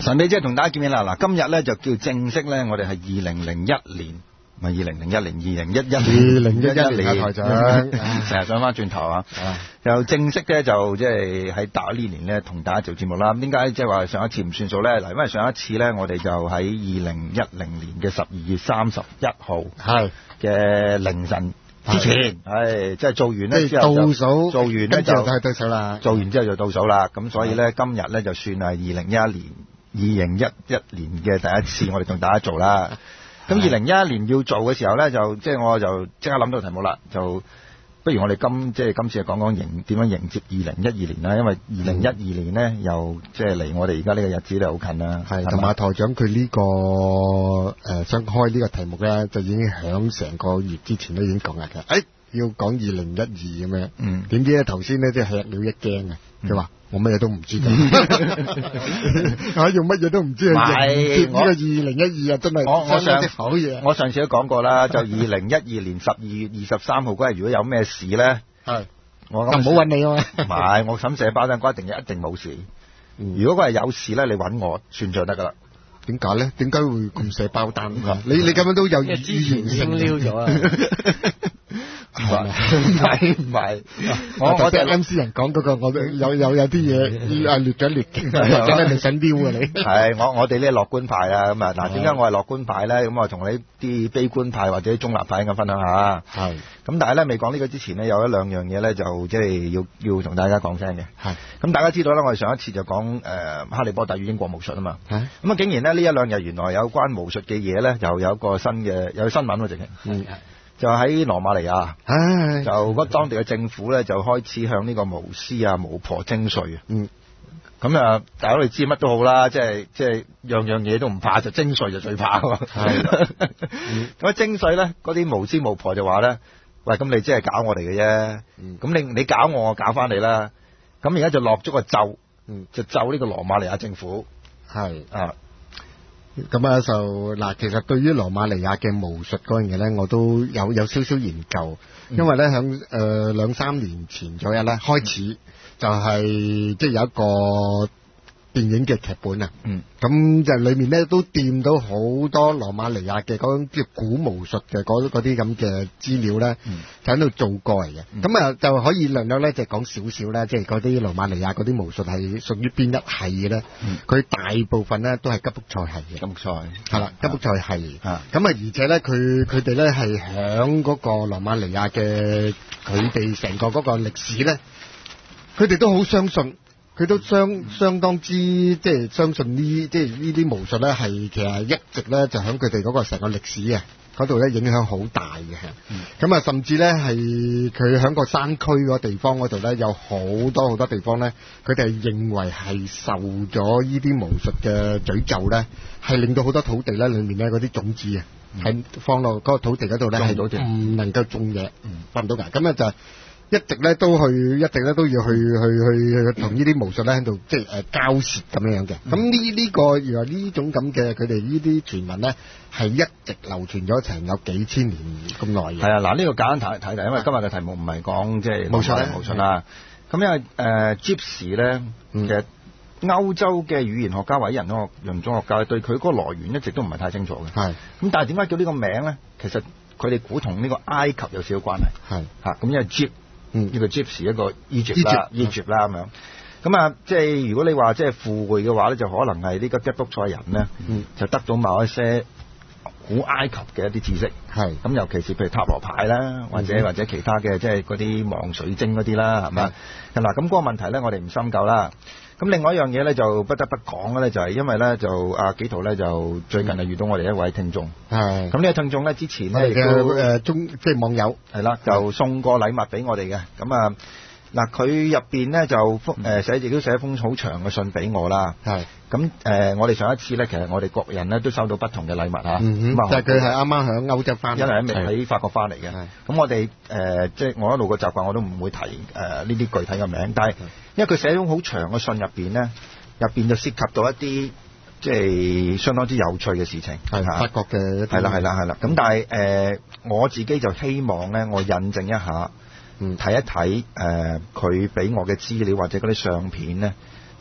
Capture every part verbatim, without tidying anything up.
神秘即係同大家見面啦！嗱，今日咧就叫正式咧，我哋係二零零一年，唔係二零零一年，二零一一年， 二零一一年台長， 成日想翻轉頭啊！就正式咧就即係喺大呢年咧同大家做節目啦。咁點解即係話上一次唔算數咧？嗱，因為上一次咧我哋就喺二零一零年嘅十二月三十一號係嘅凌晨之前，係即係做完咧之後倒數， 做完咧就係倒數啦。 做完之後就倒數啦。咁所以咧今日咧就算係二零一一年。二零一一年嘅第一次，我哋同大家做啦。咁二零一一年要做嘅時候咧，就即係我就即刻諗到題目啦。就不如我哋今即係今次就講講迎點樣迎接二零一二年啦。因為二零一二年咧，又即係離我哋而家呢個日子咧好近啦。 係同埋台長佢呢個誒想開呢個題目咧，就已經響成個月之前都已經講啦嘅。誒要講二零一二咁樣，嗯，點知咧頭先咧即係吃了一驚啊！佢話。我乜嘢都唔知㗎，我用乜嘢都唔知啊！迎接呢個二零一二啊，真係我我上好嘢。 我上次都講過啦，就二零一二年十二月二十三號嗰日，如果有咩事咧，係我就唔好揾你啊嘛。 唔係，我審寫包單一定一定冇事。嗯、如果佢係有事咧，你揾我算賬得㗎啦。 點解咧？點解會咁寫包單？嗯、你你咁樣都有語言性撩咗啊！唔係唔係唔係，我我聽 M C 人講嗰個，我有有有啲嘢啊略咗略，真係你想撩啊你？係我我哋呢樂觀派啦，咁啊嗱，點解我係樂觀派咧？咁我同你啲悲觀派或者中立派咁分享下。係。咁但係咧未講呢個之前呢，有一兩樣嘢咧就即係要要同大家講聲嘅。係。咁大家知道啦，我哋上一次就講誒《哈利波特與英國巫術》啊嘛。係。咁啊竟然呢，呢一兩日原來有關巫術嘅嘢咧，又有一個新嘅有新聞喎，直情。嗯。就喺羅馬尼亞，唉，就嗰當地嘅政府咧就開始向呢個巫師啊、巫婆徵稅啊。嗯，咁啊，大家都知乜都好啦，即係即係樣樣嘢都唔怕，就徵稅就最怕喎。係，咁啊徵稅咧，嗰啲巫師巫婆就話咧，喂，咁你即係搞我哋嘅啫。嗯，咁你你搞我，我搞翻你啦。咁而家就落咗個咒，嗯，就咒呢個羅馬尼亞政府。係啊。 咁啊就嗱，其實對於羅馬尼亞嘅巫術嗰樣嘢咧，我都有有少少研究，嗯、因為咧響誒兩三年前左右咧開始就係即係有一個電影嘅劇本啊，嗯，咁就裏面咧都掂到好多羅馬尼亞嘅嗰種叫古巫術嘅嗰嗰啲咁嘅資料咧，嗯、就喺度做過嚟嘅，咁啊、嗯、就可以略略咧就講少少咧，即係嗰啲羅馬尼亞嗰啲巫術係屬於邊一系嘅咧？佢、嗯、大部分咧都係吉卜賽系嘅，吉卜賽係啦，吉卜賽系，咁啊而且咧佢佢哋咧係響嗰個羅馬尼亞嘅佢哋成個嗰個歷史咧，佢哋都好相信。佢都相相當之即係相信呢即係呢啲巫術咧係其實一直咧就喺佢哋嗰個成個歷史啊嗰度咧影響好大嘅，咁啊、嗯、甚至咧係佢喺個山區嗰個地方嗰度咧有好多好多地方咧，佢哋認為係受咗呢啲巫術嘅詛咒咧，係令到好多土地咧裏面咧嗰啲種子啊喺、嗯、放落嗰個土地嗰度咧係唔能夠種嘢，放唔到㗎，咁啊就。一直咧都去，一直咧都要去去去同呢啲巫術咧喺度即係誒交涉咁樣樣嘅。咁呢呢個原來呢種咁嘅佢哋呢啲傳聞咧係一直流傳咗成有幾千年咁耐嘅。係啊，嗱呢個簡單睇睇睇，因為今日嘅題目唔係講即係巫術巫術啦。咁因為誒 Gypsy 咧嘅歐洲嘅語言學家或者人類學人種學家對佢嗰個來源一直都唔係太清楚嘅。係。咁但係點解叫呢個名咧？其實佢哋估同呢個埃及有少少關係。係。嚇咁因為 Gyp嗯，呢個 Gypsy 一個 Egypt 啦 Egypt 啦咁樣，咁啊，即係如果你話即係附會嘅話咧，就可能係呢個吉卜賽人咧，嗯、就得到某一些古埃及嘅一啲知識，係咁，尤其是譬如塔羅牌啦，或者、嗯、或者其他嘅即係嗰啲望水晶嗰啲啦，係嘛？嗱，咁嗰個問題咧，我哋唔深究啦。咁另外一樣嘢咧，就不得不講嘅咧，就係因為咧，就阿紀陶咧，就最近係遇到我哋一位聽眾，係咁呢個聽眾咧，之前咧亦都誒中即係網友係啦，就送過禮物俾我哋嘅。咁啊嗱，佢入邊咧就誒寫亦都寫一封好長嘅信俾我啦。係咁誒，我哋上一次咧，其實我哋各人咧都收到不同嘅禮物嚇。嗯哼，但係佢係啱啱喺歐洲翻，因為喺喺法國翻嚟嘅。咁我哋誒即係我一路嘅習慣，我都唔會提誒呢啲具體嘅名，但係。因為佢寫咗好長嘅信入邊咧，入邊就涉及到一啲即係相當之有趣嘅事情，係法國嘅，係啦係啦係啦。咁但係誒、呃，我自己就希望咧，我印證一下，嗯，睇一睇誒，佢、呃、俾我嘅資料或者嗰啲相片咧，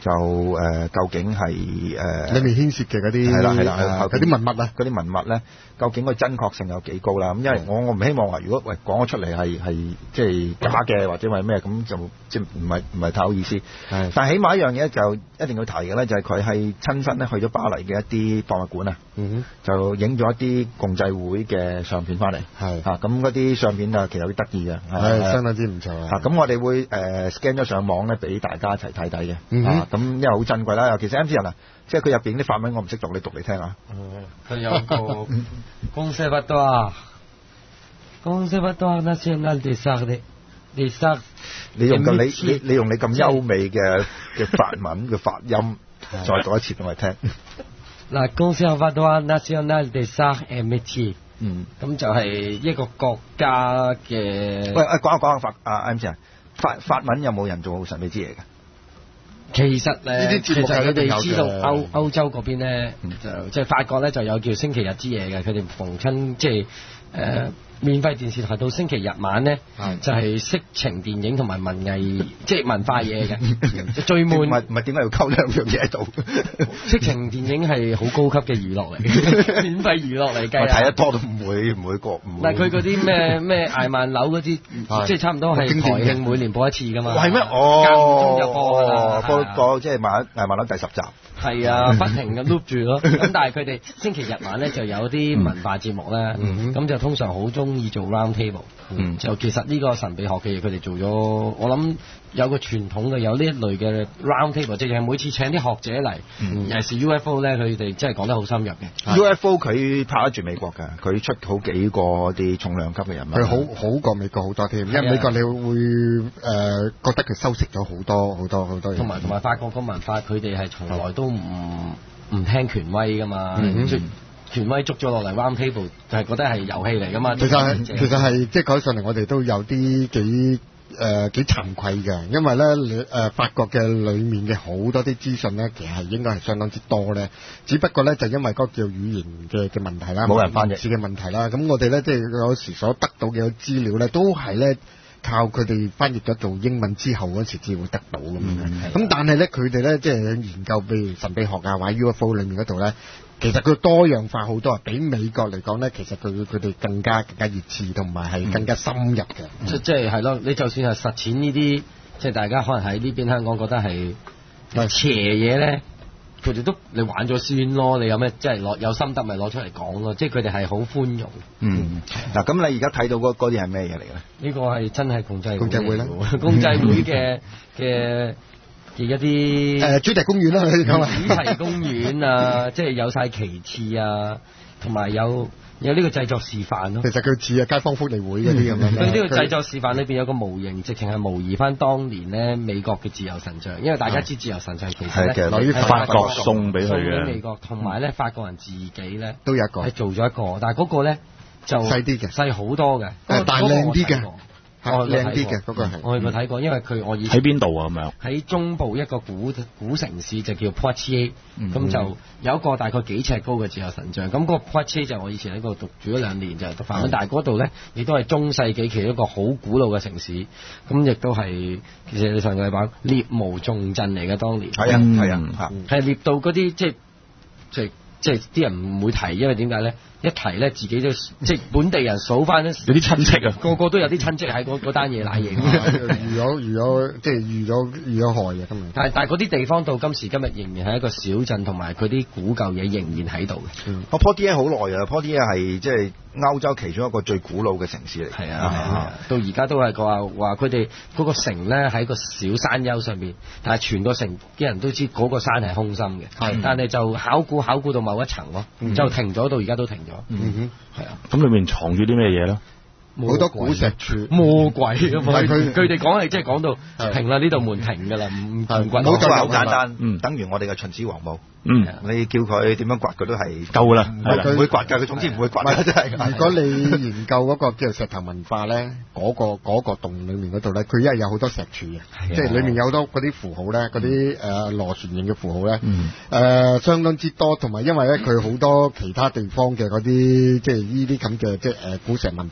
就誒、呃、究竟係誒、呃、 裏面牽涉嘅嗰啲係啦係啦嗰啲文物啊， 嗰啲文物咧，究竟個真確性有幾高啦？咁因為我我唔希望話，如果喂講咗出嚟係係即係假嘅或者係咩咁就即係唔係唔係太好意思。但係起碼一樣嘢就一定要提嘅咧，就係佢係親身咧去咗巴黎嘅一啲博物館啊，嗯、就影咗一啲共濟會嘅相片翻嚟。係啊，咁嗰啲相片啊其實好得意嘅，係相當之唔錯啊。 咁我哋會誒 scan 咗上網咧，俾大家一齊睇睇嘅。 嗯、 啊，咁因為好珍貴啦，尤其是 M C 人啊。即係佢入邊啲法文我唔識讀，你讀嚟聽下。 佢有個公司不多啊，公司不多那先啱啲沙啲啲沙。 你用咁你你你用你咁優美嘅嘅法文嘅發音，再讀一次俾我聽。 嗱，公司不多那先啱啲沙誒咩字？ 嗯， 咁就係一個國家嘅。 喂，誒講下講下法啊 M C 人，法法文有冇人做神秘之夜嘅？ 其實咧，其實佢哋知道歐歐洲嗰邊咧，就即係法國咧就有叫星期日之夜嘅，佢哋逢親即係誒、呃、免費電視台到星期日晚咧，就係、是、色情電影同埋文藝即係文化嘢嘅，最悶。唔係唔係點解要溝兩樣嘢喺度？ 色情電影係好高級嘅娛樂嚟，免費娛樂嚟計。 睇得多都唔會唔會過。 唔係佢嗰啲咩咩艾曼樓嗰啲，即係差唔多係台慶每年播一次㗎嘛。 係咩？哦，間中就播啦。播播即係晚艾曼樓第十集。係啊，不停咁 loop 住咯。咁但係佢哋星期日晚咧就有啲文化節目咧，咁、嗯、就通常好中意做 round table、嗯。就其實呢個神秘學嘅嘢，佢哋做咗，我諗有個傳統嘅，有呢一類嘅 round table，即係每次請啲學者嚟，嗯、尤其是 U F O 咧，佢哋真係講得好深入嘅。 U F O 佢拍得住美國㗎，佢出好幾個啲重量級嘅人物。 佢好好過美國好多添，因為美國你會誒、呃、覺得佢修飾咗好多好多好多嘢。 同埋同埋法國個文化，佢哋係從來都唔唔聽權威噶嘛，嗯、權威捉咗落嚟 round table 就係覺得係遊戲嚟噶嘛。 其實係其實係即係講上嚟，我哋都有啲幾誒幾慚愧嘅，因為咧誒、呃、法國嘅裡面嘅好多啲資訊咧，其實係應該係相當之多咧，只不過咧就因為嗰個叫語言嘅嘅問題啦， 冇人翻譯嘅問題啦，咁我哋咧即係有時所得到嘅資料咧，都係咧。靠佢哋翻譯咗做英文之後嗰時至會得到咁樣，咁、嗯、但係咧佢哋咧即係研究譬如神秘學啊或者 U F O 裏面嗰度咧，其實佢多樣化好多啊，比美國嚟講咧，其實佢佢哋更加更加熱刺同埋係更加深入嘅、嗯。 即即係係咯，你就算係實踐呢啲，即係大家可能喺呢邊香港覺得係邪嘢咧。佢哋都你玩咗先咯，你有咩即係攞有心得咪攞出嚟講咯，即係佢哋係好寬容。 嗯，嗱咁你而家睇到嗰嗰啲係咩嘢嚟嘅咧？ 呢個係真係共濟共濟會啦， 共濟會嘅嘅嘅一啲誒主題公園啦，可以講主題公園啊，即係有晒旗幟啊，同埋有。有呢個製作示範咯， 其實佢似啊街坊福利會嗰啲咁樣。 佢呢個製作示範裏邊有個模型，直情係模擬翻當年咧美國嘅自由神像，因為大家知自由神像其實咧喺法國送俾佢嘅， 送俾美國，同埋咧法國人自己咧都有一個係做咗一個，但係嗰個咧就細啲嘅， 細好多嘅， 但係靚啲嘅。 我靚啲嘅嗰個係， 我去過睇過，因為佢我以前喺邊度啊咁樣？ 喺中部一個古古城市就叫 Poitiers，咁、嗯、就有一個大概幾尺高嘅自由神像。咁、那個 Poitiers 就我以前喺嗰度讀住咗兩年就係讀法文，但係嗰度咧亦都係中世紀其中一個好古老嘅城市，咁亦都係其實你上個禮拜獵巫重鎮嚟嘅當年。 係啊係啊， 係獵到嗰啲即係即係即係啲人唔會提，因為點解咧？一提咧，自己都即係本地人數翻咧， 有啲親戚啊， 個個都有啲親戚喺嗰嗰單嘢瀨嘢。 預咗預咗，即係預咗預咗害嘅今日。 但係但係嗰啲地方到今時今日仍然係一個小鎮，同埋佢啲古舊嘢仍然喺度嘅。 我 Poitiers 好耐啊 Poitiers 係即係歐洲其中一個最古老嘅城市嚟。 係啊，啊到而家都係話話佢哋嗰個城咧喺個小山丘上面，但係全個城啲人都知嗰個山係空心嘅。係，但係就考古考古到某一層咯，嗯、就停咗到而家都停咗。 嗯哼， 係啊， 咁裏面藏住啲咩嘢咧？ 好多古石柱， 魔鬼咁啊！佢佢哋講係即係講到停啦，呢度門停㗎啦，唔唔掘。 冇就好簡單，嗯，等於我哋嘅秦始皇墓。嗯，你叫佢點樣掘佢都係夠啦， 唔會唔會掘㗎，佢總之唔會掘啦，真係。 如果你研究嗰個叫做石頭文化咧，嗰個嗰個洞裡面嗰度咧，佢因為有好多石柱嘅，即係裡面有好多嗰啲符號咧，嗰啲誒螺旋形嘅符號咧，誒相當之多，同埋因為咧佢好多其他地方嘅嗰啲即係呢啲咁嘅即係誒古石文化嗰度咧，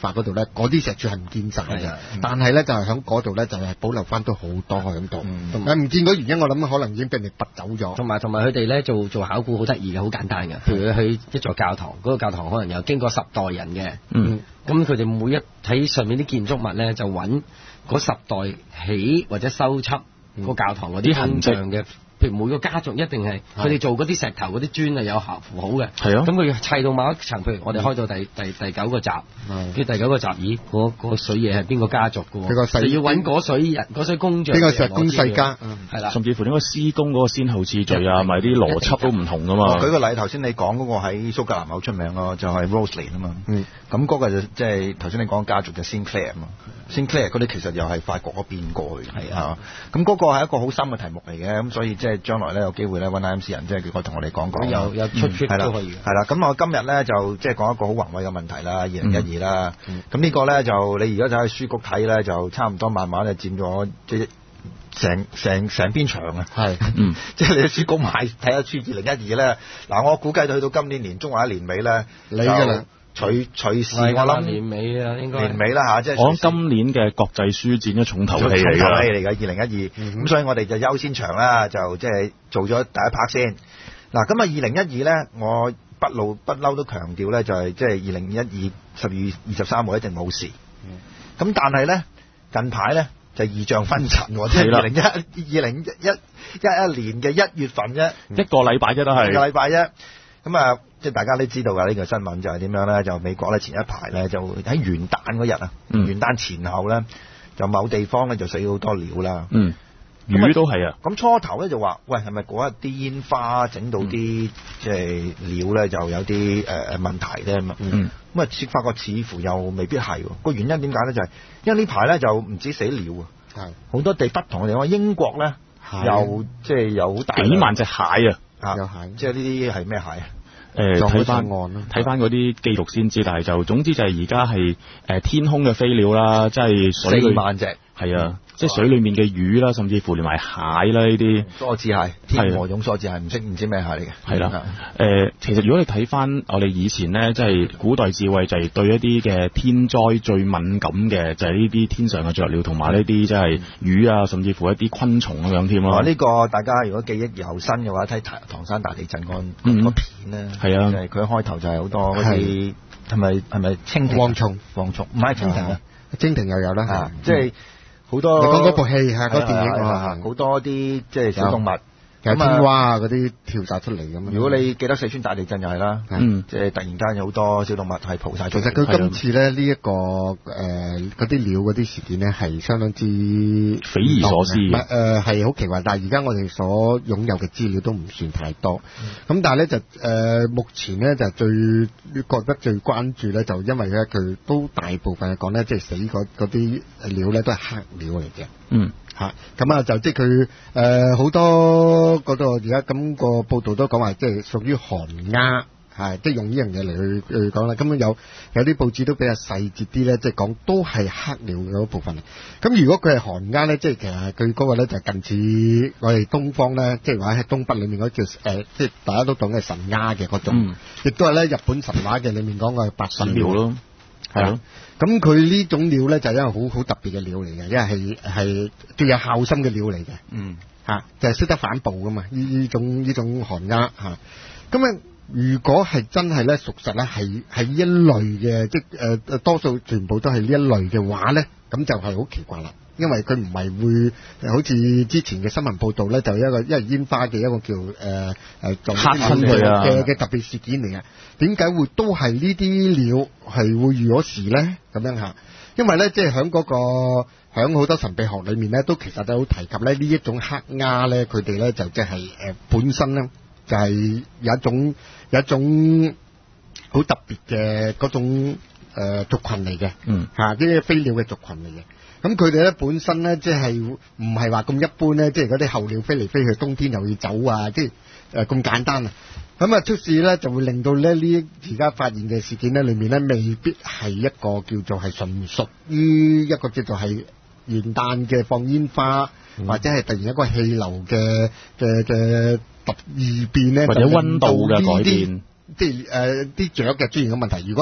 嗰啲石柱係唔見晒嘅，但係咧就係喺嗰度咧就係保留翻都好多喺度。誒唔見嗰原因，我諗可能已經俾人哋拔走咗。 同埋同埋佢哋咧做做考古好得意嘅，好簡單嘅。譬如佢去一座教堂，嗰、嗰個教堂可能有經過十代人嘅，嗯，咁佢哋每一睇上面啲建築物咧，就揾嗰十代起或者修葺個教堂嗰啲痕跡嘅。譬如每個家族一定係佢哋做嗰啲石頭嗰啲磚係有合符號嘅，係啊。咁佢砌到某一層，譬如我哋開到第第第九個集，跟住第九個集，咦，嗰、嗰個水嘢係邊個家族嘅喎？就要揾嗰水人、嗰水工匠。邊個石工世家？係啦。甚至乎呢個施工嗰個先後次序啊，咪啲邏輯都唔同噶嘛。 舉個例，頭先你講嗰個喺蘇格蘭好出名咯，就係 Roslin 啊嘛。嗯。咁嗰個就即係頭先你講家族就 Sinclair 啊嘛。Sinclair 嗰啲其實又係法國嗰邊過去嘅。係啊。咁嗰個係一個好深嘅題目嚟嘅，咁所以即係將來咧有機會咧揾 I M C 人，即係叫佢同我哋講講。有有出出都可以。係啦，咁我今日咧就即係講一個好宏偉嘅問題啦，二零一二啦。咁呢個咧就你而家就喺書局睇咧，就差唔多慢慢就佔咗即係成成成邊牆啊。係，嗯，即係你喺書局買睇下書二零一二咧，嗱我估計到去到今年年中或者年尾咧，你㗎啦。隨隨時我諗年尾啊，應該年尾啦嚇，即係我諗今年嘅國際書展嘅重頭戲嚟㗎， 重頭戲嚟㗎，二零一二。咁所以我哋就優先場啦，就即係做咗第一 part 先。嗱，咁啊二零一二咧，我不嬲不嬲都強調咧，就係即係二零一二十二月二十三號一定冇事。咁、嗯、但係咧近排咧就異象紛陳，即係二零一二零一一一年嘅一月份啫、嗯，一個禮拜啫都係一個禮拜啫。咁啊，即係大家都知道㗎，呢、這個新聞就係點樣咧？就美國咧前一排咧就喺元旦嗰日啊，元旦前後咧就某地方咧就死好多鳥啦。嗯，魚都係啊。咁初頭咧就話，喂，係咪嗰一啲煙花整到啲、嗯、即係鳥咧就有啲誒誒問題咧咁啊？嗯。咁啊，先發覺似乎又未必係喎。個原因點解咧？就係、是、因為呢排咧就唔止死鳥啊，係好多地不同嘅地方。英國咧又即係有好大幾萬隻蟹啊！啊，有蟹，即係呢啲係咩蟹啊？誒，睇翻睇翻嗰啲記錄先知，但係就總之就係而家係誒天空嘅飛鳥啦，即係水四萬隻，係啊，即係水裡面嘅魚啦，甚至乎連埋蟹啦呢啲。梭子蟹，天鵝絨梭子蟹，唔識唔知咩蟹嚟嘅。係啦，誒、呃，其實如果你睇翻我哋以前咧，即係古代智慧就係對一啲嘅天災最敏感嘅，就係呢啲天上嘅雀鳥同埋呢啲即係魚啊，甚至乎一啲昆蟲咁樣添咯。呢、這個大家如果記憶猶新嘅話，睇唐山大地震嗰個片咧，係、嗯、啊，佢、就是、開頭就係好多嗰啲係咪係咪蜻蜓、蝗蟲、蝗蟲，唔係蜻蜓啊，蜻蜓又有啦，啊，即係好多。你講嗰部戲係嗰電影啊，好多啲即係小動物。有青蛙啊嗰啲跳晒出嚟咁。如果你記得四川大地震又係啦，嗯，即係突然間有好多小動物係蒲晒出嚟。其實佢今次咧呢一、這個誒嗰啲鳥嗰啲事件咧係相當之匪夷所思嘅，誒係好奇怪。但係而家我哋所擁有嘅資料都唔算太多。咁、嗯、但係咧就誒、呃、目前咧就最覺得最關注咧就因為咧佢都大部分嚟講咧即係死嗰嗰啲鳥咧都係黑鳥嚟嘅。嗯。嚇，咁啊就即係佢誒好多嗰度而家咁個報道都講話，即係屬於寒鴉，係即係用呢樣嘢嚟去去講啦。咁樣有有啲報紙都比較細節啲咧，即係講都係黑鳥嘅嗰部分。咁如果佢係寒鴉咧，即係其實佢嗰個咧就近似我哋東方咧，即係話喺東北裡面嗰叫誒，即係大家都講嘅神鴉嘅嗰種，亦都係咧日本神話嘅裡面講嘅白神鳥咯。係咯，咁佢呢種鳥咧就係一個好好特別嘅鳥嚟嘅，因為係係最有孝心嘅鳥嚟嘅。嗯，嚇就係、是、識得反哺噶嘛，呢呢種呢種寒鴉嚇。咁啊，如果係真係咧屬實咧係係呢一類嘅，即係誒誒多數全部都係呢一類嘅話咧，咁就係好奇怪啦。因為佢唔係會好似之前嘅新聞報導咧，就一個因為煙花嘅一個叫誒誒嚇親佢啊嘅嘅特別事件嚟嘅。點解會都係呢啲鳥係會遇咗事咧？咁樣嚇，因為咧即係喺嗰個喺好多神秘學裏面咧，都其實都好提及咧呢一種黑鴉咧，佢哋咧就即係誒本身咧就係有一種有一種好特別嘅嗰種誒、呃、族群嚟嘅。嗯嚇，啲飛鳥嘅族群嚟嘅。咁佢哋咧本身咧，即係唔係話咁一般咧，即係嗰啲候鳥飛嚟飛去，冬天又要走啊，即係誒咁簡單啊。咁啊出事咧，就會令到咧呢而家發現嘅事件咧，裏面咧未必係一個叫做係純屬於一個叫做係元旦嘅放煙花，嗯、或者係突然一個氣流嘅嘅嘅突異變咧，或者溫度嘅改變，即係誒啲雀嘅出現嘅問題。如果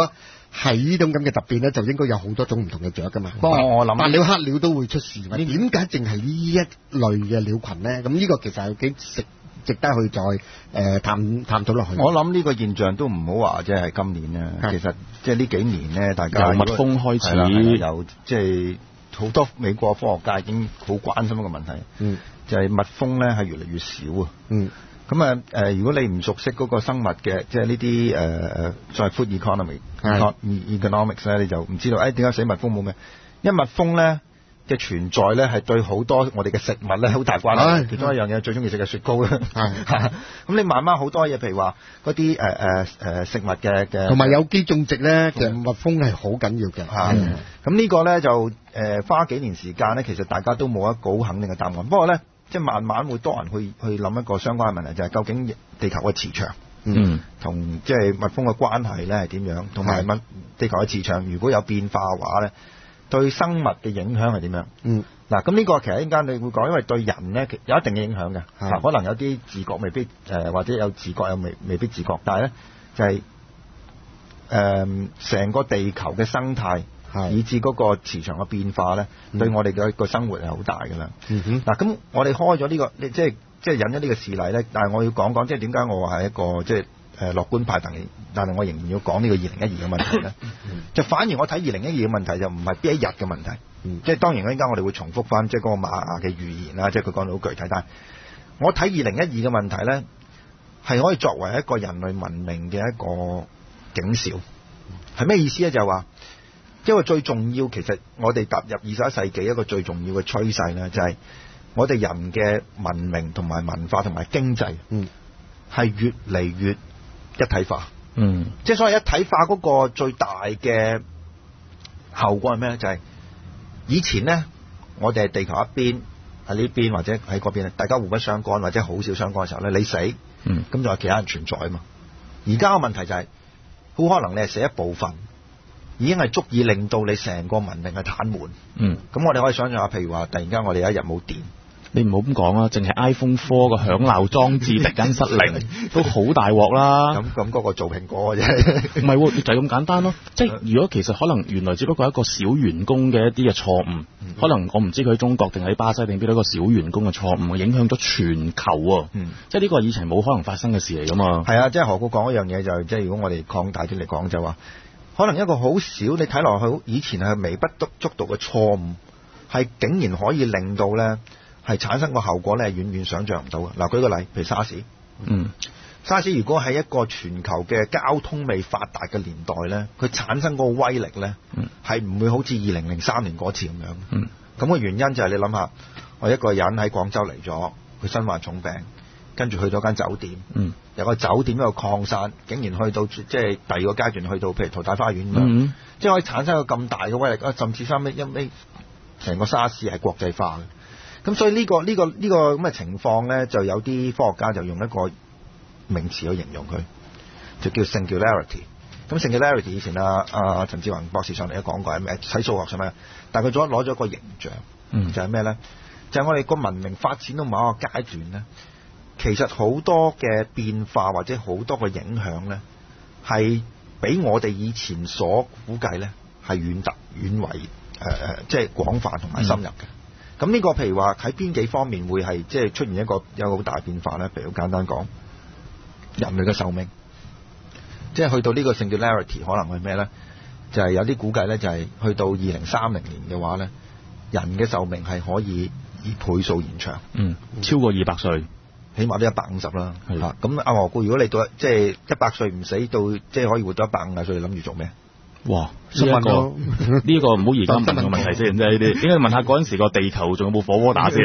係呢種咁嘅突變咧，就應該有好多種唔同嘅雀噶嘛。 不過我諗白鳥黑鳥都會出事，點解淨係呢一類嘅鳥群咧？咁呢個其實係幾值值得去再誒、呃、探探討落去。 我諗呢個現象都唔好話即係今年啊，其實即係呢幾年咧，大家由蜜蜂開始， 由即係好多美國科學家已經好關心一個問題，嗯，就係、是、蜜蜂咧係越嚟越少啊，嗯。咁啊誒，如果你唔熟悉嗰個生物嘅，即係呢啲誒誒，再 food economy、economics 咧，你就唔知道誒點解死蜜蜂冇咩？因為蜜蜂咧嘅存在咧係對好多我哋嘅食物咧好大關係。其中一樣嘢最中意食嘅雪糕啦。咁你慢慢好多嘢，譬如話嗰啲誒誒誒食物嘅嘅， 同埋有機種植咧，其實蜜蜂係好緊要嘅。 咁、嗯、呢個咧就誒、呃、花幾年時間咧，其實大家都冇一個好肯定嘅答案。不過咧。即係慢慢會多人去去諗一個相關嘅問題，就係、是、究竟地球嘅磁場，嗯，同即係蜜蜂嘅關係咧係點樣？同埋蜜地球嘅磁場如果有變化嘅話咧，對生物嘅影響係點樣？嗯，嗱，咁呢個其實一陣間你會講，因為對人咧有一定嘅影響嘅，嗱，可能有啲自覺未必誒、呃，或者有自覺又未未必自覺，但係咧就係誒成個地球嘅生態。以至嗰個磁場嘅變化咧、嗯，對我哋嘅個生活係好大㗎啦。嗱、嗯，咁我哋開咗呢、這個，即係即係引咗呢個事例咧。但係我要講講，即係點解我話係一個即係誒樂觀派，但係但係我仍然要講呢個二零一二嘅問題咧。就反而我睇二零一二嘅問題就唔係邊一日嘅問題。嗯、即係當然嗰陣間我哋會重複翻即係嗰個瑪雅嘅預言啦，即係佢講到好具體。但係我睇二零一二嘅問題咧，係可以作為一個人類文明嘅一個警兆。係咩意思咧？就係話。因為最重要，其實我哋踏入二十一世紀一個最重要嘅趨勢咧，就係我哋人嘅文明同埋文化同埋經濟，嗯，係越嚟越一體化，嗯，即係所謂一體化嗰個最大嘅後果係咩咧？就係、是、以前咧，我哋係地球一邊喺呢邊或者喺嗰邊，大家互不相干或者好少相干嘅時候咧，你死，嗯，咁就有其他人存在啊嘛。而家嘅問題就係、是，好可能你係死一部分。已經係足以令到你成個文明係癱瘓。嗯，咁我哋可以想象下，譬如話突然間我哋有一日冇電， 你唔好咁講啊！淨係 iPhone 四個響鬧裝置突然間失靈，都好大鑊啦。 咁咁嗰個做蘋果嘅啫， 唔係喎，就係咁簡單咯。即係如果其實可能原來只不過係一個小員工嘅一啲嘅錯誤，嗯、可能我唔知佢喺中國定喺巴西定邊度一個小員工嘅錯誤，影響咗全球啊！嗯、即係呢個以前冇可能發生嘅事嚟噶嘛。 係啊，即係何故講一樣嘢就係、是，即係如果我哋擴大啲嚟講就話。可能一個好少，你睇落去以前係微不足道嘅錯誤，係竟然可以令到咧係產生個後果咧，係遠遠想像唔到嘅。嗱，舉個例，譬如沙士，嗯，沙士如果喺一個全球嘅交通未發達嘅年代咧，佢產生嗰個威力咧，係、嗯、唔會好似二零零三年嗰次咁樣。嗯，咁嘅原因就係你諗下，我一個人喺廣州嚟咗，佢身患重病。跟住去咗間酒店，嗯、由個酒店一個擴散，竟然去到即係第二個階段，去到譬如淘大花園咁樣，嗯、即係可以產生一個咁大嘅威力，甚至三尾一尾成個沙士係國際化嘅。咁所以呢、呢個呢、呢個呢、呢個咁嘅情況咧，就有啲科學家就用一個名詞去形容佢，就叫 singularity。咁 singularity 以前啊啊陳志宏博士上嚟都講過係咩？喺數學上面，但係佢仲攞咗一個形象，嗯、就係咩咧？就係、是、我哋個文明發展到某一個階段咧。其實好多嘅變化或者好多嘅影響咧，係比我哋以前所估計咧係遠達遠為誒誒，即係廣泛同埋深入嘅。咁、嗯、呢個譬如話喺邊幾方面會係即係出現一個有好大變化咧？譬如簡單講，人類嘅壽命，即係去到呢個 singularity 可能係咩咧？就係、是、有啲估計咧，就係去到二零三零年嘅話咧，人嘅壽命係可以以倍數延長，嗯， 超過二百歲。 起碼都一百五十啦，嚇咁阿何故？如果你到即係一百歲唔死，到即係可以活到一百五十歲，你諗住做咩？ 哇！呢、這、一個呢一個唔好而家問個問題先，即係呢啲應該問下嗰陣時個地球仲有冇火鍋打先？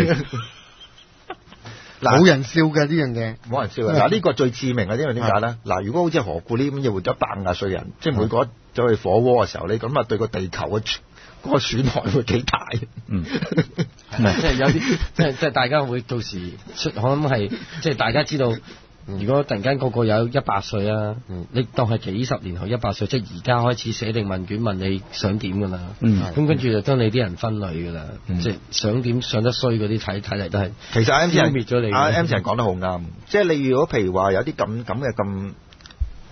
嗱，冇人笑嘅呢樣嘢， 冇人笑嘅。嗱，呢個最致命嘅，因為點解咧？嗱，如果好似何故呢咁嘢活咗一百五十歲人，即係每個走去火鍋嘅時候，你咁啊對個地球嘅嗰個損害會幾大？嗯。 即係有啲，即係即係大家會到時出，我諗係即係大家知道，如果突然間個個有一百歲啊，嗯、你當係幾十年後一百歲，即係而家開始寫定問卷問你想點㗎啦，咁、嗯、跟住就將你啲人分類㗎啦，嗯、即係想點想得衰嗰啲睇睇嚟都係， 其實 M 消滅咗你。 阿 M 人講得好啱，即係你如果譬如話有啲咁咁嘅咁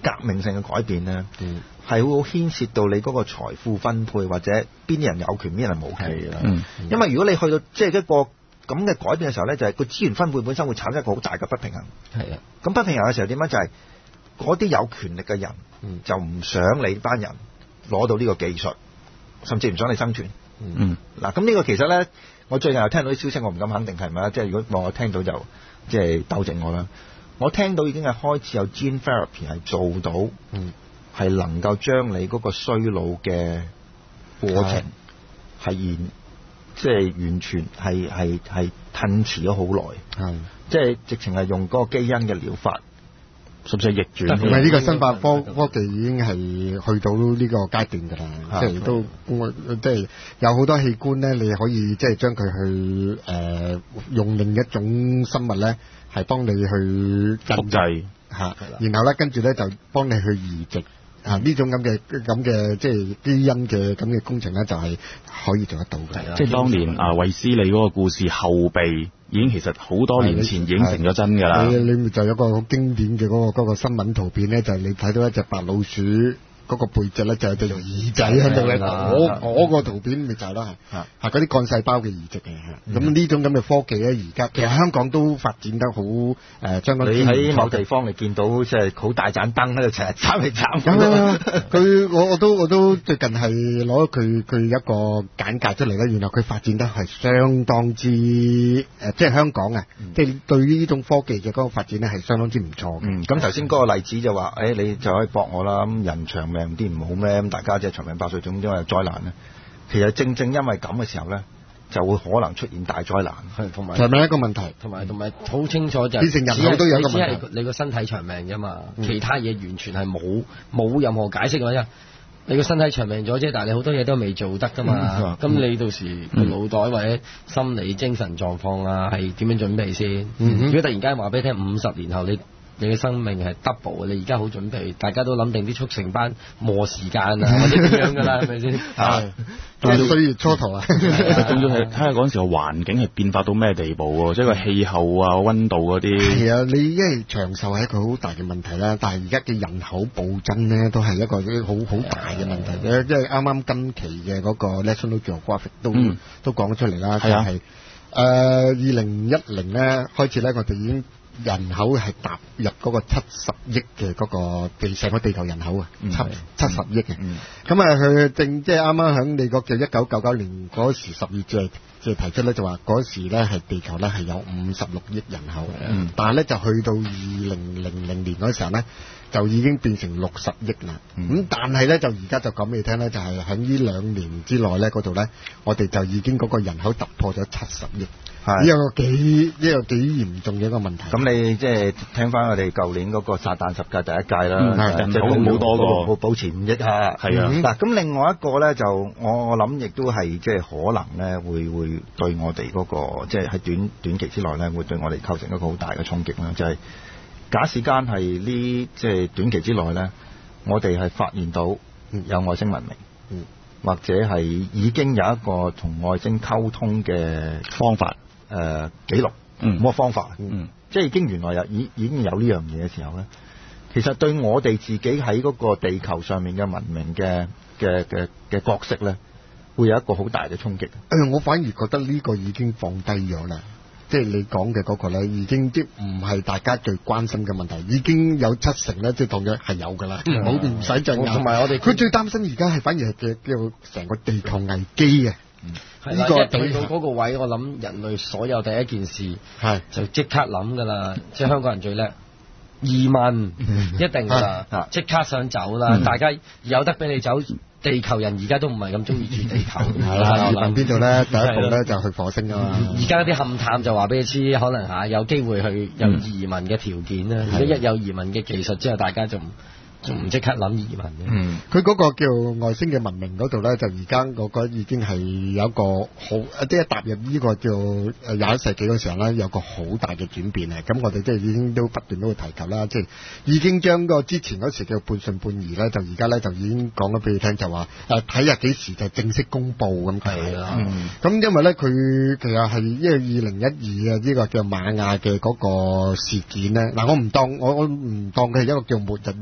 革命性嘅改變咧，係會好牽涉到你嗰個財富分配或者邊啲人有權，邊啲人冇權嘅。嗯，因為如果你去到即係一個咁嘅改變嘅時候咧，就係個資源分配本身會產生一個好大嘅不平衡。係啊，咁不平衡嘅時候點樣？就係嗰啲有權力嘅人就唔想你班人攞到呢個技術，甚至唔想你生存。嗯，嗱，咁呢個其實咧，我最近又聽到啲消息，我唔敢肯定係咪啦。即係如果我聽到就即係糾正我啦。我聽到已經係開始有 gene therapy 係做到，係、嗯、能夠將你嗰個衰老嘅過程係現，即係完全係係係褪遲咗好耐。係，即係直情係用嗰個基因嘅療法。甚至係逆轉， 唔係呢個生化科科技已經係去到呢個階段㗎啦，即係都即係有好多器官咧，你可以即係將佢去誒、呃、用另一種生物咧，係幫你去複製嚇，然後咧跟住咧就幫你去移植啊呢種咁嘅咁嘅即係基因嘅咁嘅工程咧，就係可以做得到嘅。 即係當年啊衛斯理嗰個故事後備。已經其實好多年前已經成咗真㗎啦。 你你就有個好經典嘅嗰、嗰個嗰個新聞圖片咧，就係、你睇到一隻白老鼠。嗰、那個背脊咧就係對住耳仔喺度咧，嗰嗰個圖片咪就係咯，係係嗰啲幹細胞嘅移植嘅。咁呢種咁嘅科技咧，而家其實香港都發展得好誒，相當。 你喺某地方你見到即係好大盞燈喺度成日斬嚟斬去。 佢我我都我都最近係攞佢佢一個簡介出嚟咧，原來佢發展得係相當之誒、呃，即係香港啊，嗯、即係對於呢種科技嘅嗰個發展咧係相當之唔錯嘅。 咁頭先嗰個例子就話，誒、哎、你就可以駁我啦，咁人長命啲唔好咩？咁大家即係長命百歲，總之係災難咧。其實正正因為咁嘅時候咧，就會可能出現大災難。 係同埋長命一個問題， 同埋同埋好清楚就係、 變成人口都有一個問題。 你只係你個身體長命啫嘛、嗯，其他嘢完全係冇冇任何解釋嘅啫。你個身體長命咗啫，但係你好多嘢都未做得噶嘛。咁、嗯、你到時個腦袋或者心理精神狀況啊，係點樣準備先、嗯？如果突然間話俾你聽，五十年後你你嘅生命係 double 嘅，你而家好準備，大家都諗定啲速成班磨時間啊，或者點樣㗎啦，係咪先？係， 仲要歲月蹉跎啊！ 仲要係睇下嗰陣時個環境係變化到咩地步喎？即係個氣候啊、溫度嗰啲。 係啊，你因為長壽係一個好大嘅問題啦，但係而家嘅人口暴增咧，都係一個好好大嘅問題嘅。即係啱啱今期嘅嗰個 National Geographic 都、嗯、都講咗出嚟啦，就係誒二零一零咧開始咧，我哋已經。人口係踏入嗰個七十億嘅嗰個地成個地球人口啊，七七十億嘅。咁啊，佢正即係啱啱響你個叫一九九九年嗰時十月即係即係提出咧，就話嗰時咧係地球咧係有五十六億人口嘅、嗯，但係咧就去到二零零零年嗰時候咧就已經變成六十億啦。咁、嗯、但係咧就而家就講俾你聽咧，就係喺呢兩年之內咧嗰度咧，我哋就已經嗰個人口突破咗七十億。係呢個幾呢個幾嚴重嘅一個問題。 咁你即係聽翻我哋舊年嗰個撒旦十誡第一屆啦， 嗯、人口好多個， 保保持五億啊。係啊。嗱、嗯，咁另外一個咧，就我我諗亦都係即係可能咧，會會對我哋嗰、嗰個即係喺短短期之內咧，會對我哋構成一個好大嘅衝擊啦。就係、係、假使間係呢即係短期之內咧，我哋係發現到有外星文明。嗯。或者係已經有一個同外星溝通嘅方法。誒、呃、記錄，嗯，冇方法，嗯，即係已經原來有已已經有呢樣嘢嘅時候咧，其實對我哋自己喺嗰個地球上面嘅文明嘅嘅嘅嘅角色咧，會有一個好大嘅衝擊。誒、 呃，我反而覺得呢個已經放低咗啦，即係你講嘅嗰個咧，已經即唔係大家最關心嘅問題，已經有七成咧，即係當咗係有㗎啦，冇唔使再拗。同埋我哋，佢最擔心而家係反而係嘅叫成個地球危機嘅。 嗯，係啦，一去到嗰個位，我諗人類所有第一件事係就即刻諗噶啦，即係香港人最叻移民，一定噶啦，即刻想走啦、嗯，大家有得俾你走，地球人而家都唔係咁中意住地球，係啦， 移民邊度咧？第一步咧就去火星啊嘛。 而家啲勘探就話俾你知，可能吓有機會去有移民嘅條件啦。如、嗯、果一有移民嘅技術之後，大家就仲唔即刻諗移民嘅？ 嗯，佢嗰個叫外星嘅文明嗰度咧，就而家我覺得已經係有一個好，即係踏入呢個叫誒廿一世紀嘅時候咧，有個好大嘅轉變啊！咁我哋即係已經都不斷都會提及啦，即係已經將個之前嗰時叫半信半疑咧，就而家咧就已經講咗俾你聽，就話誒睇下幾時就正式公佈咁解啦。咁、嗯、因為咧佢其實係因為二零一二嘅呢個叫瑪雅嘅嗰個事件咧，嗱我唔當我我唔當佢係一個叫末日預言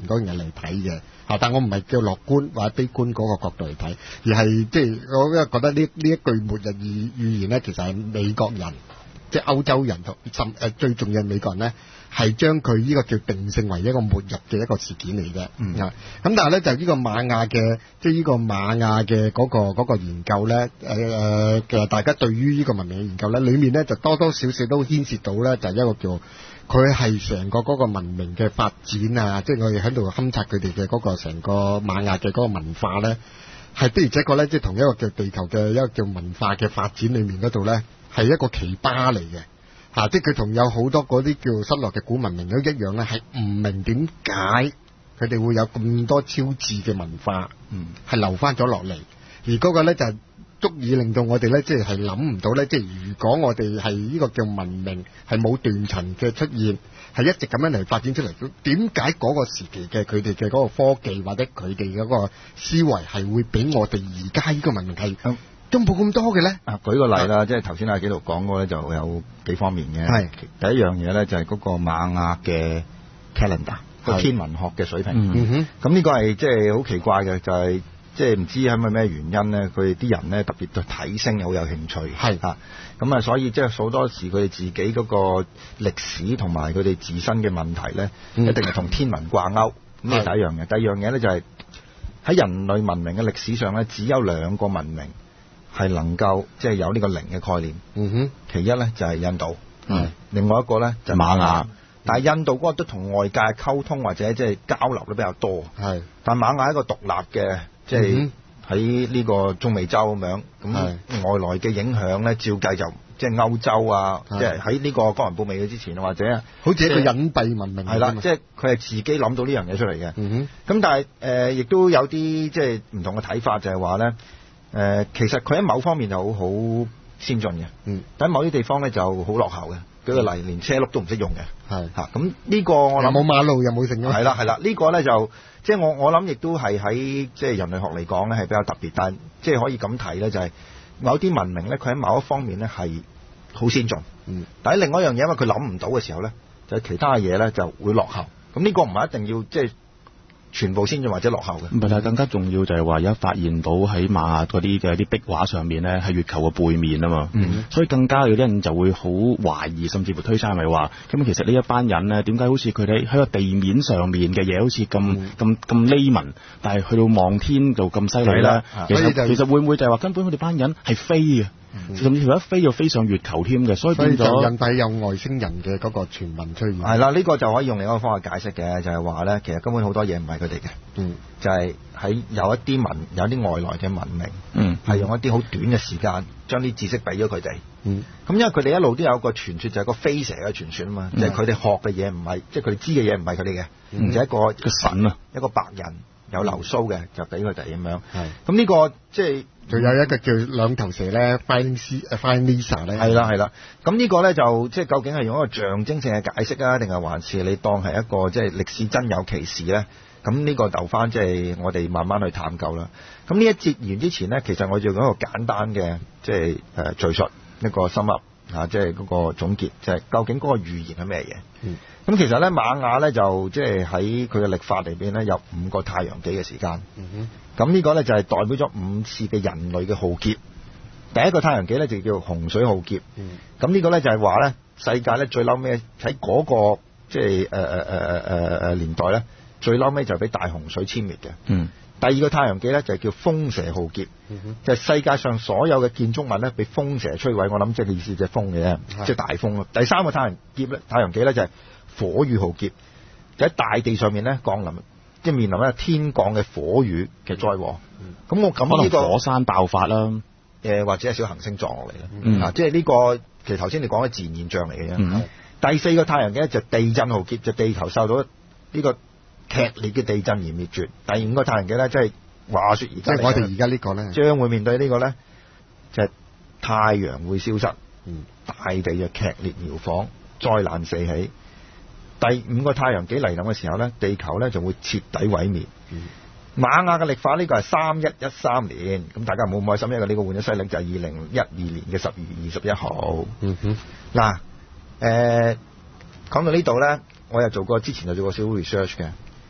嗰樣嘢嚟睇嘅嚇，但我唔係叫樂觀或者悲觀嗰個角度嚟睇，而係即係我因為覺得呢呢一句末日預預言咧，其實係美國人即係歐洲人同甚誒最重要嘅美國人咧。係將佢呢個叫定性為一個末日嘅一個事件嚟嘅，嗯，咁但係咧就呢個瑪雅嘅，即係呢個瑪雅嘅嗰個嗰個研究咧，誒、呃、其實大家對於呢個文明嘅研究咧，裡面咧就多多少少都牽涉到咧，就係一個叫佢係成個嗰個文明嘅發展啊，即係我哋喺度勘察佢哋嘅嗰個成個瑪雅嘅嗰個文化咧，係的而且確咧，即係同一個叫地球嘅一個叫文化嘅發展裡面嗰度咧，係一個奇葩嚟嘅。嚇、啊！即係佢同有好多嗰啲叫失落嘅古文明都一樣咧，係唔明點解佢哋會有咁多超智嘅文化，嗯，係留翻咗落嚟，而嗰個咧就足以令到我哋咧，即係係諗唔到咧，即係如果我哋係呢個叫文明係冇斷層嘅出現，係一直咁樣嚟發展出嚟，點解嗰個時期嘅佢哋嘅嗰個科技或者佢哋嗰個思維係會比我哋而家呢個文明係？嗯都冇咁多嘅咧。 啊，舉個例啦，即係頭先阿紀陶講過咧，就有幾方面嘅。係第一樣嘢咧，就係嗰個瑪雅嘅 calendar 個天文學嘅水平。嗯哼。咁呢個係即係好奇怪嘅，就係即係唔知係咪咩原因咧？佢哋啲人咧特別對睇星好有興趣。係啊。咁啊，所以即係好多時佢哋自己嗰個歷史同埋佢哋自身嘅問題咧，嗯、一定係同天文掛鈎。咁呢第一樣嘢。第二樣嘢咧就係喺人類文明嘅歷史上咧，只有兩個文明係能夠即係有呢個靈嘅概念。嗯哼，其一咧就係印度，嗯，另外一個咧就係瑪雅。但係印度嗰個都同外界溝通或者即係交流都比較多。係，但瑪雅係一個獨立嘅，即係喺呢個中美洲咁樣，咁外來嘅影響咧，照計就即係歐洲啊，即係喺呢個哥倫布未去之前，或者好似一個隱蔽文明。 係啦，即係佢係自己諗到呢樣嘢出嚟嘅。嗯哼，咁但係誒，亦都有啲即係唔同嘅睇法，就係話咧。誒、呃，其實佢喺某方面就好好先進嘅，嗯，但喺某啲地方咧就好落後嘅。舉個例，連車轆都唔識用嘅，係嚇。咁呢個我諗冇馬路又冇成咯。 係啦係啦，這個、呢個咧就即係我我諗亦都係喺即係人類學嚟講咧係比較特別，但即係可以咁睇咧就係、是、某啲文明咧佢喺某一方面咧係好先進，嗯，但係另外一樣嘢因為佢諗唔到嘅時候咧，就係、是、其他嘢咧就會落後。咁呢個唔係一定要即係。全部先進或者落後嘅， 唔係，但係更加重要就係話而家發現到喺瑪雅嗰啲嘅啲壁畫上面咧，係月球嘅背面啊嘛，嗯，所以更加有啲人就會好懷疑，甚至乎推測係咪話，咁其實呢一班人咧，點解好似佢哋喺個地面上面嘅嘢好似咁咁咁匿文，但係去到望天就咁犀利咧？其實其實會唔會就係話根本佢哋班人係飛嘅？嗯、甚至乎一飛就飛上月球添嘅，所以變咗印第有外星人嘅嗰個傳聞出現。 係啦，呢、這個就可以用另一個方法解釋嘅，就係話咧，其實根本好多嘢唔係佢哋嘅，嗯，就係、是、喺有一啲文有啲外來嘅文明，嗯，係用一啲好短嘅時間將啲知識俾咗佢哋，嗯，咁因為佢哋一路都有一個傳說，就係、是、個飛蛇嘅傳說啊嘛，嗯、就係佢哋學嘅嘢唔係，即係佢哋知嘅嘢唔係佢哋嘅，嗯，就係一個一個神啊，一個白人有流蘇嘅就俾佢哋咁樣，係，咁呢個即係。 仲有一個叫兩頭蛇咧 ，Finding Lisa 咧， 係啦係啦。咁呢個咧就即係究竟係用一個象徵性嘅解釋啊，定係還是你當係一個即係歷史真有其事咧？咁呢個留翻即係我哋慢慢去探究啦。咁呢一節完之前咧，其實我要用一個簡單嘅即係誒敘述一個深入啊，即係嗰個總結，就係、是、究竟嗰個預言係咩嘢？嗯。咁其實咧瑪雅咧就即係喺佢嘅曆法裏邊咧有五個太陽紀嘅時間。嗯哼。咁呢個咧就係代表咗五次嘅人類嘅浩劫。第一個太陽紀咧就叫洪水浩劫。嗯。咁呢個咧就係話咧世界咧最嬲尾喺嗰個即係誒誒誒誒誒年代咧最嬲尾就俾大洪水殲滅嘅。嗯。第二個太陽紀咧就係叫風蛇浩劫。嗯、就係、是、世界上所有嘅建築物咧被風蛇摧毀。我諗即係意思就係風嘅啫，即係大風咯。第三個太陽劫咧太陽紀咧就係火雨浩劫，就喺大地上面咧降臨。即係面臨咧天降嘅火雨嘅災禍，咁、嗯、我咁呢個火山爆發啦， 誒、呃、或者係小行星撞落嚟啦，嗯、啊即係呢、這個其實頭先你講嘅自然現象嚟嘅啫。嗯、第四個太陽嘅就地震浩劫，就地球受到呢個劇烈嘅地震而滅絕。第五個太陽嘅咧，即係話說而家即係我哋而家呢個咧， 將會面對呢個咧，就係、是、太陽會消失，嗯、大地嘅劇烈搖晃，災難四起。第五個太陽紀嚟臨嘅時候咧，地球咧就會徹底毀滅。嗯、瑪雅嘅曆法呢個係三一一三年，咁大家唔好唔開心，因為呢個換咗西曆就係二零一二年嘅十二月二十一號。嗯哼，嗱，誒講到呢度咧，我又做過之前就做過少少 research 嘅。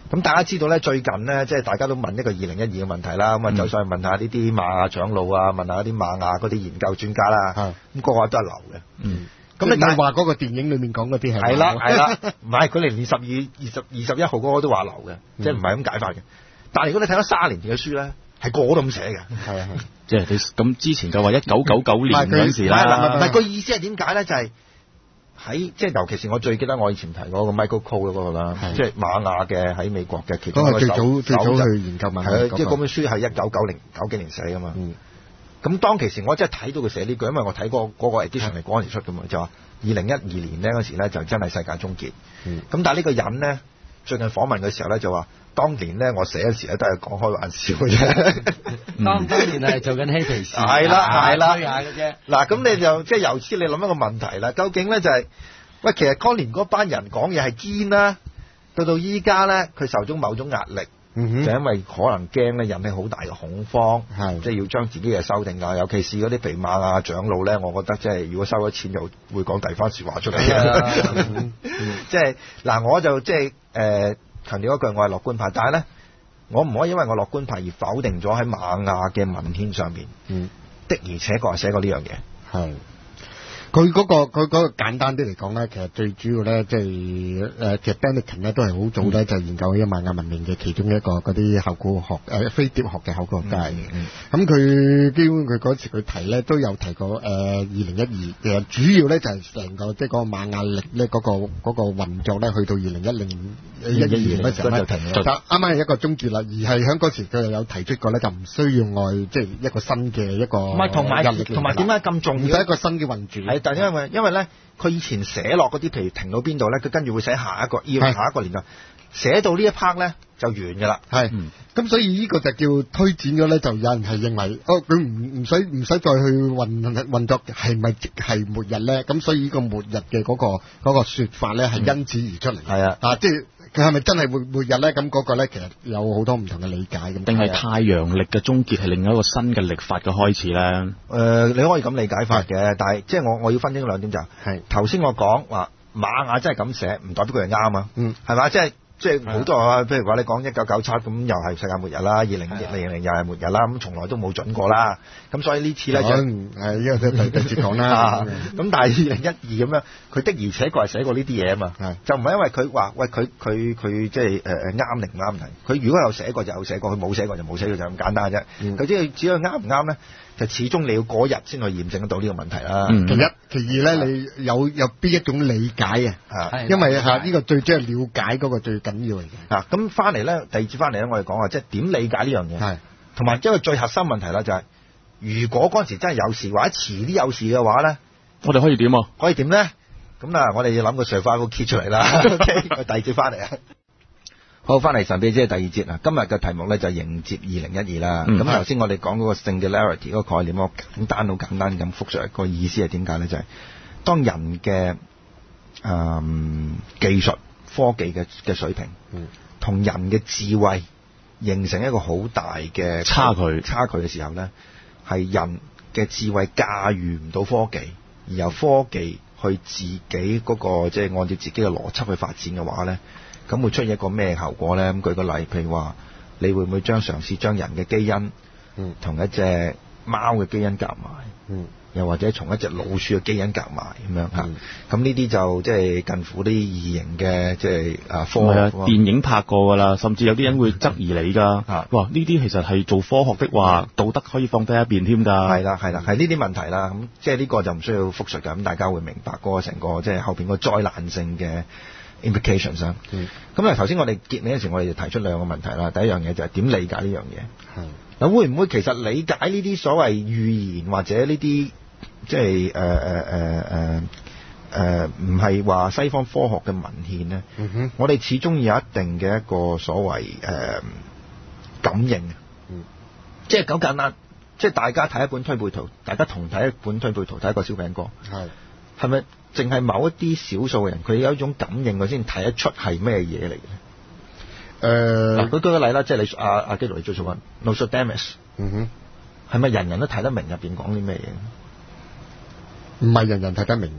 咁大家知道咧，最近咧，即係大家都問一個二零一二嘅問題啦，咁啊、嗯、就上去問下呢啲瑪雅長老啊，問下啲瑪雅嗰啲研究專家啦，咁、嗯、個個都係流嘅。嗯， 咁你話嗰個電影裏面講嗰啲係？ 係啦係啦，唔係佢連十二二十二十一號嗰個都話流嘅，嗯、即係唔係咁解法嘅。但係如果你睇咗卅年前嘅書咧，係個個都咁寫嘅。係啊係。即係你咁之前就話一九九九年嗰陣時啦，唔係個意思係點解咧？就係、是。喺即係尤其是我最記得我以前提嗰個 Michael Cole 嗰個啦，即係瑪雅嘅喺美國嘅其中一個手。嗰個最早最早去研究瑪雅。係啊，即係嗰本書係一九九零九幾年寫㗎嘛。嗯。咁當其時我真係睇到佢寫呢句，因為我睇過嗰個 edition 係嗰陣時出㗎嘛，就話二零一二年咧嗰時咧就真係世界終結。嗯。咁但係呢個人咧最近訪問嘅時候咧就話，當年咧我寫嗰時咧都係講開玩笑嘅啫。當當年係做緊嬉皮士。係啦係啦。吹下嘅啫。嗱咁你就即係由此你諗一個問題啦，究竟咧就係、是、喂其實當年嗰班人講嘢係堅啦，到到依家咧佢受咗某種壓力，嗯、就因為可能驚咧引起好大嘅恐慌，係即係要將自己嘅修訂㗎。尤其是嗰啲肥馬啊長老咧，我覺得即係如果收咗錢就會講第番説話出嚟嘅。即係嗱，我就即係誒。強調一句，我係樂觀派，但係咧，我唔可以因為我樂觀派而否定咗喺瑪雅嘅文獻上面，嗯，的而且確係寫過呢樣嘢。係佢嗰個佢嗰個簡單啲嚟講咧，其實最主要咧，即係誒，其實 Daniken 咧都係好早咧、嗯、就研究呢瑪雅文明嘅其中一個嗰啲考古學誒、呃、飛碟學嘅考古學家嚟嘅。咁佢基本佢嗰時佢提咧都有提過誒二零一二，其實主要咧就係成個即係嗰個瑪雅歷咧嗰個嗰、嗰個運作咧，去到二零一零一二年嗰時候咧就停咗，啱啱係一個終結啦。而係喺嗰時佢又有提出過咧，就唔需要外即係一個新嘅一個唔係同埋同埋點解咁重要？唔使一個新嘅運轉。但因為因為咧，佢以前寫落嗰啲，譬如停到邊度咧，佢跟住會寫下一個，要下一個年代，寫到呢一 part 咧就完㗎啦。係，咁、嗯、所以呢個就叫推展咗咧，就有人係認為，哦，佢唔唔使唔使再去運運作，係咪即係末日咧？咁所以呢個末日嘅嗰、嗰個嗰、嗰個説法咧，係因此而出嚟。係、嗯、啊，啊，即係。佢係咪真係末末日咧？咁嗰個咧，其實有好多唔同嘅理解咁。定係太陽曆嘅終結係另一個新嘅曆法嘅開始咧？誒、呃，你可以咁理解法嘅，但係即係我我要分清兩點就係、是，頭先我講話瑪雅真係咁寫，唔代表佢係啱啊。嗯，係嘛？即係。即係好多啊，譬如話你講一九九七咁，又係世界末日啦；二零零零又係末日啦，咁從來都冇準過啦。咁所以呢次咧就係因為第第節講啦。咁但係二零一二咁樣，佢的而且確係寫過呢啲嘢啊嘛。就唔係因為佢話喂佢佢佢即係誒誒啱定唔啱題。佢如果有寫過就有寫過，佢冇寫過就冇寫過，就咁簡單啫。佢即係只要啱唔啱咧，就始終你要嗰日先去驗證得到呢個問題啦。嗯、其一，其二咧，你有有邊一種理解啊？因為嚇呢個最主要係了解嗰個最緊要嚟嘅。啊，咁翻嚟咧，第二節翻嚟咧，我哋講話即係點理解呢樣嘢。係，同埋一個最核心問題啦、就係，就係如果嗰陣時真係有事，或者遲啲有事嘅話咧，我哋可以點啊？可以點咧？咁啊，我哋要諗個 survival kit 出嚟啦。OK，我第二節翻嚟啊。好，翻嚟神秘之夜第二節啊！今日嘅題目咧就係迎接二零一二啦。咁頭先我哋講嗰個 singularity 嗰個概念，我簡單好簡單咁複述個意思係點解咧？就係、是、當人嘅誒、嗯、技術科技嘅嘅水平，同、嗯、人嘅智慧形成一個好大嘅差距差距嘅時候咧，係人嘅智慧駕馭唔到科技，而由科技去自己嗰、那個即係、就是、按照自己嘅邏輯去發展嘅話咧。咁會出現一個咩後果咧？咁舉個例，譬如話，你會唔會將嘗試將人嘅基因，嗯，同一隻貓嘅基因夾埋，嗯，又或者從一隻老鼠嘅基因夾埋咁樣嚇？咁呢啲就即係近乎啲異形嘅即係啊科學啊電影拍過㗎啦，甚至有啲人會質疑你㗎。嚇、嗯，哇！呢啲其實係做科學的話，嗯、道德可以放低一邊添㗎。係啦，係啦，係呢啲問題啦。咁即係呢個就唔需要複述㗎。咁大家會明白嗰個成個即係後邊個災難性嘅。implications 啊，咁啊頭先我哋結尾嗰時，我哋就提出兩個問題啦。第一樣嘢就係點理解呢樣嘢？係嗱，會唔會其實理解呢啲所謂預言或者呢啲即係誒誒誒誒誒唔係話西方科學嘅文獻咧？嗯哼，我哋始終有一定嘅一個所謂誒、呃、感應。嗯，即係咁簡單，即係大家睇一本推背圖，大家同睇一本推背圖，睇一個小餅哥，係係咪？淨係某一啲少數嘅人，佢有一種感應，佢先睇得出係咩嘢嚟嘅。誒、呃，嗱，舉舉個例啦，即係你阿阿基羅你最熟嘅 Nostradamus，嗯哼，係咪人人都睇得明入邊講啲咩嘢？唔係人人睇得明，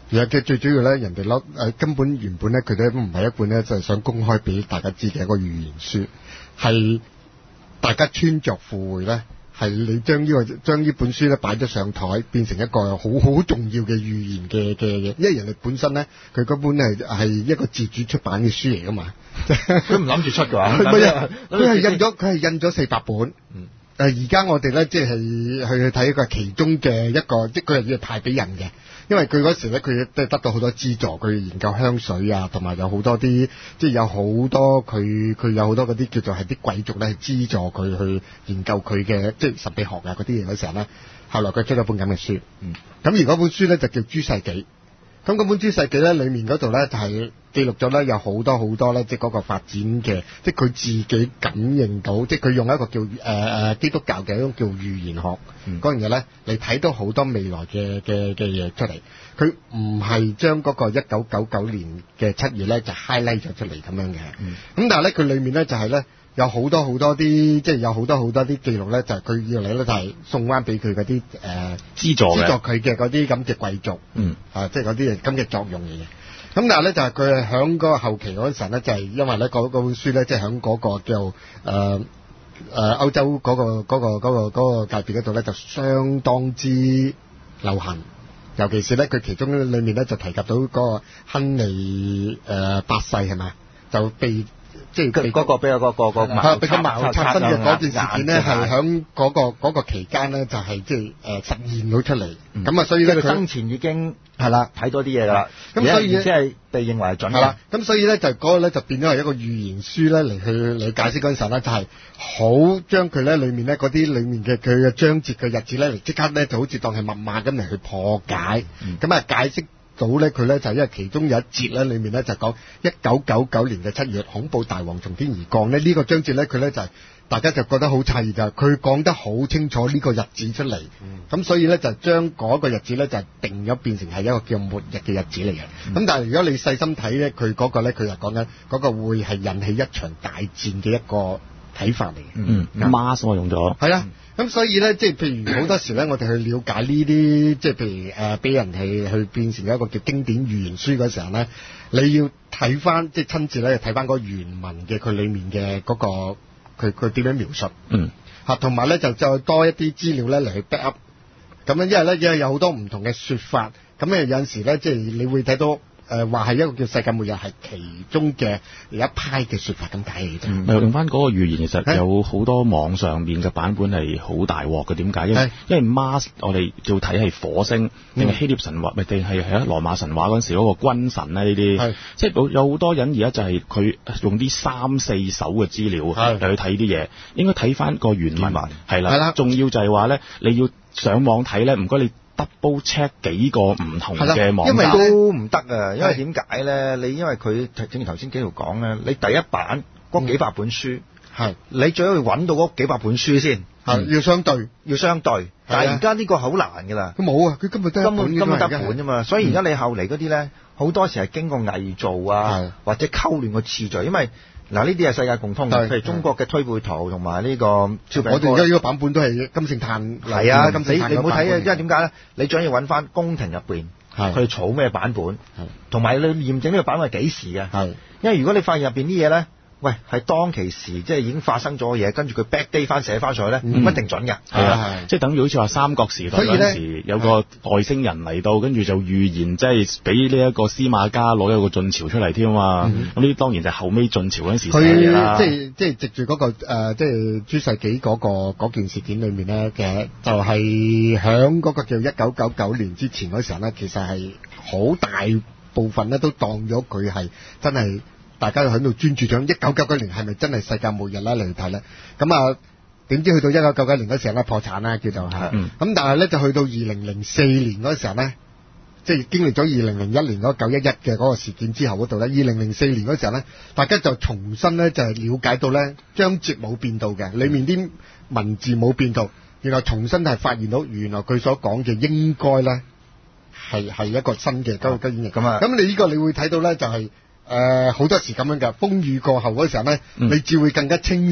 而家嘅最主要咧，人哋攞誒根本原本咧，佢哋都唔係一本咧，就係想公開俾大家知嘅一個預言書，係大家穿鑿附會咧，係你將呢、這個將呢本書咧擺咗上台，變成一個好好重要嘅預言嘅嘅嘢，因為人哋本身咧，佢嗰本係係一個自主出版嘅書嚟噶嘛， 佢唔諗住出嘅話， 佢係佢係印咗佢係印咗四百本。 嗯誒而家我哋咧，即係去去睇一個其中嘅一個，即係佢係要派俾人嘅，因為佢嗰時咧，佢都係得到好多資助，佢研究香水啊，同埋有好多啲，即係有好多佢佢有好多嗰啲叫做係啲貴族咧，係資助佢去研究佢嘅即係神秘學啊嗰啲嘢嗰時候咧，後來佢出咗本咁嘅書，嗯，咁而嗰本書咧就叫《諸世紀》。咁嗰本《諸世紀》咧，裡面嗰度咧就係記錄咗咧有好多好多咧，即係嗰個發展嘅，即係佢自己感應到，即係佢用一個叫誒誒、呃、基督教嘅一種叫預言學嗰樣嘢咧，你睇到好多未來嘅嘅嘅嘢出嚟。佢唔係將嗰個一九九九年嘅七月咧就 highlight 咗出嚟咁樣嘅。咁、嗯、但係咧佢裡面咧就係咧有好多好多啲，即係有好多好多啲記錄咧，就係佢要嚟咧就係送翻俾佢嗰啲誒資助資助佢嘅嗰啲咁嘅貴族，嗯啊，即係嗰啲咁嘅作用嚟嘅。咁但係咧就係佢係響嗰個後期嗰陣咧，就係、是、因為咧嗰本書咧，即係響嗰個叫誒誒歐洲嗰、嗰個嗰、嗰個嗰、嗰個嗰、嗰個界別嗰度咧，就相當之流行。尤其是咧，佢其中裡面咧就提及到嗰個亨利誒八世係咪就被。即係佢嗰個俾個個個矛俾個矛插身嘅嗰件事件咧，係喺嗰個嗰、嗰個期間咧，就係即係誒實現到出嚟。咁、嗯、啊，所以咧佢生前已經係啦睇多啲嘢啦。咁所以即係被認為係準嘅。係啦。咁所以咧就嗰個咧就變咗係一個預言書咧嚟去嚟解釋嗰陣時咧，就係好將佢咧裡面咧嗰啲裡面嘅佢嘅章節嘅日子咧嚟即刻咧就好似當係密碼咁嚟去破解。咁、嗯、啊解釋。到咧佢咧就係因為其中有一節咧裏面咧就講一九九九年嘅七月恐怖大王從天而降咧，呢、這個章節咧佢咧就係、是、大家就覺得好詫異，就係佢講得好清楚呢個日子出嚟，咁、嗯、所以咧就將嗰個日子咧就定咗變成係一個叫末日嘅日子嚟嘅。咁、嗯、但係如果你細心睇咧，佢嗰個咧佢就講緊嗰個會係引起一場大戰嘅一個睇法嚟嘅。嗯 ，mask 我用咗。係啦。咁所以咧，即係譬如好多時咧，我哋去了解呢啲，即係譬如誒，俾、呃、人係去變成一個叫經典預言書嗰時候咧，你要睇翻，即係親自咧睇翻嗰原文嘅佢裡面嘅嗰、嗰個佢佢點樣描述，嗯，嚇，同埋咧就再多一啲資料咧嚟去 back up，咁樣因為咧因為有好多唔同嘅説法，咁咧有陣時咧即係你會睇到。誒話係一個叫世界末日係其中嘅有一派嘅説法咁解嘅啫。嗯， 用翻嗰個預言，其實有好多網上面嘅版本係好大鑊嘅。點解？因為因為 Mars 我哋要睇係火星定係希臘神話，咪定係係啊羅馬神話嗰陣時嗰個君神咧呢啲。即係有好多人而家就係佢用啲三四手嘅資料嚟去睇啲嘢，應該睇翻個原文係啦。仲要就係話咧，你要上網睇咧，唔該你。double check 幾個唔同嘅網站， 因為都唔得啊！因為點解咧？你因為佢正如頭先幾條講咧，你第一版嗰幾百本書，係、嗯、你最好要揾到嗰幾百本書先，係、 嗯、要相對， 要相對。但係而家呢個好難㗎啦， 佢冇啊，佢根本得一本， 根本得本啫嘛。所以而家你後嚟嗰啲咧，好、嗯、多時係經過偽造啊，或者溝亂個次序，因為。嗱，呢啲係世界共通嘅，譬如中國嘅推背圖同埋呢個超餅。 我哋而家呢個版本都係金聖嘆。 係啊，金聖嘆。你你唔好睇啊，因為點解咧？你最緊要揾翻宮廷入邊，佢儲咩版本，同埋你驗證呢個版本係幾時嘅。係，因為如果你發現入邊啲嘢咧，喂係當其時即係已經發生咗嘅嘢，跟住佢 back date 翻寫翻上去咧，唔、嗯、一定準嘅。係啊， 即係等於好似話三國時代嗰陣時有個外星人嚟到，跟住就預言即係俾呢一個司馬家攞一個晉朝出嚟添啊嘛。咁呢啲當然就係後尾晉朝嗰陣時寫嘅啦。 佢即係即係藉住嗰個誒即係諸世紀嗰個嗰件事件裏面咧嘅，就係響嗰個叫一九九九年之前嗰時候咧，其實係好大部分咧都當咗佢係真係。大家喺度專注咗一九九九年係咪真係世界末日啦嚟睇咧？咁啊點知去到一九九九年嗰時候咧破產啦叫做係，咁、嗯、但係咧就去到二零零四年嗰時候咧，即係經歷咗二零零一年嗰九一一嘅嗰個事件之後嗰度咧，二零零四年嗰時候咧，大家就重新咧就係了解到咧章節冇變到嘅，裡面啲文字冇變到，然後重新係發現到原來佢所講嘅應該咧係係一個新嘅嗰個演繹咁啊。咁你呢個你會睇到咧就係、是。誒、呃、好多時咁樣㗎，風雨過後嗰時候咧、嗯，你只會更加清晰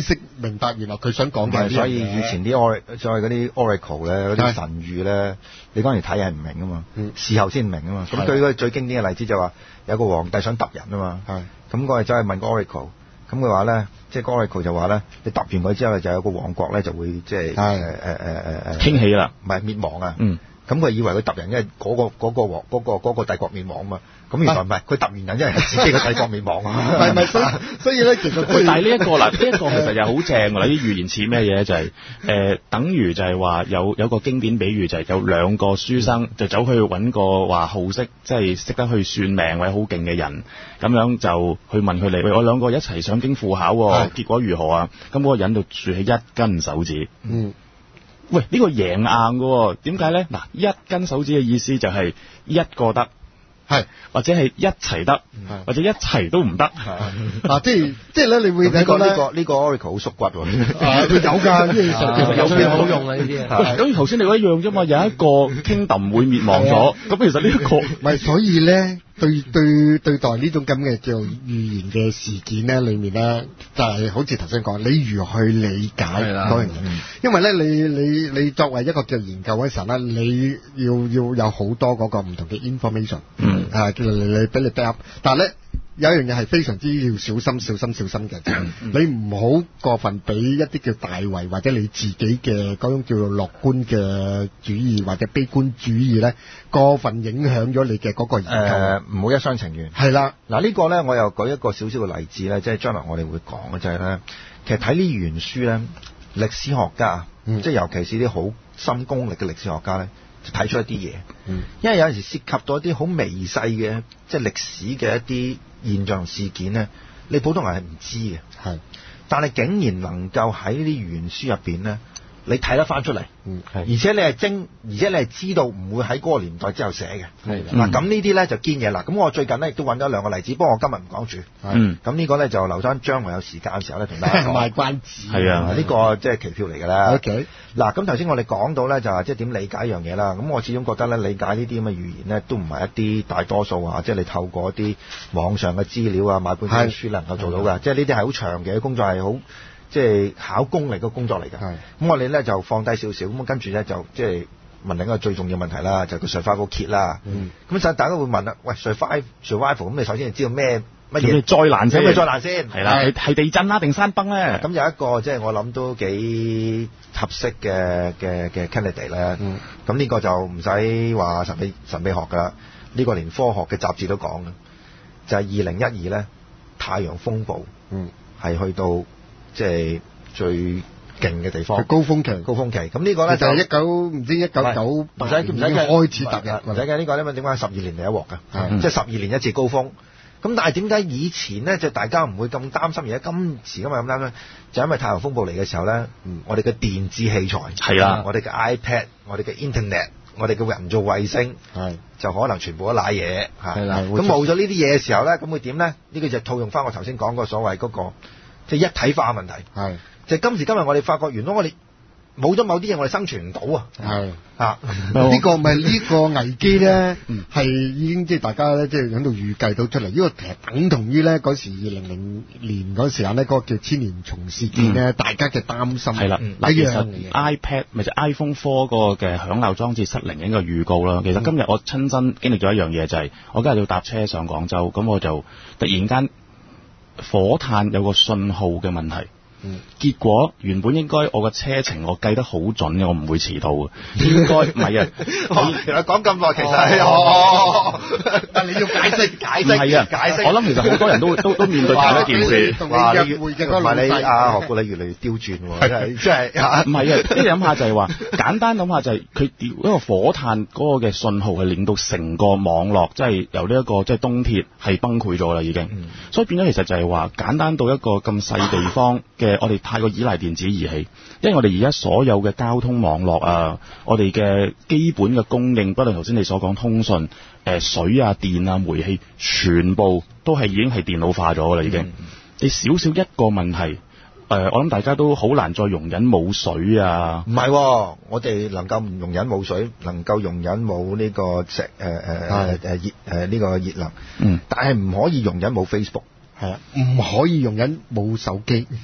明白原來佢想講嘅。 所以以前啲 or 再嗰啲 oracle 咧，嗰啲神諭咧，你嗰陣時睇係唔明啊嘛，嗯、事後先明啊嘛。咁舉個最經典嘅例子就話，有個皇帝想揼人啊嘛，咁我哋走去問個 oracle， 咁佢話咧，即係 oracle 就話咧，你揼完佢之後就有個王國咧就會即係誒誒誒誒傾起啦， 唔係滅亡啊。 嗯咁佢以為佢揼人，因為嗰、嗰個嗰、嗰個王嗰、嗰個嗰、嗰個帝國滅亡啊嘛。咁原來唔係，佢揼完人，因為係自己個帝國滅亡啊。 唔係唔係，所以所以咧，其實喂，但係呢一個嗱，呢、這、一個其實又好正㗎啦。啲預言似咩嘢就係、是、誒、呃，等於就係話有有個經典比喻就係有兩個書生就走去揾個話好識，即係識得去算命或者好勁嘅人，咁樣就去問佢哋：喂，我兩個一齊上京赴考，結果如何啊？咁嗰個人就豎起一根手指。嗯。喂，呢、這個贏硬嘅，點解咧？嗱，一根手指嘅意思就係一個得，係或者係一齊得，或者一齊都唔得。 嗱，即係即係咧，你會睇到呢個呢個 oracle 好縮骨喎。 啊，佢有㗎，呢啲有咩好用啊？呢啲啊， 咁頭先你嗰一樣啫嘛，有一個 kingdom 會滅亡咗，咁其實呢一個唔係，所以咧。對對對待呢種咁嘅叫預言嘅事件咧，裏面咧就係、是、好似頭先講，你如何去理解嗰樣嘢？因為咧，你你你作為一個叫研究嘅時候咧，你要要有好多嗰個唔同嘅 information，嗯，啊，叫你你俾你 back up，但係咧。有一樣嘢係非常之要小心、小心、小心嘅，嗯嗯、你唔好過分俾一啲叫大圍或者你自己嘅嗰種叫做樂觀嘅主義或者悲觀主義咧，過分影響咗你嘅嗰個研究。 誒，唔好一廂情願。 係啦， 嗱呢個咧，我又舉一個少少嘅例子咧，即係將來我哋會講嘅就係、是、咧，其實睇呢原書咧，歷史學家，嗯、即係尤其是啲好深功力嘅歷史學家咧。睇出一啲嘢，嗯、因為有陣時涉及到一啲好微細嘅，即係歷史嘅一啲現象事件咧，你普通人係唔知嘅，係，但係竟然能夠喺呢啲原書入邊咧，你睇得翻出嚟，嗯，而且你係精，而且你係知道唔會喺嗰個年代之後寫嘅，係，嗱咁呢啲咧就堅嘢啦。咁我最近咧亦都揾咗兩個例子，不過我今日唔講住，嗯，咁呢個咧就留翻將來有時間嘅時候咧同大家講賣關子， 係啊，呢個即係期票嚟㗎啦。 OK， 嗱咁頭先我哋講到咧就係即係點理解一樣嘢啦。咁我始終覺得咧理解呢啲咁嘅語言咧都唔係一啲大多數啊，即係你透過一啲網上嘅資料啊買本書能夠做到㗎，即係呢啲係好長嘅工作係好。即係考功力嘅工作嚟㗎，咁我哋咧就放低少少，咁跟住咧就即係問另一個最重要問題啦，就係個 survival kit 啦。咁所以大家會問啦，喂 survival survival 咁你首先就知道咩乜嘢災難先？ 咩災難先？係啦， 係地震啦定山崩咧？ 咁有一個即係我諗都幾合適嘅嘅嘅 candidate 咧。咁呢個就唔使話神秘神秘學㗎啦，呢個連科學嘅雜誌都講嘅，就係二零一二咧太陽風暴，係去到。即係最勁嘅地方， 高峰期， 高峰期。咁呢個咧就係一九唔知一九九八年唔使開始踏入，唔使嘅呢個咧，點解十二年嚟一鑊㗎？即係十二年一次高峰。咁但係點解以前咧就大家唔會咁擔心，而家今時今日咁擔心？就因為太陽風暴嚟嘅時候咧，我哋嘅電子器材係啦，我哋嘅 iPad， 我哋嘅 Internet， 我哋嘅人造衛星係就可能全部都瀨嘢嚇。咁冇咗呢啲嘢嘅時候咧，咁會點咧？呢個就套用翻我頭先講過所謂嗰個。即係一體化問題，係就係今時今日我哋發覺，原來我哋冇咗某啲嘢，我哋生存唔到啊！係啊， 呢個咪呢個危機咧，係已經即係大家咧，即係喺度預計到出嚟。呢個其實等同於咧嗰時二零零年嗰時間咧，嗰個叫千年蟲事件咧，大家嘅擔心係啦。嗱，其實 iPad 咪就 iPhone four 嗰個嘅響鬧裝置失靈嘅一個預告啦。其實今日我親身經歷咗一樣嘢，就係我今日要搭車上廣州，咁我就突然間。火炭有個信號嘅問題，嗯、結果原本應該我個車程我計得好準嘅，我唔會遲到嘅，應該唔係啊。 原來講咁耐，其實係哦，但你要解釋解釋， 係啊，解釋。我諗其實好多人都都都面對同一件事。 哇！你約會嘅嗰個你啊何故你越嚟越刁鑽喎，真係真係。 唔係啊，你諗下就係話簡單諗下就係佢掉一個火炭嗰個嘅信號係令到成個網絡即係由呢一個即係東鐵係崩潰咗啦已經，嗯、所以變咗其實就係話簡單到一個咁細地方嘅。我哋太過依賴電子儀器，因為我哋而家所有嘅交通網絡啊，我哋嘅基本嘅供應，不論頭先你所講通訊、誒、呃、水啊、電啊、煤氣，全部都係已經係電腦化咗啦，已經。嗯、你少少一個問題，誒、呃，我諗大家都好難再容忍冇水啊。 唔係、哦，我哋能夠唔容忍冇水，能夠容忍冇呢個石誒誒誒誒熱誒呢個熱能，嗯，但係唔可以容忍冇 Facebook。 係啊，唔可以容忍冇手機。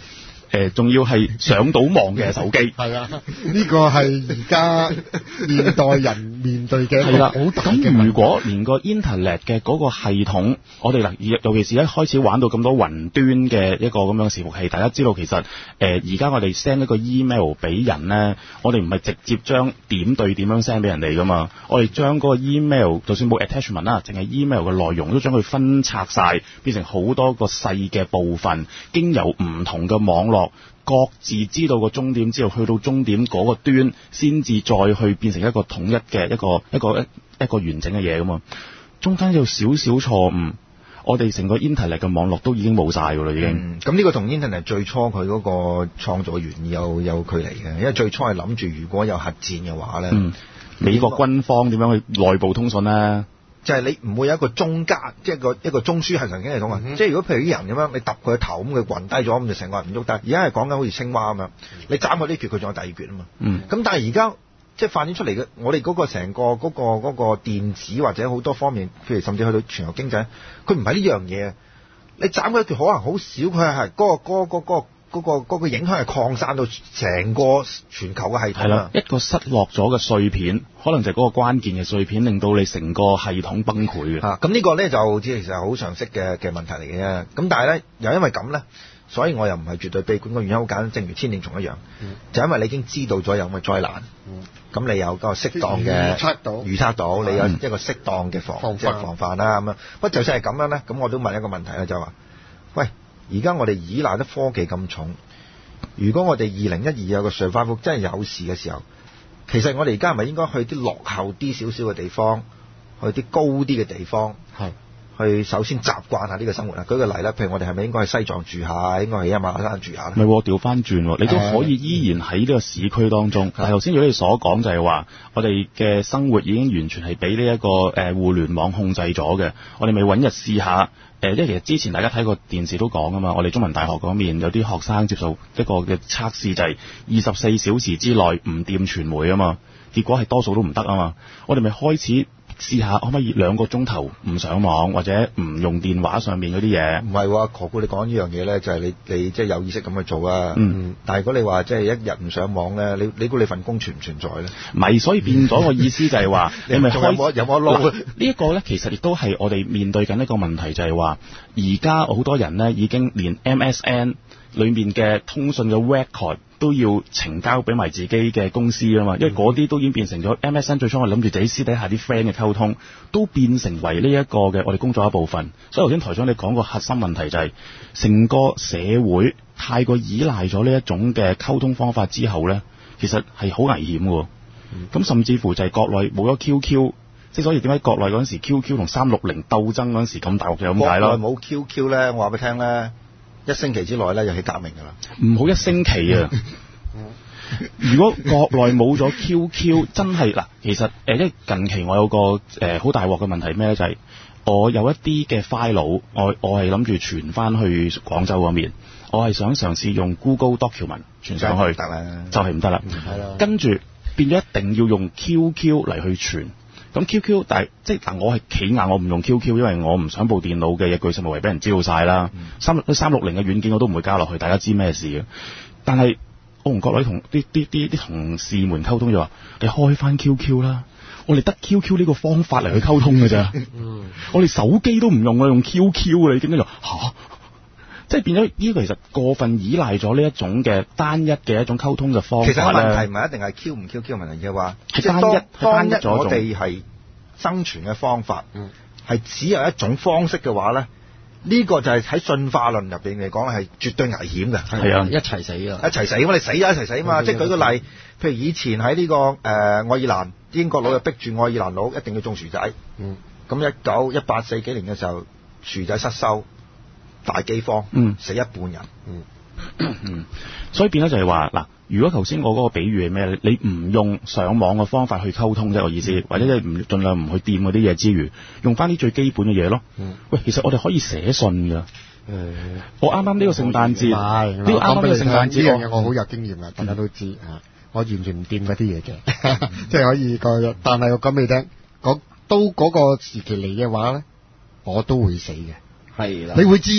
誒仲要係上到網嘅手機。 係啊，呢個係而家現代人面對嘅一個好大嘅問題。 咁如果連個 Internet 嘅嗰個系統，我哋嗱，尤其是一開始玩到咁多雲端嘅一個咁樣嘅伺服器，大家知道其實誒而家我哋 send 一個 email 俾人咧，我哋唔係直接將點對點樣 send 俾人哋噶嘛，我哋將嗰個 email 就算冇 attachment 啦，淨係 email 嘅內容都將佢分拆晒，變成好多個細嘅部分，經由唔同嘅網絡各自知道個終點之後，去到終點嗰個端，先至再去變成一個統一嘅一個一個一一個完整嘅嘢噶嘛。中間有少少錯誤，我哋成個 Internet 嘅網絡都已經冇晒噶啦，已經。 咁呢個同 Internet 最初佢嗰個創造原意有有距離嘅，因為最初係諗住如果有核戰嘅話咧、嗯， 美國軍方點樣去內部通訊咧？ 就係、是、你唔會有一個中間，即係個一個中樞係神經系統啊！嗯、即係如果譬如啲人咁樣，你揼佢個頭咁，佢暈低咗，咁就成個人唔喐得。而家係講緊好似青蛙咁樣，你斬佢啲橛，佢仲有第二橛啊嘛。咁、嗯、但係而家即係發展出嚟嘅，我哋嗰個成個嗰、嗰個嗰、嗰個電子或者好多方面，譬如甚至去到全球經濟，佢唔係呢樣嘢。你斬佢一橛可能好少，佢係嗰個嗰、嗰個嗰、嗰個嗰、嗰個嗰、嗰個影響係擴散到成個全球嘅系統啊！ 一個失落咗嘅碎片。可能就係嗰個關鍵嘅碎片，令到你成個系統崩潰嘅。 嚇，咁呢個咧就其實係好常識嘅嘅問題嚟嘅啫。咁但係咧，又因為咁咧，所以我又唔係絕對悲觀。個原因好簡單，正如千年蟲一樣，嗯、就因為你已經知道咗有咁嘅災難，咁、嗯、你有個適當嘅預測到， 預測到你有一個適當嘅防即係、嗯、防範啦咁樣。不過就算係咁樣咧，咁我都問一個問題咧，就係話：喂，而家我哋依賴得科技咁重，如果我哋二零一二有個上翻覆真係有事嘅時候，其實我哋而家係咪應該去啲落後啲少少嘅地方，去啲高啲嘅地方，係去首先習慣下呢個生活啊？舉個例啦，譬如我哋係咪應該去西藏住下，應該去馬鞍山住下咧？ 唔係，調翻轉，你都可以依然喺呢個市區當中。但係頭先如果你所講就係話，我哋嘅生活已經完全係俾呢一個誒互聯網控制咗嘅。我哋咪揾日試下。誒，因為其實之前大家睇過電視都講啊嘛，我哋中文大學嗰面有啲學生接受一個嘅測試，就係二十四小時之內唔掂傳媒啊嘛，結果係多數都唔得啊嘛，我哋咪開始試下可唔可以兩個鐘頭唔上網或者唔用電話上面嗰啲嘢？唔係喎，何故你講呢樣嘢咧？就係、是、你你即係有意識咁去做啊。嗯。但係如果你話即係一日唔上網咧，你你估你份工存唔存在咧？ 唔係，所以變咗個意思就係話，你咪開有冇有冇撈？ 呢一個咧，其實亦都係我哋面對緊一個問題，就係話而家好多人咧已經連 M S N 裏面嘅通訊嘅 record。都要呈交俾埋自己嘅公司啊嘛，因為嗰啲都已經變成咗 M S N。最初我諗住自己私底下啲 friend 嘅溝通，都變成為呢一個嘅我哋工作一部分。所以頭先台長你講個核心問題就係、是，成個社會太過依賴咗呢一種嘅溝通方法之後咧，其實係好危險嘅。咁、嗯、甚至乎就係國內冇咗 Q Q， 即係所以點解國內嗰陣時 Q Q 同三六零鬥爭嗰陣時咁大鑊就咁解咯。 國內冇 Q Q 咧，我話俾你聽咧。一星期之內咧，就起革命㗎啦！ 唔好一星期啊！如果國內冇咗 Q Q， 真係嗱，其實誒，因為近期我有個誒好大鑊嘅問題咩咧，就係、是、我有一啲嘅 file， 我我係諗住傳翻去廣州嗰邊，我係想嘗試用 Google Document 傳上去， 得啦， 就係唔得啦。跟住變咗一定要用 Q Q 嚟去傳。咁 Q Q， 但係即係嗱，我係企硬，我唔用 Q Q， 因為我唔想部電腦嘅嘢巨細無遺俾人知道晒啦。三三六零嘅軟件我都唔會加落去，大家知咩事嘅。但係我同國內同啲啲啲啲同事們溝通就話：你開翻 Q Q 啦，我哋得 Q Q 呢個方法嚟去溝通㗎咋。我哋手機都唔用，我用 Q Q 啦，已經就嚇。即係變咗呢個其實過分依賴咗呢一種嘅單一嘅一種溝通嘅方法咧。 其實問題唔係一定係 Q 唔 Q Q 問題嘅話， 係單一，係單一咗。 我哋係生存嘅方法，係、嗯、只有一種方式嘅話咧，呢、這個就係喺進化論入邊嚟講係絕對危險嘅。 係啊，一齊死啊！ 一齊死，咁你死咗一齊死啊嘛！即係舉個例，譬如以前喺呢、這個誒、呃、愛爾蘭，英國佬就逼住愛爾蘭佬一定要種薯仔。嗯。咁一九一八四幾年嘅時候，薯仔失收。大饑荒，嗯，死一半人，嗯， 嗯，所以變咗就係話嗱，如果頭先我嗰個比喻係咩？你唔用上網嘅方法去溝通啫，我意思，嗯、或者你唔盡量唔去掂嗰啲嘢之餘，用翻啲最基本嘅嘢咯。嗯，喂，其實我哋可以寫信㗎。嗯，我啱啱呢個聖誕節，呢個啱啱呢個聖誕節呢樣嘢我好有經驗㗎，大家都知嚇、嗯。我完全唔掂嗰啲嘢嘅，即係可以個，但係我講俾你聽，都嗰個時期嚟嘅話咧，我都會死嘅。係啦，你會知嘅，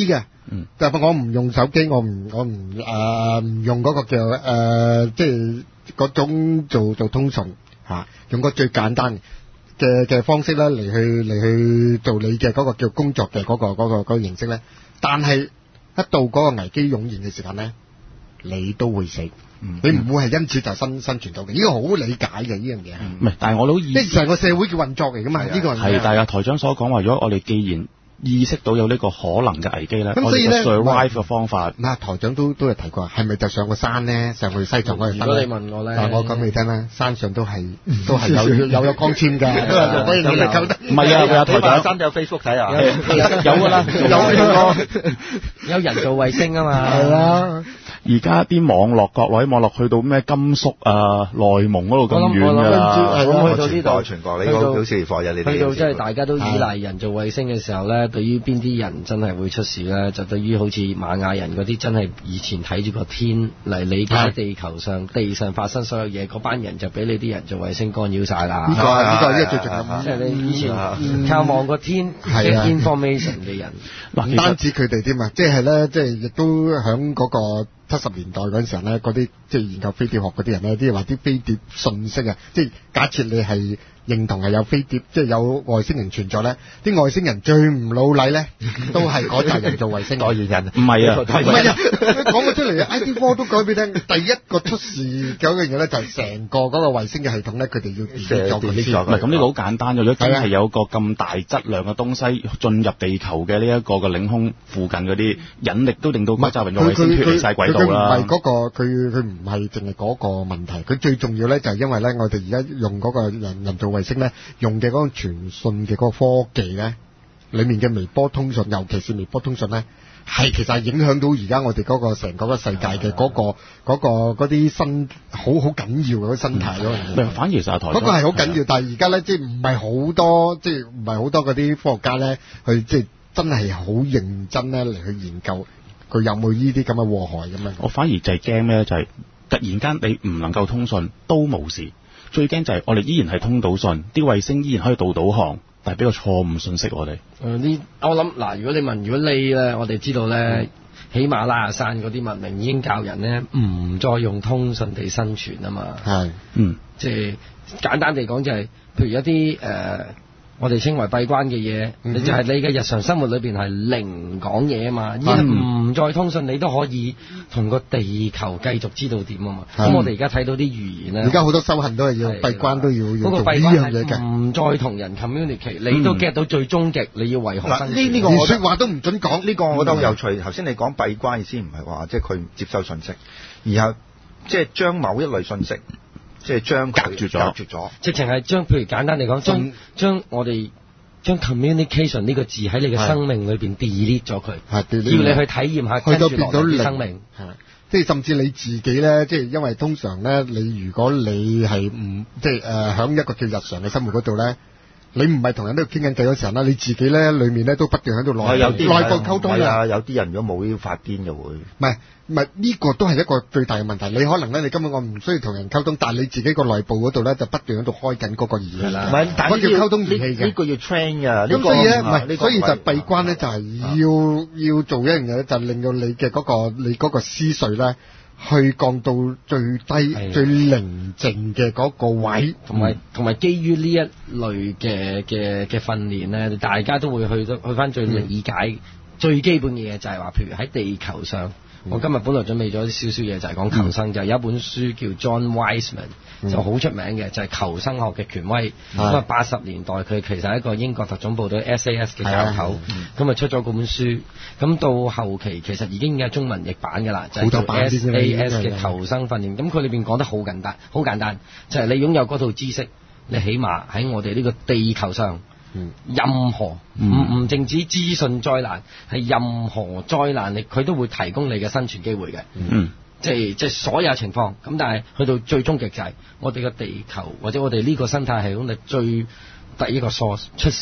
嗯，但係我唔用手機，我唔我唔誒唔用嗰個叫誒、呃，即係嗰種做做通訊嚇、啊，用個最簡單嘅嘅方式咧嚟去嚟去做你嘅嗰個叫工作嘅嗰、嗰個嗰、嗰個嗰、嗰個形式咧。但係一到嗰個危機湧現嘅時間咧，你都會死。嗯、你唔會係因此就生生存到嘅，呢、這個好理解嘅呢樣嘢。 唔係、嗯，但係我都意，即係成個社會嘅運作嚟噶嘛？呢、這個係，但係台長所講話，如果我哋既然意識到有呢個可能嘅危機咧， 咁所以咧 survive 嘅方法， 嗱台長都都有提過，係咪就上個山咧，上去西藏嗰度？ 如果你問我咧， 但係我講俾你聽啦，山上都係都係有有有光纖㗎，可以嚟救得。 唔係啊，有台長山都有 Facebook 睇啊， 有㗎啦，有有人造衛星啊嘛， 係啦。 而家啲網絡國內啲網絡去到咩甘肅啊、內蒙嗰度咁遠㗎啦， 咁去到呢度全國，你好好似火日你哋。 去到即係大家都依賴人造衛星嘅時候咧，對於邊啲人真係會出事咧？就對於好似瑪雅人嗰啲真係以前睇住個天嚟理解地球上地上發生所有嘢，嗰班人就俾你啲人造衛星干擾晒啦。 呢個係呢個係最重要。 即係你以前靠望個天嘅 information 嘅人， 唔單止佢哋添啊，即係咧，即係亦都響嗰個七十年代嗰陣時候咧，嗰啲即係研究飛碟學嗰啲人咧，啲話啲飛碟信息啊，即係假設你係認同係有飛碟，即係有外星人存在咧，啲外星人最唔老禮咧，都係嗰扎人造衛星代言人。 唔係啊， 唔係啊，講咗出嚟，I T 科都講俾你聽，第一個出事嘅嗰樣嘢咧，就係成個嗰個衛星嘅系統咧，佢哋要 delete 咗佢先。 唔係咁呢個好簡單嘅，如果真係有個咁大質量嘅東西進入地球嘅呢一個嘅領空附近嗰啲引力，都令到嗰扎人造衛星脫離曬軌道啦。 佢唔係嗰個，佢佢唔係淨係嗰個問題，佢最重要咧就係因為咧，我哋而家用嗰個人人造衛星咧，用嘅嗰個傳訊嘅嗰個科技咧，裡面嘅微波通訊，尤其是微波通訊咧，係其實係影響到而家我哋嗰個成個個世界嘅嗰個嗰個嗰啲生好好緊要嘅生態嗰樣嘢。 反而其實台嗰個係好緊要，但係而家咧即係唔係好多，即係唔係好多嗰啲科學家咧去即係真係好認真咧嚟去研究。佢有冇呢啲咁嘅禍害咁樣？ 我反而就係驚咧，就係、是、突然間你唔能夠通訊都冇事，最驚就係我哋依然係通到訊，啲衛星依然可以導導航，但係俾個錯誤信息我哋。 誒呢，我諗嗱，如果你問，如果你咧，我哋知道咧，嗯、喜馬拉雅山嗰啲文明已經教人咧唔再用通訊地生存啊嘛。 係， 嗯， 即係簡單地講就係、是，譬如一啲誒。呃我哋稱為閉關嘅嘢，你、嗯、就係你嘅日常生活裏邊係零講嘢啊嘛，而唔再通訊，你都可以同個地球繼續知道點啊嘛。咁、嗯、我哋而家睇到啲預言咧， 而家好多修行都係要閉關都要要做呢樣嘢嘅， 唔再同人 communicate，、嗯、你都 get 到最終極，你要為何生存？ 呢呢個我說話都唔準講，呢、 這個我覺得好有趣。頭先你講閉關意思唔係話即係佢唔接收信息，而係即係將某一類信息。即係將隔絕咗，隔絕咗， 直情係將，譬如簡單嚟講，將將我哋將 communication 呢個字喺你嘅生命裏邊 delete 咗佢，要你去體驗下， 去到變到零生命， 即係甚至你自己咧，即係因為通常咧，你如果你係唔即係誒喺一個叫日常嘅生活嗰度咧。你唔係同人喺度傾緊偈嗰時候啦，你自己咧裏面咧都不斷喺度內內部溝通啊，有啲人如果冇要發癲就會。 唔係唔係呢個都係一個最大嘅問題。你可能咧，你根本我唔需要同人溝通，但係你自己個內部嗰度咧就不斷喺度開緊嗰個儀器啦。 唔係，但係要溝通儀器嘅。 呢個要 train 㗎。 咁所以咧，唔係，所以就閉關咧就係要要做一樣嘢，就令到你嘅嗰個你嗰個思緒咧。去降到最低、最寧靜嘅嗰個位， 同埋同埋基於呢一類嘅嘅嘅訓練咧，大家都會去到去翻最理解、嗯、最基本嘅嘢，就係話，譬如喺地球上。我今日本來準備咗少少嘢，就係講求生，嗯、就係有一本書叫 John Wiseman，、嗯、就好出名嘅，就係、是、求生學嘅權威。咁啊，八十年代佢其實係一個英國特種部隊 S A S 嘅教頭，咁啊、嗯、出咗嗰本書。咁到後期其實已經有中文譯版㗎啦，就係、是、S A S 嘅求生訓練。咁佢裏邊講得好簡單，好簡單，就係、是、你擁有嗰套知識，你起碼喺我哋呢個地球上。嗯、任何唔唔淨止資訊災難，係任何災難，你佢都會提供你嘅生存機會嘅。嗯，即係即係所有情況。咁但係去到最終極就係我哋嘅地球或者我哋呢個生態系統嘅最第一個 source 出事，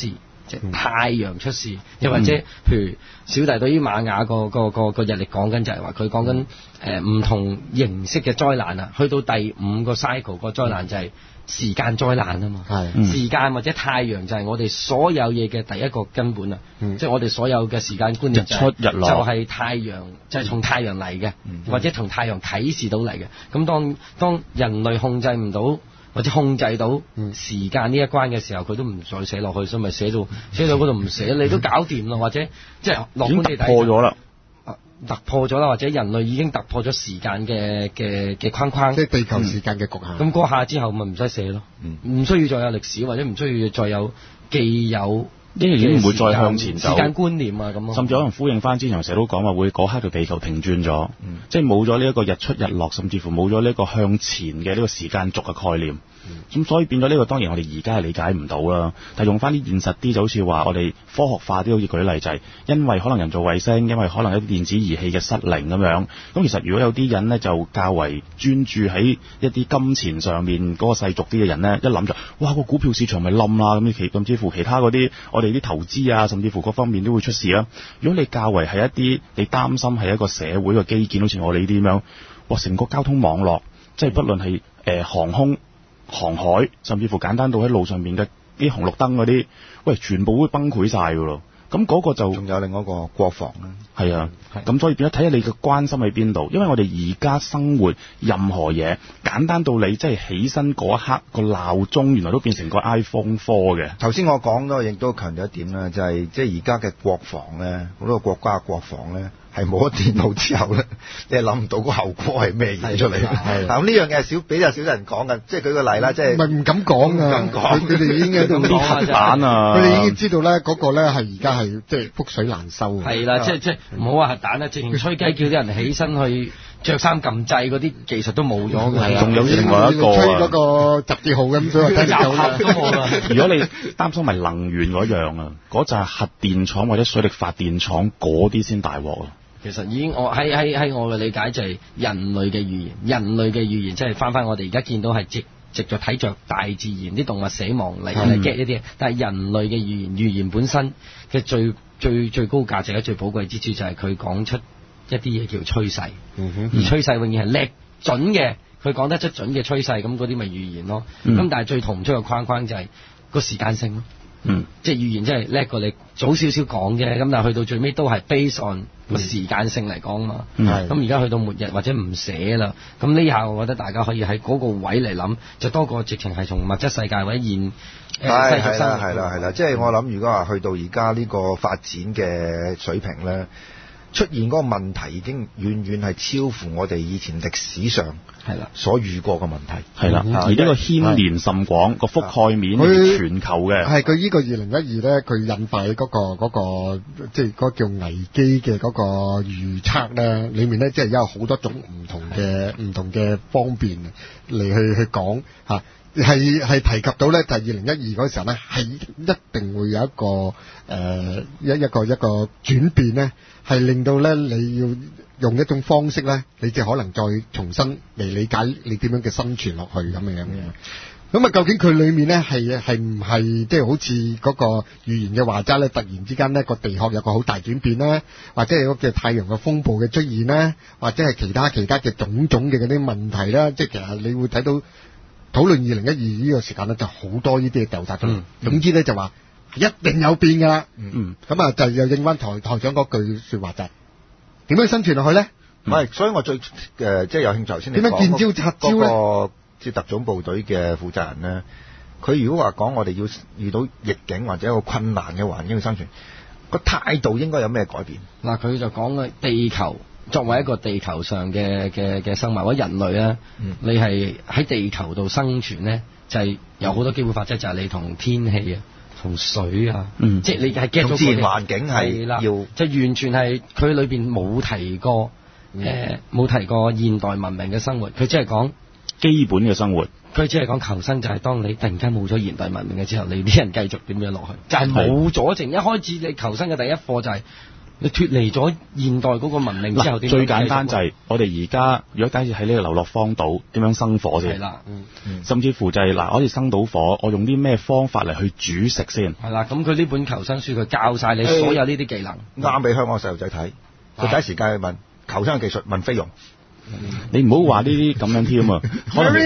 即係太陽出事，又、嗯、或者譬如小弟對於瑪雅個個個個日曆講緊就係話佢講緊誒唔同形式嘅災難啊，去到第五個 cycle 個災難就係時間災難啊嘛， 係時間或者太陽就係我哋所有嘢嘅第一個根本啊， 嗯、 即係我哋所有嘅時間觀念、就係、 日出日落就係太陽，就係、係、從太陽嚟嘅，嗯、或者從太陽啟示到嚟嘅。咁當當人類控制唔到或者控制到時間呢一關嘅時候，佢都唔再寫落去，所以咪寫到寫到嗰度唔寫，你都搞掂啦，或者即係樂觀地睇， 破咗啦。 突破咗啦，或者人類已經突破咗時間嘅嘅嘅框框， 即係地球時間嘅局限。 咁嗰下之後咪唔使寫咯，唔、嗯、需要再有歷史，或者唔需要再有既有， 因為已經唔會再向前走。 時間觀念啊咁， 甚至可能呼應翻之前成日都講話會嗰刻嘅地球停轉咗，嗯、即係冇咗呢一個日出日落，甚至乎冇咗呢一個向前嘅呢個時間軸嘅概念。咁、嗯、所以變咗呢個當然我哋而家係理解唔到啦，但係用翻啲現實啲就好似話我哋科學化啲，好似舉例就係因為可能人造衛星，因為可能一啲電子儀器嘅失靈咁樣。咁其實如果有啲人呢，就較為專注喺一啲金錢上面嗰個世俗啲嘅人呢，一諗就哇個股票市場咪冧啦，咁其甚至乎其他嗰啲我哋啲投資啊，甚至乎各方面都會出事啦。如果你較為係一啲你擔心係一個社會嘅基建，好似我哋呢啲咁樣，哇成個交通網絡，即係不論係誒、呃、航空、航海，甚至乎簡單到喺路上面嘅啲紅綠燈嗰啲，喂，全部會崩潰晒噶咯。咁嗰個就仲有另外一個國防啦。 係啊，咁所以變咗睇下你嘅關心喺邊度。因為我哋而家生活任何嘢，簡單到你即係起身嗰一刻個鬧鐘，原來都變成個 iPhone 四嘅。 頭先我講咗，亦都強調一點啦，就係即係而家嘅國防咧，好多個國家嘅國防咧。係冇咗電腦之後咧，你係諗唔到個後果係咩嘢出嚟。嗱咁呢樣嘢係少比較少人講嘅，即係舉個例啦，即係唔係唔敢講啊！ 唔敢講， 佢哋已經喺度啲核彈啊！ 佢哋已經知道咧，嗰個咧係而家係即係覆水難收。 係啦，即係即係唔好話核彈啦，直情吹雞叫啲人起身去着衫撳掣嗰啲技術都冇咗嘅。 仲有另外一個吹嗰個十字號咁，所以睇唔到都冇啦。 如果你擔心埋能源嗰樣啊，嗰就係核電廠或者水力發電廠嗰啲先大鑊啊！ 其實已經我喺喺喺我嘅理解就係人類嘅語言，人類嘅語言即係翻翻我哋而家見到係直直著睇着大自然啲動物死亡嚟嚟 get 呢啲嘢，但係人類嘅語言語言本身嘅最最最高價值咧，最寶貴之處就係佢講出一啲嘢叫趨勢，嗯、哼而趨勢永遠係叻準嘅，佢講得出準嘅趨勢，咁嗰啲咪語言咯。咁、嗯、但係最逃唔出嘅框框就係個時間性咯。嗯，即係語言真係叻過你早少少講嘅，咁但係去到最尾都係 base on 個時間性嚟講嘛。係、嗯，咁而家去到末日或者唔寫啦，咁呢下我覺得大家可以喺嗰個位嚟諗，就多過直情係從物質世界或者現誒世俗生活。 係啦係啦，即係我諗，如果話去到而家呢個發展嘅水平咧，出現嗰個問題已經遠遠係超乎我哋以前歷史上係啦所遇過嘅問題係啦，而呢個牽連甚廣，個覆蓋面係全球嘅。 係佢呢個二零一二咧，佢引發嗰、嗰個嗰、嗰個即係嗰叫危機嘅嗰個預測咧，裡面咧即係有好多種唔同嘅唔同嘅方面嚟去去講嚇。係係提及到咧，就係二零一二嗰時候咧，係一定會有一個誒、呃、一一個一個轉變咧，係令到咧你要用一種方式咧，你就可能再重新嚟理解你點樣嘅生存落去咁樣樣嘅。咁啊，究竟佢裡面咧係係唔係即係好似嗰個預言嘅話齋咧，突然之間咧個地殼有個好大轉變咧，或者係嗰個太陽嘅風暴嘅出現咧，或者係其他其他嘅種種嘅嗰啲問題啦，即係其實你會睇到。討論二零一二呢個時間咧，就好多呢啲嘅調查咗。總之咧就話一定有變噶啦。嗯，咁啊就又應翻台台長嗰句說話就係點樣生存落去咧？ 唔係，所以我最誒即係有興趣頭先你點樣見招拆招咧？ 嗰個即係特種部隊嘅負責人咧，佢如果話講我哋要遇到逆境或者一個困難嘅環境去生存，個態度應該有咩改變？ 嗱，佢就講嘅地球。作為一個地球上嘅嘅嘅生物或者人類咧，嗯、你係喺地球度生存咧，就係、是、有好多基本法則，就係、是、你同天氣啊、同水啊，嗯、即係你係 get 到自然環境係要， 就完全係佢裏邊冇提過誒冇、呃、提過現代文明嘅生活，佢只係講基本嘅生活。 佢只係講求生，就係當你突然間冇咗現代文明嘅之後，你啲人繼續點樣落去，就係冇咗剩。一開始你求生嘅第一課就係、是。 你脫離咗現代嗰個文明之後， 最簡單就係我哋而家，如果假設喺呢個流落荒島，點樣生火先？ 係啦，嗯嗯、 甚至乎就係、是、嗱，我哋生到火，我用啲咩方法嚟去煮食先？ 係啦，咁佢呢本求生書，佢教晒你所有呢啲技能， 啱俾香港細路仔睇。佢第一時間去問求生技術，問菲傭。 你唔好話呢啲咁樣添啊！可能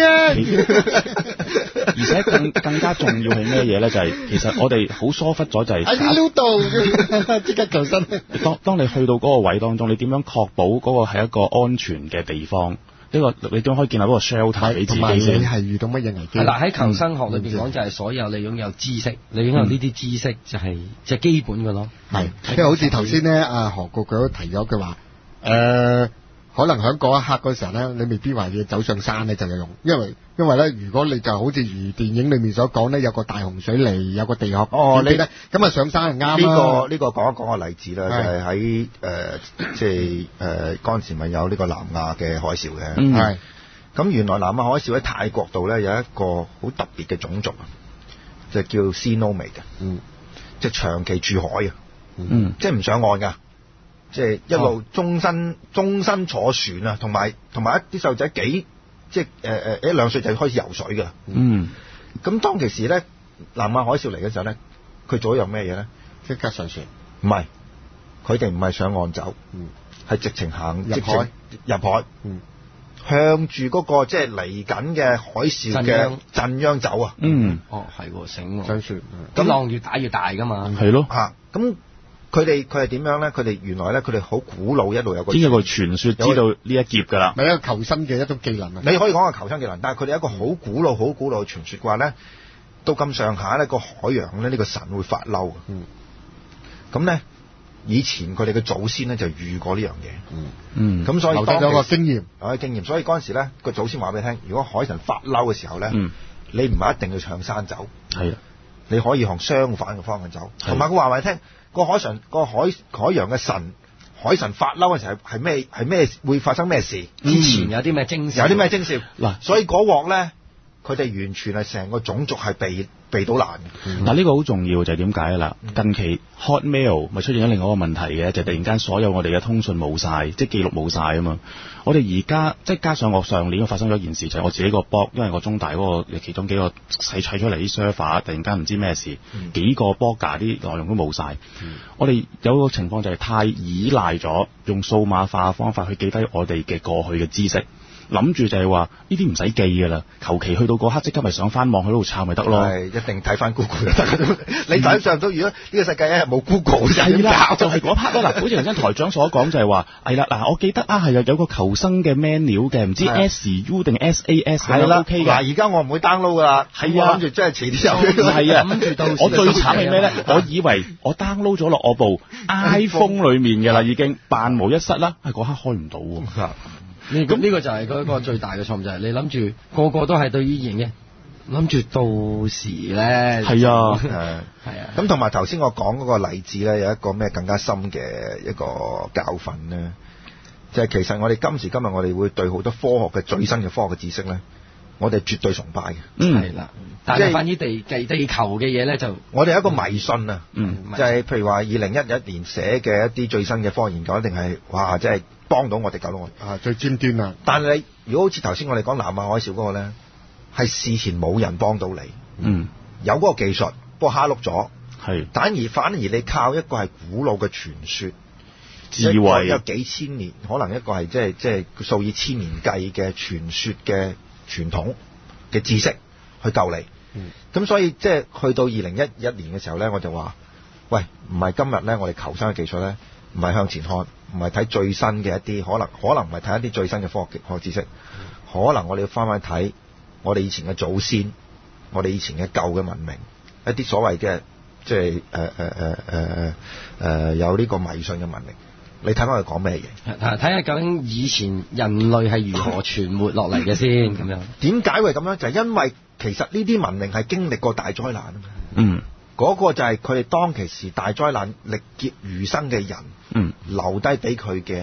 而且更更加重要係咩嘢咧？就係、是、其實我哋好疏忽咗就係喺呢度即刻求生。 當當你去到嗰個位當中，你點樣確保嗰個係一個安全嘅地方？呢、這個你點可以建立嗰個 shelter 俾自己先？ 你係遇到乜嘢危機？ 係啦，喺求生學裏邊講就係所有你擁有知識，你擁有呢啲知識就係即係基本嘅咯。 係，即係好似頭先咧，阿何局佢都提咗句話，誒、呃。可能喺嗰一刻嗰時候咧，你未必話要走上山咧就有用，因為因為咧，如果你就好似如電影裏面所講咧，有個大洪水嚟，有個地殼哦，你咧咁啊上山係啱啦。 呢個呢個講一講個例子啦，就係喺誒即係誒嗰陣時咪有呢個南亞嘅海嘯嘅， 係咁原來南亞海嘯喺泰國度咧有一個好特別嘅種族，就叫 Sea Nomad 嘅，嗯，即係長期住海啊，嗯，即係唔上岸㗎。即係一路終身終身坐船啊，同埋同埋一啲細路仔幾即係誒誒一兩歲就開始游水㗎。嗯，咁當其時咧，南亞海嘯嚟嘅時候咧，佢做咗樣咩嘢咧？ 即刻上船？ 唔係，佢哋唔係上岸走，嗯，係直情行入海入海，嗯，向住嗰個即係嚟緊嘅海嘯嘅震央走啊。嗯， 哦係喎，醒喎， 上船。 咁浪越打越大㗎嘛。 係咯。 嚇咁。佢哋佢係點樣咧？佢哋原來咧，佢哋好古老一路有個， 邊有個傳說知道呢一劫㗎啦？ 咪一個求生嘅一種技能啊！ 你可以講個求生技能，但係佢哋一個好古老、好古老嘅傳說嘅話咧，到咁上下咧，個海洋咧呢個神會發嬲。嗯，咁咧以前佢哋嘅祖先咧就遇過呢樣嘢。嗯嗯，咁所以當有個經驗， 有個經驗。所以嗰陣時咧，個祖先話俾你聽，如果海神發嬲嘅時候咧，嗯、你唔係一定要向山走，係啊，你可以向相反嘅方向走。同埋佢話俾你聽。個海神個海海洋嘅神海神發嬲嘅時候係咩係咩會發生咩事？ 之前有啲咩徵兆？ 有啲咩徵兆？嗱，所以嗰鑊咧，佢哋完全係成個種族係避避到難嘅。 嗱、嗯，呢、這個好重要就係點解啦？嗯、近期 Hotmail 咪出現咗另外一個問題嘅，就係、突然間所有我哋嘅通訊冇晒，即係記錄冇晒啊嘛。我哋而家即係加上我上年發生咗一件事，就係、是、我自己個 blog，因為我中大嗰個其中幾個細砌出嚟啲 server，突然間唔知咩事，嗯、幾個 blogger 啲內容都冇晒。嗯、我哋有個情況就係太依賴咗用數碼化嘅方法去記低我哋嘅過去嘅知識。諗住就係話呢啲唔使記㗎啦，求其去到嗰刻即刻咪上翻網喺度抄咪得咯。 係一定睇翻 Google 就得。你睇上到如果呢個世界一日冇 Google 就係啦，就係嗰 part 啦。嗱，好似頭先台長所講就係話係啦，嗱，我記得啊係有有個求生嘅 menu 嘅，唔知 S U 定 S A S 係啦 OK 㗎。 嗱，而家我唔會 download 㗎啦，係啊，諗住真係遲啲有。 係啊，諗住到我最慘係咩咧？我以為我 download 咗落我部 iPhone 裏面嘅啦，已經萬無一失啦，係嗰刻開唔到喎。 呢咁呢個就係嗰個最大嘅錯誤，就係、是、你諗住個個都係對於型嘅，諗住到時咧係啊，係啊。咁同埋頭先我講嗰個例子咧，有一個咩更加深嘅一個教訓咧，就係、是、其實我哋今時今日我哋會對好多科學嘅最新嘅科學嘅知識咧，我哋絕對崇拜嘅。嗯，係啦。 但係關於地地地球嘅嘢咧，就我哋有一個迷信啊。 嗯， 就係譬如話二零一一年寫嘅一啲最新嘅科學研究，一定係哇，即係幫到我哋救到我哋啊，最尖端啊！ 但係你如果好似頭先我哋講南亞海嘯嗰個咧，係事前冇人幫到你。嗯，有嗰個技術，不過蝦碌咗。係，反而反而你靠一個係古老嘅傳說，智慧有幾千年，可能一個係即係即係數以千年計嘅傳說嘅傳統嘅知識去救你。嗯，咁所以即係去到二零一一年嘅時候咧，我就話：喂，唔係今日咧，我哋求生嘅技術咧，唔係向前看，唔係睇最新嘅一啲，可能可能唔係睇一啲最新嘅科學科學知識，嗯、可能我哋要翻返去睇我哋以前嘅祖先，我哋以前嘅舊嘅文明，一啲所謂嘅即係誒誒誒誒誒有呢個迷信嘅文明，你睇翻佢講咩嘢？ 睇下究竟以前人類係如何存活落嚟嘅先咁樣。 點解會咁樣？就係、是、因為其實呢啲文明係經歷過大災難啊嘛。 嗯， 嗰個就係佢哋當其時大災難歷劫餘生嘅人，嗯，留低俾佢嘅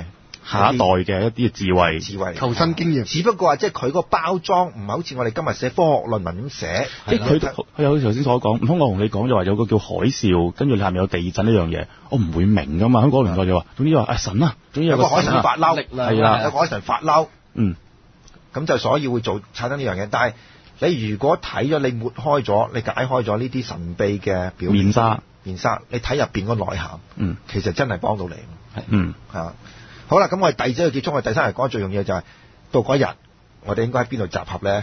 下一代嘅一啲智慧， 智慧求生經驗。 只不過話即係佢個包裝唔係好似我哋今日寫科學論文咁寫， 即係佢佢有頭先所講，唔通我同你講就話有個叫海嘯，跟住你下面有地震呢樣嘢，我唔會明噶嘛。香港年代就話，總之話啊神啊，總之有個海神發嬲， 係啦， 有個海神發嬲， 嗯， 咁就所以會做產生呢樣嘢。但係你如果睇咗，你抹開咗，你解開咗呢啲神秘嘅表面面紗， 面紗，你睇入邊個內涵， 嗯， 其實真係幫到你， 嗯， 啊，好啦，咁我哋第二節嘅結束，我哋第三日講最重要就係、是、到嗰日，我哋應該喺邊度集合咧？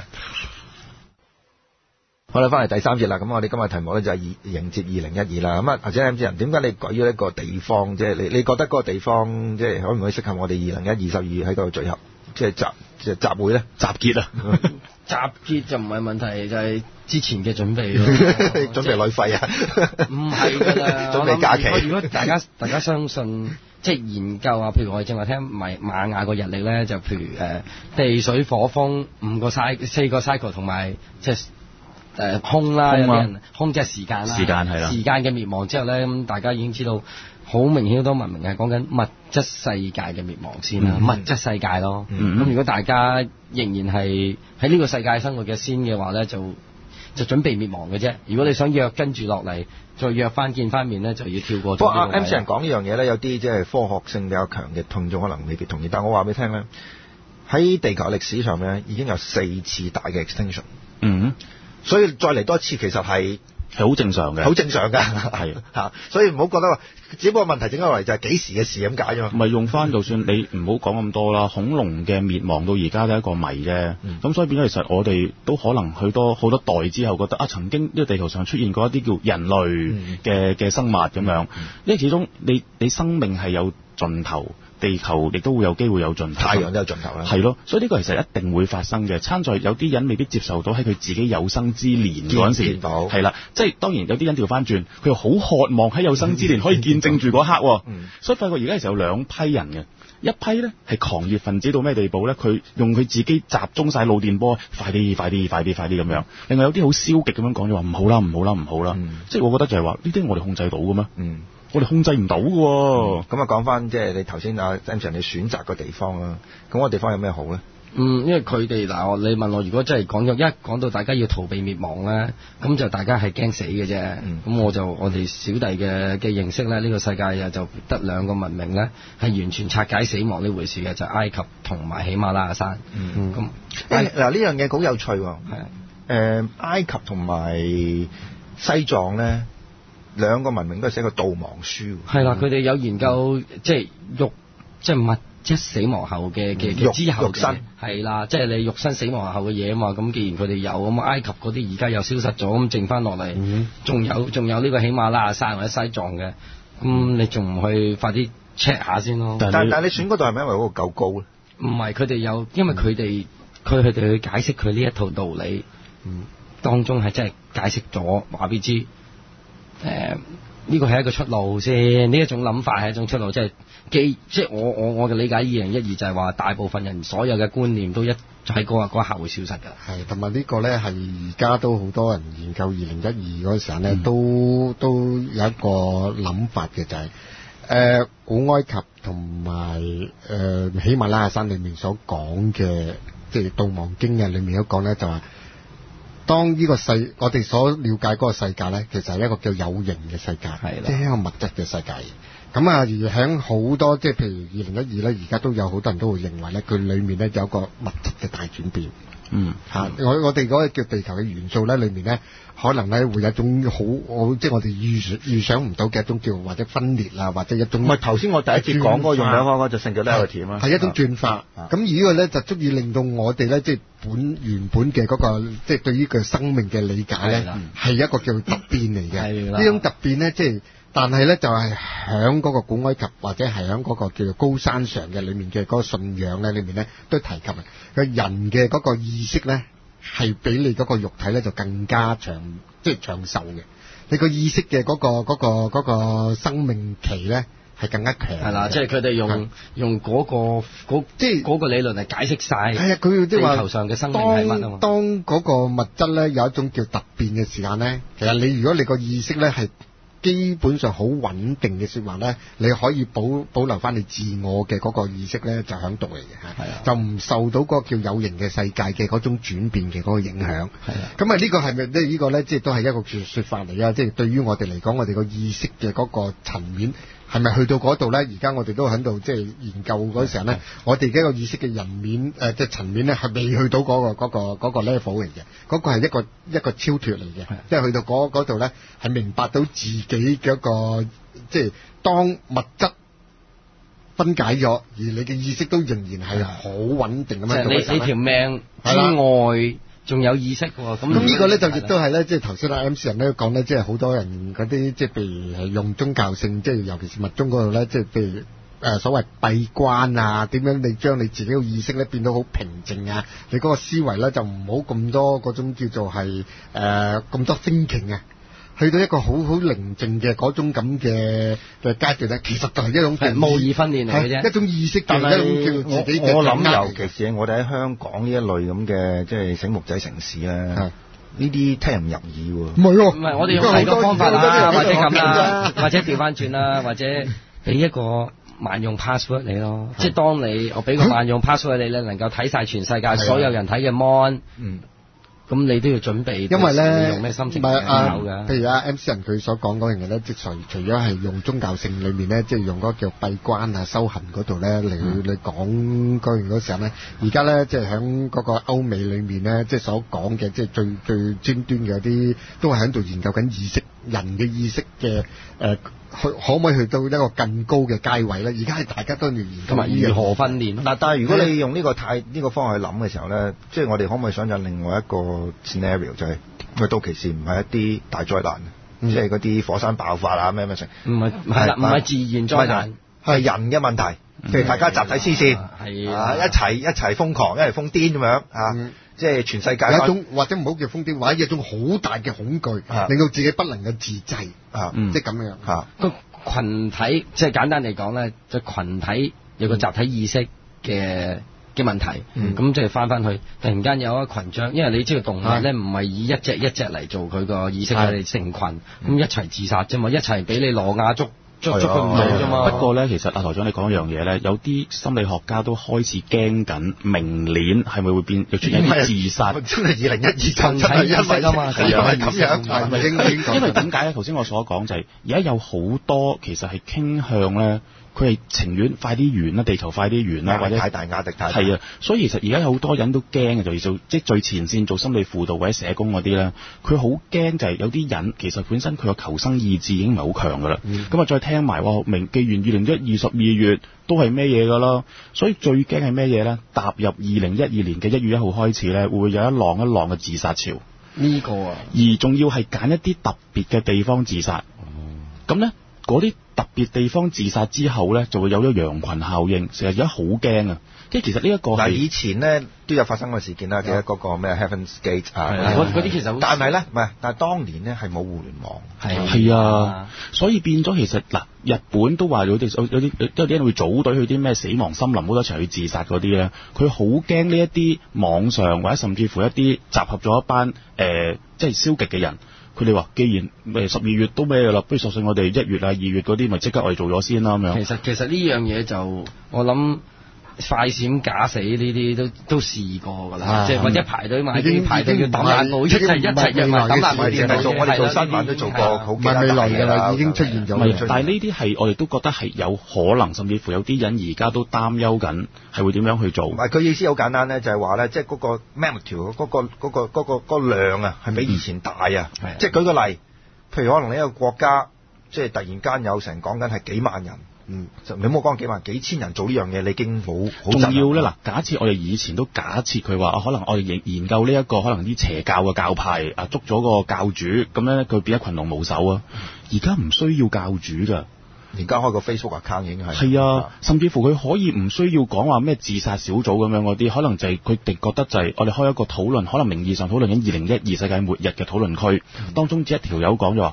好啦，翻嚟第三節啦，咁我哋今日題目咧就係迎接二零一二啦。咁啊，或者 M 先生，點解你舉咗一個地方？即係你你覺得嗰個地方即係可唔可以適合我哋二零一二十二喺嗰度聚合，即係集即係集會咧？ 集結啊！ 集結就唔係問題，就係、是、之前嘅準備咯。 準備旅費啊？ 唔係㗎啦， 準備假期。 如果大家大家相信，即係研究啊，譬如我哋正話聽埋瑪雅個日曆咧，就譬如誒、呃、地水火風五個 cycle 四個 cycle 同埋即係。誒空啦，空啊、有啲人空即係時間啦， 時間係啦， 時間嘅滅亡之後咧，咁大家已經知道好明顯好多文明係講緊物質世界嘅滅亡先啦，嗯、物質世界咯。咁、嗯、如果大家仍然係喺呢個世界生活嘅先嘅話咧，就就準備滅亡嘅啫。如果你想約跟住落嚟，再約翻見翻面咧，就要跳過。 不過阿 M 先生講呢樣嘢咧，有啲即係科學性比較強嘅聽眾可能未必同意，但我話俾你聽咧，喺地球歷史上咧已經有四次大嘅 extinction。 嗯。 所以再嚟多一次其實係係好正常嘅， 好正常㗎，係嚇。所以唔好覺得話，只不過問題整咗嚟就係幾時嘅事咁解啫嘛。 唔係用翻，就算你唔好講咁多啦，恐龍嘅滅亡到而家都係一個謎啫。咁、嗯、所以變咗，其實我哋都可能去多好多代之後，覺得啊，曾經呢個地球上出現過一啲叫人類嘅嘅、嗯、生物咁樣。因、嗯、為始終你你生命係有盡頭。地球亦都會有機會有盡頭， 太陽都有盡頭啦。 係咯，所以呢個其實一定會發生嘅。參在有啲人未必接受到喺佢自己有生之年嗰陣時，係啦，即係當然有啲人調翻轉，佢又好渴望喺有生之年可以見證住嗰刻。嗯，所以發覺而家其實有兩批人嘅，一批咧係狂熱分子到咩地步咧？佢用佢自己集中晒腦電波，快啲、快啲、快啲、快啲咁樣。另外有啲好消極咁樣講，就話唔好啦、唔好啦、唔好啦。嗯、即係我覺得就係話呢啲我哋控制到嘅咩？嗯。我哋控制唔到嘅喎。 咁啊，講翻即係你頭先啊 Samson 你選擇個地方啦。咁個地方有咩好咧？ 嗯，因為佢哋嗱，我你問我，如果真係講咗一講到大家要逃避滅亡咧，咁就大家係驚死嘅啫。咁、嗯、我就我哋小弟嘅嘅認識咧，呢、呢個世界就得兩個文明咧，係完全拆解死亡呢回事嘅，就係、埃及同埋喜馬拉雅山。嗯，咁嗱呢樣嘢好有趣喎。係誒、呃，埃及同埋西藏咧。兩個文明都係寫個悼亡書， 係啦，佢哋有研究、嗯、即係肉，即係物質死亡後嘅嘅嘅之後嘅，係啦，即係你肉身死亡後嘅嘢啊嘛。咁既然佢哋有咁，埃及嗰啲而家又消失咗，咁剩翻落嚟，仲、嗯、有仲有呢個喜馬拉雅山或者西藏嘅，咁、嗯、你仲唔去快啲 check 下先咯？ 但但係你選嗰度係咪因為嗰個夠高咧？ 唔係，佢哋有，因為佢哋佢佢哋去解釋佢呢一套道理，嗯，當中係真係解釋咗話俾你知。誒，呢個係一個出路先，呢一種諗法係一種出路，即係既即係我我我嘅理解，二零一二就係話大部分人所有嘅觀念都一喺嗰個嗰一刻會消失㗎。 係，同埋呢個咧係而家都好多人研究二零一二嗰時候咧、嗯，都都有一個諗法嘅，就係、是、誒、呃、古埃及同埋誒喜馬拉雅山裏面所講嘅，即係悼亡經嘅裏面都講咧，就話。當呢個世，我哋所了解嗰個世界咧，其實係一個叫有形嘅世界，即係一個物質嘅世界。咁啊，而喺好多即係譬如二零一二咧，而家都有好多人都會認為咧，佢裡面咧有一個物質嘅大轉變。嗯，嚇、嗯，我我哋嗰個叫地球嘅元素咧，裏面咧可能咧會有一種好，我即係我哋預預想唔到嘅一種叫或者分裂啊，或者一種。唔係頭先我第一節講嗰個用兩個嗰就成咗呢個甜啊。係一種轉化。咁而呢個咧就足以令到我哋咧即係本原本嘅嗰、那個即係對於佢生命嘅理解咧係一個叫突變嚟嘅。呢種突變咧即係。但係咧，就係喺嗰個古埃及或者係喺嗰個叫做高山上嘅裏面嘅嗰個信仰咧，裏面咧都提及啊，個人嘅嗰個意識咧係比你嗰個肉體咧就更加長，即係長壽嘅。你個意識嘅嗰個嗰個嗰個生命期咧係更加強。係啦，即係佢哋用用嗰個嗰即係嗰個理論嚟解釋晒。係啊，佢即係話地球上嘅生命係乜啊嘛。當嗰個物質咧有一種叫突變嘅時間咧，其實你如果你個意識咧係。 基本上好穩定嘅説話咧，你可以保保留翻你自我嘅嗰個意識咧，就喺度嚟嘅嚇，就唔受到嗰個叫有形嘅世界嘅嗰種轉變嘅嗰個影響。係啊，咁啊呢個係咪咧？呢個咧即係都係一個説説法嚟啊！即係對於我哋嚟講，我哋個意識嘅嗰個層面。係咪去到嗰度咧？而家我哋都喺度即係研究嗰時候咧，我哋嘅一個意識嘅人面誒即係層面咧，係未去到嗰、嗰個嗰、嗰個嗰個 level 嚟嘅。嗰、嗰個係一個一個超脱嚟嘅，即係去到嗰嗰度咧，係明白到自己嘅一個即係當物質分解咗，而你嘅意識都仍然係好穩定咁樣。 即係你你條命之外。仲有意識喎，咁咁呢個咧就亦都係咧，即係頭先阿 M C 人咧講咧，即係好多人嗰啲即係譬如係用宗教性，即係尤其是密宗嗰度咧，即係譬如誒、呃、所謂閉關啊，點樣你將你自己嘅意識咧變到好平靜啊，你嗰個思維咧就唔好咁多嗰種叫做係誒咁多 thinking 啊。去到一個好好寧靜嘅嗰種咁嘅嘅階段咧，其實就係一種係模擬訓練嚟嘅啫， 一種意識嘅一種叫自己嘅。 我諗尤其是我哋喺香港呢一類咁嘅即係醒目仔城市咧，呢啲聽人唔入耳喎。 唔係喎， 唔係我哋用第二個方法啦，或者咁啦，或者調翻轉啦，或者俾一個萬用 password 你咯，即係當你我俾個萬用 password 你咧，能夠睇晒全世界所有人睇嘅 mon。嗯。咁你都要準備， 因為咧， 用咩心情唔係啊， 嘅？ 譬如阿 M C 人佢所講嗰樣嘢咧，即係除除咗係用宗教性裏面咧，即係用嗰個叫閉關啊、修行嗰度咧嚟嚟講嗰樣嗰時候咧，而家咧即係喺嗰個歐美裏面咧，即係所講嘅即係最最尖端嘅啲，都係喺度研究緊意識人嘅意識嘅誒，去可唔可以去到一個更高嘅階位咧？而家係大家都要研究埋如何訓練。 嗱，但係如果你用呢個態呢個方向去諗嘅時候咧，即係我哋可唔可以想象另外一個 scenario 就係、是，因為到期時唔係一啲大災難，嗯、即係嗰啲火山爆發啊咩咩成， 唔係係啦，唔係自然災難， 係人嘅問題，譬、嗯、如大家集體黐線，係啊，一齊一齊瘋狂，一齊瘋癲咁樣啊，嗯、即係全世界有一種或者唔好叫瘋癲，或者一種好大嘅恐懼，啊、令到自己不能夠自制啊，嗯、即係咁樣嚇。個、 啊、群體即係簡單嚟講咧，就群體有個集體意識嘅。嘅問題，咁即係翻翻去，突然間有一群章，因為你知道動物咧唔係以一隻一隻嚟做佢個意識，佢哋成群咁、嗯、一齊自殺啫嘛，一齊俾你羅亞捉捉捉佢唔到啫嘛。 不過咧，其實阿台長你講一樣嘢咧，有啲心理學家都開始驚緊，明年係咪會變又出現一啲自殺？ 真係二零一二群體意識啊嘛， 係啊，係咁樣，係咪應該？ 因為點解咧？頭先我所講就係而家有好多其實係傾向咧。佢係情願快啲完啦，地球快啲完啦，或者太大壓力太大。 係啊，所以其實而家有好多人都驚嘅，就做即係最前線做心理輔導或者社工嗰啲咧，佢好驚就係有啲人其實本身佢個求生意志已經唔係好強噶啦。咁啊、嗯，再聽埋哇，明既然二零一二十二月都係咩嘢噶啦，所以最驚係咩嘢咧？踏入二零一二年嘅一月一號開始咧，會唔會有一浪一浪嘅自殺潮？ 呢個啊， 而仲要係揀一啲特別嘅地方自殺。咁咧、嗯，嗰啲特別地方自殺之後咧，就會有咗羊群效應，成日而家好驚啊！即係其實呢一個嗱，以前咧都有發生過事件啦，記得嗰個咩 Heaven's Gate 啊， 嗰啲其實， 但係咧唔係，但係當年咧係冇互聯網， 係係啊，所以變咗其實嗱，日本都話有啲有有啲有啲人會組隊去啲咩死亡森林好多齊去自殺嗰啲咧，佢好驚呢一啲網上或者甚至乎一啲集合咗一班誒、呃、即係消極嘅人。佢哋話：既然誒十二月都咩㗎啦，不如索性我哋一月啊、二月嗰啲咪即刻我哋做咗先啦咁樣。 其實其實呢樣嘢就我諗快閃假死呢啲都都試過㗎啦，即係或者排隊買機排隊要抌爛布，一齊一齊約埋抌爛布電腦， 我哋做新聞都做過好幾單未來㗎啦，已經出現咗。 但係呢啲係我哋都覺得係有可能，甚至乎有啲人而家都擔憂緊係會點樣去做。 唔係佢意思好簡單咧，就係話咧，即係嗰個 magnitude 嗰個嗰個嗰個嗰個量啊，係比以前大啊。即係舉個例，譬如可能呢一個國家，即係突然間有成講緊係幾萬人。嗯，就你唔好講幾萬幾千人做呢樣嘢，你已經好好重要咧。嗱，假設我哋以前都假設佢話啊，可能我哋研研究呢、這、一個可能啲邪教嘅教派啊，捉咗個教主，咁樣佢變咗群龍無首啊。而家唔需要教主㗎， 而家開個 Facebook account 已經係係啊，甚至乎佢可以唔需要講話咩自殺小組咁樣嗰啲，可能就係佢哋覺得就係我哋開一個討論，可能名義上討論緊二零一二世界末日嘅討論區，嗯、當中只一條友講咗話。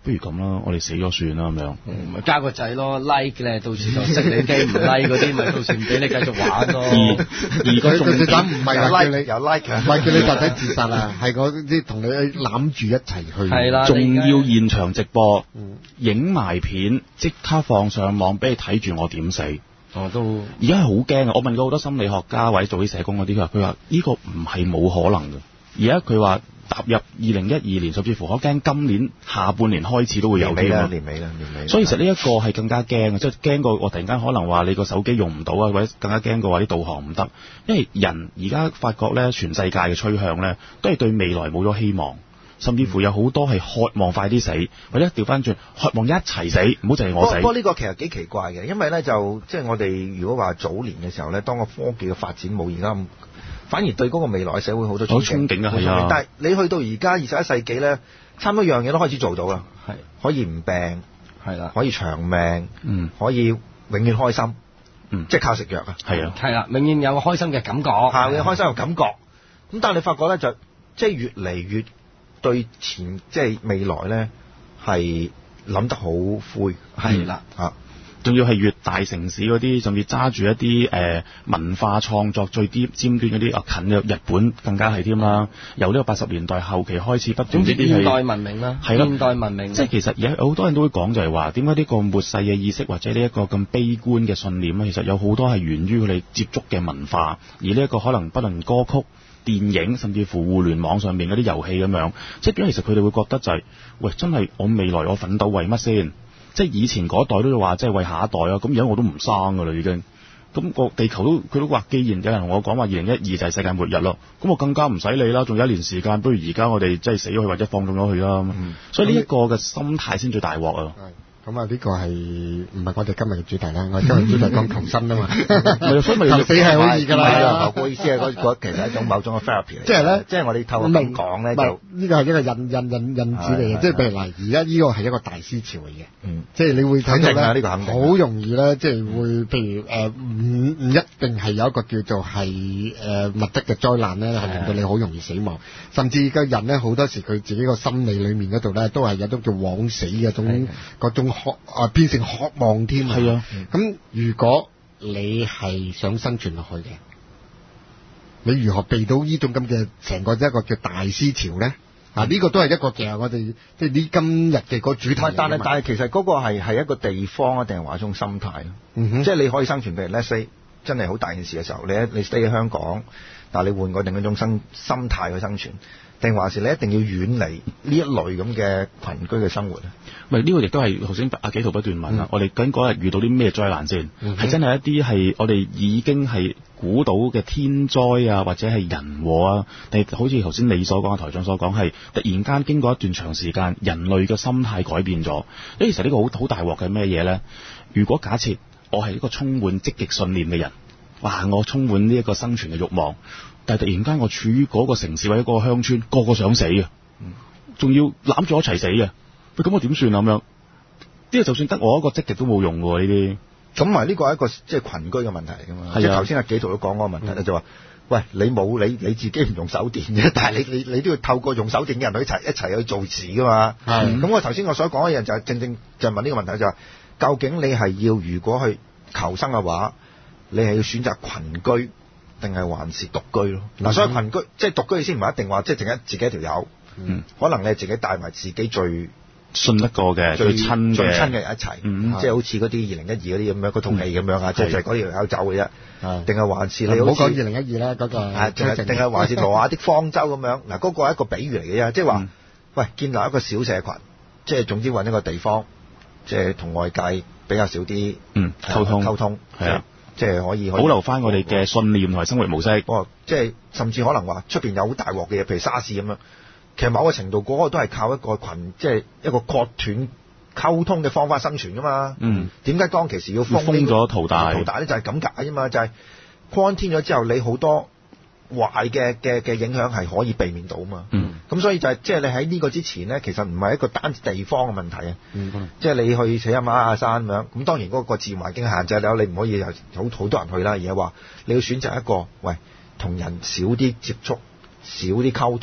不如咁啦，我哋死咗算啦咁樣。 咪加個掣咯 ，like 咧，到時就熄你機，唔 like 嗰啲咪到時唔俾你繼續玩咯。 而而個重點唔係話叫你有 like 唔係叫你集體自殺啊，係嗰啲同你攬住一齊去。 係啦， 仲要現場直播，影埋片，即刻放上網俾你睇住我點死。 我都而家係好驚啊！我問過好多心理學家或者做啲社工嗰啲，佢話佢話呢個唔係冇可能嘅。而家佢話踏入二零一二年，甚至乎我驚今年下半年開始都會有添啊！ 年尾啦，年尾。 所以其實呢一個係更加驚啊！即係驚過我突然間可能話你個手機用唔到啊，或者更加驚過話啲導航唔得。因為人而家發覺咧，全世界嘅趨向咧，都係對未來冇咗希望。甚至乎有好多係渴望快啲死，或者調翻轉渴望一齊死，唔好淨係我死。 不過呢個其實幾奇怪嘅，因為咧就即係我哋如果話早年嘅時候咧，當個科技嘅發展冇而家咁，反而對嗰個未來嘅社會好多好憧憬啊，係啊。 但係你去到而家二十一世紀咧，差唔多樣嘢都開始做到啦， 係可以唔病， 係啦， 可以長命， 嗯， 可以永遠開心， 嗯， 即係靠食藥啊， 係啊， 係啦，永遠有個開心嘅感覺， 係有開心嘅感覺。咁但係你發覺咧，就即係越嚟越對前即係未來咧係諗得好灰， 係啦啊， 仲要係越大城市嗰啲，甚至揸住一啲誒、呃、文化創作最啲尖端嗰啲啊，近嘅日本更加係添啦。由呢個八十年代後期開始不斷呢啲係現代文明啦， 係咯， 現代文明。 即係其實有好多人都會講就係話，點解呢個末世嘅意識或者呢一個咁悲觀嘅信念咧，其實有好多係源於佢哋接觸嘅文化，而呢一個可能不論歌曲、電影甚至乎互聯網上面嗰啲遊戲咁樣，即係其實佢哋會覺得就係、是，喂，真係我未來我奮鬥為乜先？即係以前嗰代都話即係為下一代啊，咁而家我都唔生噶啦已經，咁、個地球都佢都話，既然有人同我講話二零一二就係世界末日咯，咁我更加唔使理啦，仲有一年時間，不如而家我哋即係死咗去或者放縱咗佢啦。嗯、所以呢一個嘅心態先最大鑊啊！ 咁啊，呢個係唔係我哋今日嘅主題啦？我哋今日主題講求生啊嘛， 所以咪求死係好易㗎啦。 個意思係嗰個其實係一種某種嘅 therapy 嚟， 即係咧， 即係我哋透過咁講咧，就呢個係一個引引引引子嚟嘅。即係譬如嗱，而家呢個係一個大思潮嚟嘅。嗯，即係你會睇到咧，好容易咧，即係會譬如誒，唔唔一定係有一個叫做係誒物質嘅災難咧，係令到你好容易死亡。甚至個人咧，好多時佢自己個心理裡面嗰度咧，都係有種叫枉死嘅種嗰種渴啊，變成渴望添。 係啊， 咁如果你係想生存落去嘅，你如何避到呢種咁嘅成個一個叫大思潮咧？啊，呢個都係一個其實我哋即係呢今日嘅個主題。 但係但係其實嗰個係係一個地方啊，定係話一種心態咯？ 嗯哼， 即係你可以生存，譬如 let's say 真係好大件事嘅時候，你你 stay 喺香港，但係你換過另一種生心態去生存。定還是你一定要遠離呢一類咁嘅群居嘅生活咧？ 唔係呢個亦都係頭先阿紀陶不斷問啦。嗯、我哋究竟嗰日遇到啲咩災難先？係、嗯、哼真係一啲係我哋已經係估到嘅天災啊，或者係人禍啊？定係好似頭先你所講嘅台長所講，係突然間經過一段長時間，人類嘅心態改變咗。因為其實呢個好好大鑊嘅咩嘢咧？如果假設我係一個充滿積極信念嘅人，哇！我充滿呢一個生存嘅慾望。但係突然間我處於嗰個城市或者嗰個鄉村，個個想死嘅，仲要攬住我一齊死嘅，喂，咁我點算啊？咁樣，呢個就算得我一個積極都冇用嘅呢啲。咁埋呢個係一個即係群居嘅問題嚟㗎嘛。即係頭先阿紀陶都講嗰個問題咧，嗯、就話，喂，你冇你你自己唔用手電嘅，但係你你你都要透過用手電嘅人去一齊一齊去做事㗎嘛。係。咁我頭先我所講嘅嘢就係正正就係問呢個問題就係、是，究竟你係要如果去求生嘅話，你係要選擇群居？定係還是獨居咯？嗱、嗯，所以群居即係獨居先唔係一定話即係淨係自己一條友，嗯，可能你係自己帶埋自己最信得過嘅、最親嘅、 最親嘅一齊，嗯、即係好似嗰啲二零一二嗰啲咁樣嗰套戲咁樣啊，即係嗰條友走嘅啫。定係還是你好似二零一二啦嗰個，係定係還是羅亞的方舟咁樣？嗱，嗰個係一個比喻嚟嘅啫，即係話，嗯、喂，建立一個小社群，即係總之揾一個地方，即係同外界比較少啲嗯溝通溝通係啊。即係可以保留翻我哋嘅信念同埋生活模式。 哦，即係甚至可能話出邊有好大鑊嘅嘢，譬如沙士咁樣。其實某個程度嗰個都係靠一個群，即係一個割斷溝通嘅方法生存噶嘛。嗯。點解當其時要封封咗淘大？ 淘大咧就係咁解啫嘛，就係 quarantine 咗之後，你好多壞嘅嘅嘅影響係可以避免到嘛。嗯。咁所以就係即係你喺呢個之前咧，其實唔係一個單地方嘅問題啊。嗯。即係你去扯下馬亞山咁樣，咁當然嗰個自然環境限制你，你唔可以有好好多人去啦。而係話你要選擇一個，喂，同人少啲接觸，少啲溝通，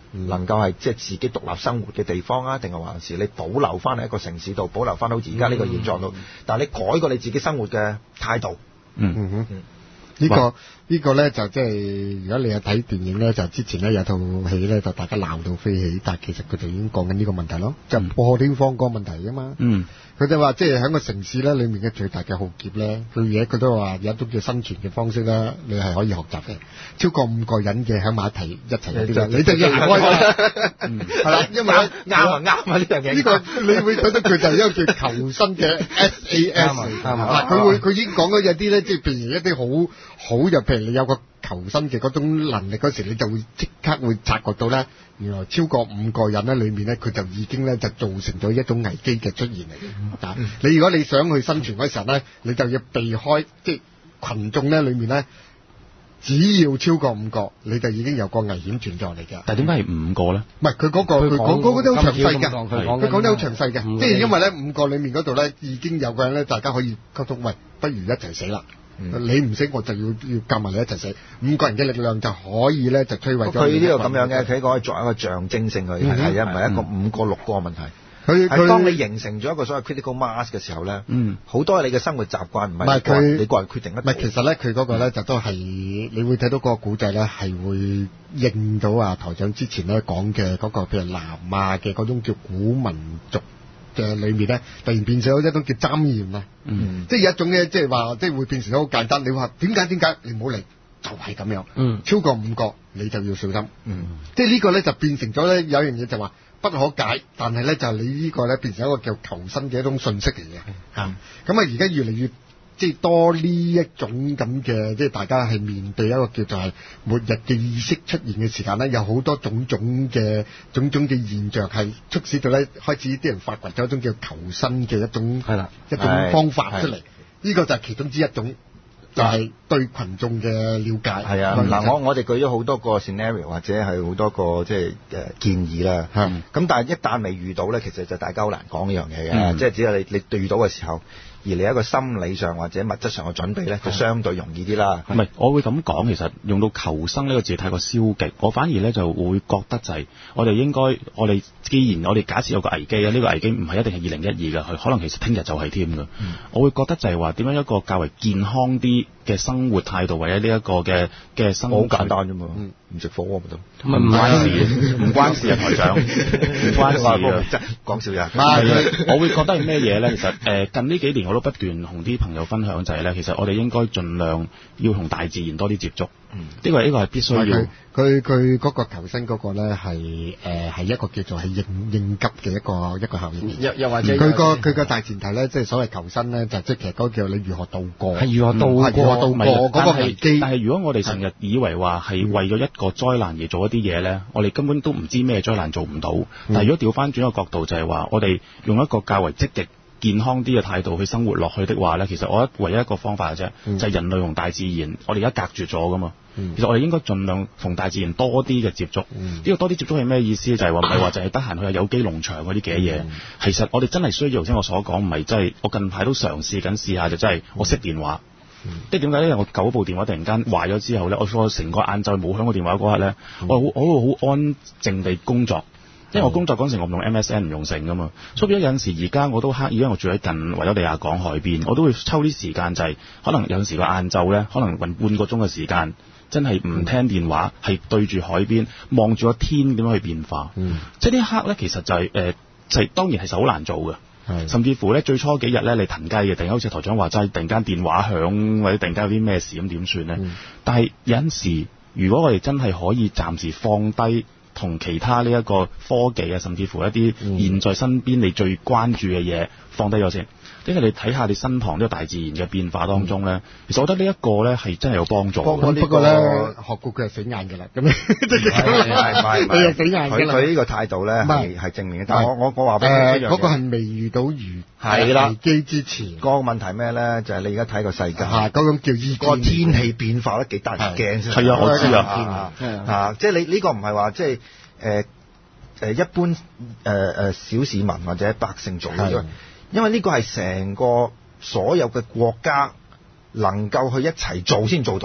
能夠係即係自己獨立生活嘅地方啊，定係還是你保留翻喺一個城市度，保留翻好似而家呢個現狀度，但係你改過你自己生活嘅態度。 嗯嗯哼。嗯呢、這個呢、這個咧就即係如果你有睇電影咧，就之前咧有套戲咧就大家鬧到飛起，但係其實佢哋已經講緊呢個問題咯，就破天荒嗰個問題啊嘛。嗯，佢哋話即係喺個城市咧裏面嘅最大嘅浩劫咧，佢嘢佢都話有一種叫生存嘅方式咧，你係可以學習嘅。超過五個人嘅喺埋一齊一齊啲你就要行開啦。嗯，係啦，因為啱啊啱啊呢樣嘢。呢、這個你會覺得佢就係一個叫求生嘅 S A S。啱啊，佢會佢已經講咗有啲咧，即係譬如一啲好。好就譬如你有個求生嘅嗰種能力嗰時，你就會即刻會察覺到咧，原來超過五個人咧裏面咧，佢就已經咧就造成咗一種危機嘅出現嚟嘅。嗯、你如果你想去生存嗰時候咧，你就要避開即係群眾咧裏面咧，只要超過五個，你就已經有個危險存在嚟嘅。 但係點解係五個咧？唔係佢嗰個佢講嗰個都好詳細㗎，佢講得好詳細嘅，即係因為咧五個裏面嗰度咧已經有個人咧，大家可以溝通，喂，不如一齊死啦。嗯、你唔死我就要要夾埋你一齊死，五個人嘅力量就可以咧就摧毀咗。佢呢個咁樣嘅，佢可以作為一個象徵性嘅，係係唔係一個五個六個嘅問題。佢佢當你形成咗一個所謂 critical mass 嘅時候咧，嗯，好多你嘅生活習慣唔係佢你個人決定得。唔係其實咧，佢嗰個咧就都係你會睇到嗰個古仔咧係會應到啊台長之前咧講嘅嗰個譬如南亞嘅嗰種叫古民族嘅裏面咧，突然變成咗一種叫箴言啊，嗯，即係有一種嘅，即係話，即係會變成咗好簡單。你話點解點解？你唔好嚟，就係、是、咁樣。嗯，超過五個你就要小心。嗯，即係呢個咧就變成咗咧有樣嘢就話不可解，但係咧就你呢個咧變成一個叫求生嘅一種信息嚟嘅。嚇、嗯，咁啊而家越嚟越。即係多呢一種咁嘅，即係大家係面對一個叫做係末日嘅意識出現嘅時間咧，有好多種種嘅種種嘅現象係促使到咧開始啲人發掘咗一種叫求生嘅一種係啦一種方法出嚟。呢個就係其中之一種，就係、是、對群眾嘅了解。係啊，嗱我我哋舉咗好多個 scenario 或者係好多個即係誒建議啦。咁、嗯、但係一旦未遇到咧，其實就大家好難講呢樣嘢嘅。嗯、即係只係你你遇到嘅時候。而你一個心理上或者物質上嘅準備咧，就相對容易啲啦。 唔係，我會咁講，其實用到求生呢個字太過消極，我反而咧就會覺得就係我哋應該，我哋既然我哋假設有個危機啊，呢、這個危機唔係一定係二零一二嘅，佢可能其實聽日就係添㗎。我會覺得就係話點樣一個較為健康啲嘅生活態度，或者呢一個嘅嘅生活。好簡單啫嘛。嗯唔食火鍋咪得，唔唔關事，唔關事啊台長，唔關事啊，講笑呀。我會覺得係咩嘢咧？其實誒、呃、近呢幾年我都不斷同啲朋友分享就係咧，其實我哋應該盡量要同大自然多啲接觸。嗯，呢個呢個係必須要。佢佢嗰個求生嗰個咧係誒係一個叫做係應應急嘅一個一個效應。又又或者佢個佢個大前提咧，即係所謂求生咧，就即係其實嗰個叫你如何度過。係如何度過？如何度過嗰個危機？但係如果我哋成日以為話係為咗一個災難而做一啲嘢咧，我哋根本都唔知咩災難做唔到。但係如果調翻轉一個角度，就係話我哋用一個較為積極健康啲嘅態度去生活落去的話咧，其實我覺得唯一一個方法嘅啫，嗯、就係人類同大自然，我哋而家隔絕咗噶嘛。嗯、其實我哋應該盡量同大自然多啲嘅接觸。呢、嗯、個多啲接觸係咩意思？就係話唔係話就係得閒去下有機農場嗰啲嘅嘢。嗯、其實我哋真係需要，頭先我所講，唔係真係。我近排都嘗試緊試下，就真係我熄電話。即係點解咧？因為我舊部電話突然間壞咗之後咧，我我成個晏晝冇響個電話嗰刻咧，我好我好安靜地工作。因為我工作嗰陣時我唔用 M S N 唔用成噶嘛，所以有陣時而家我都刻意，因為我住喺近維多利亞港海邊，我都會抽啲時間就係、是、可能有陣時個晏晝咧，可能運半個鐘嘅時間，真係唔聽電話，係、嗯、對住海邊望住個天點樣去變化。嗯、即係呢一刻咧，其實就係、是、誒、呃，就係、是、當然係好難做嘅。甚至乎咧，最初幾日咧，你騰雞嘅，突然間好似台長話齋，突然間電話響或者突然間有啲咩事咁點算咧？嗯、但係有陣時，如果我哋真係可以暫時放低同其他呢一個科技啊，甚至乎一啲現在身邊你最關注嘅嘢放低咗先。因為你睇下你身旁呢個大自然嘅變化當中咧，嗯、其實我覺得呢一個咧係真係有幫助。幫、這個、不過咧，學過佢係死硬嘅啦，咁樣係係係係死硬嘅啦。佢佢呢個態度咧係係正面嘅，但係我我我話俾你一樣嘢，嗰個係未遇到遇危機之前。個問題咩咧？就係、是、你而家睇個世界，嗰種叫意個天氣變化得幾得人驚先。係啊，我知啊，啊，即係你呢個唔係話即係誒誒一般誒誒、呃、小市民或者百姓做嘅。因為呢個係成個所有嘅國家能夠去一齊做先做到嘅，